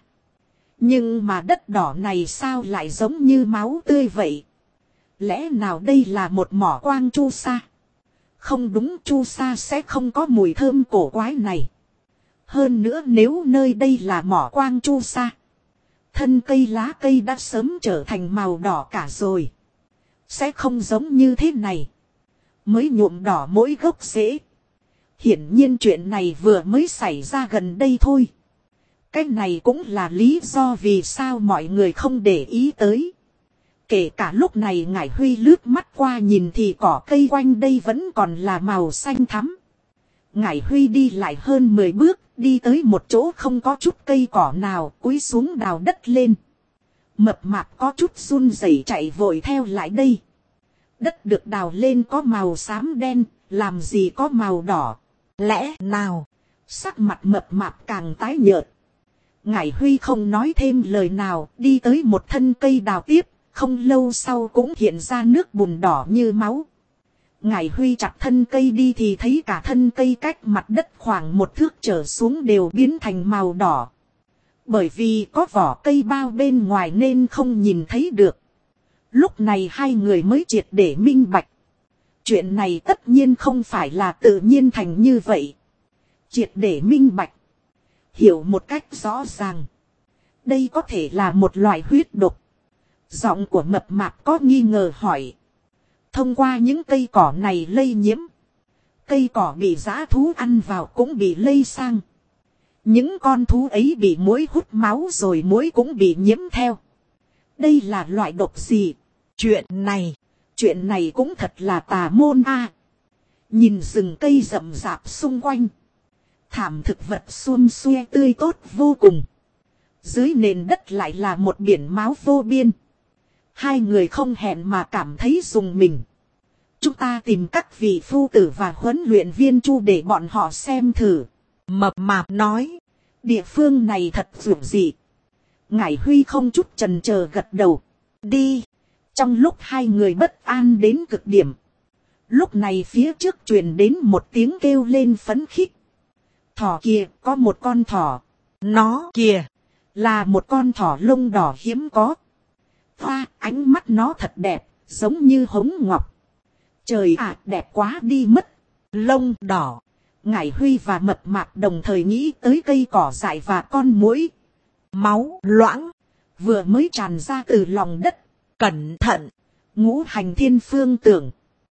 Nhưng mà đất đỏ này sao lại giống như máu tươi vậy? Lẽ nào đây là một mỏ quang chu sa? Không đúng, chu sa sẽ không có mùi thơm cổ quái này. Hơn nữa nếu nơi đây là mỏ quang chu sa, thân cây lá cây đã sớm trở thành màu đỏ cả rồi. Sẽ không giống như thế này. mới nhuộm đỏ mỗi gốc rễ. Hiển nhiên chuyện này vừa mới xảy ra gần đây thôi. Cái này cũng là lý do vì sao mọi người không để ý tới. Kể cả lúc này Ngải Huy lướt mắt qua nhìn thì cỏ cây quanh đây vẫn còn là màu xanh thắm. Ngải Huy đi lại hơn 10 bước, đi tới một chỗ không có chút cây cỏ nào, cúi xuống đào đất lên. Mập mạp có chút run rẩy chạy vội theo lại đây. Đất được đào lên có màu xám đen, làm gì có màu đỏ. Lẽ nào? Sắc mặt mập mạp càng tái nhợt. Ngải Huy không nói thêm lời nào, đi tới một thân cây đào tiếp, không lâu sau cũng hiện ra nước bùn đỏ như máu. Ngải Huy chặt thân cây đi thì thấy cả thân cây cách mặt đất khoảng 1 thước trở xuống đều biến thành màu đỏ. Bởi vì có vỏ cây bao bên ngoài nên không nhìn thấy được. Lúc này hai người mới triệt để minh bạch. Chuyện này tất nhiên không phải là tự nhiên thành như vậy. Triệt để minh bạch. Hiểu một cách rõ ràng. Đây có thể là một loại huyết độc. Giọng của mập mạp có nghi ngờ hỏi. Thông qua những cây cỏ này lây nhiễm. Cây cỏ bị dã thú ăn vào cũng bị lây sang. Những con thú ấy bị muỗi hút máu rồi muỗi cũng bị nhiễm theo. Đây là loại độc gì? Chuyện này cũng thật là tà môn a. Nhìn rừng cây rậm rạp xung quanh. Thảm thực vật xuân xuê tươi tốt vô cùng. Dưới nền đất lại là một biển máu vô biên. Hai người không hẹn mà cảm thấy rùng mình. Chúng ta tìm các vị phu tử và huấn luyện viên Chu để bọn họ xem thử. Mập mạp nói. Địa phương này thật dữ dị. Ngải Huy không chút chần chờ gật đầu. Đi. Trong lúc hai người bất an đến cực điểm. Lúc này phía trước truyền đến một tiếng kêu lên phấn khích. Thỏ kia, có một con thỏ. Nó kìa. Là một con thỏ lông đỏ hiếm có. Hoa, ánh mắt nó thật đẹp, giống như hống ngọc. Trời ạ, đẹp quá đi mất. Lông đỏ. Ngải Huy và mập mạp đồng thời nghĩ tới cây cỏ dại và con muỗi. Máu loãng. Vừa mới tràn ra từ lòng đất. Cẩn thận. Ngũ Hành Thiên Phương Tưởng.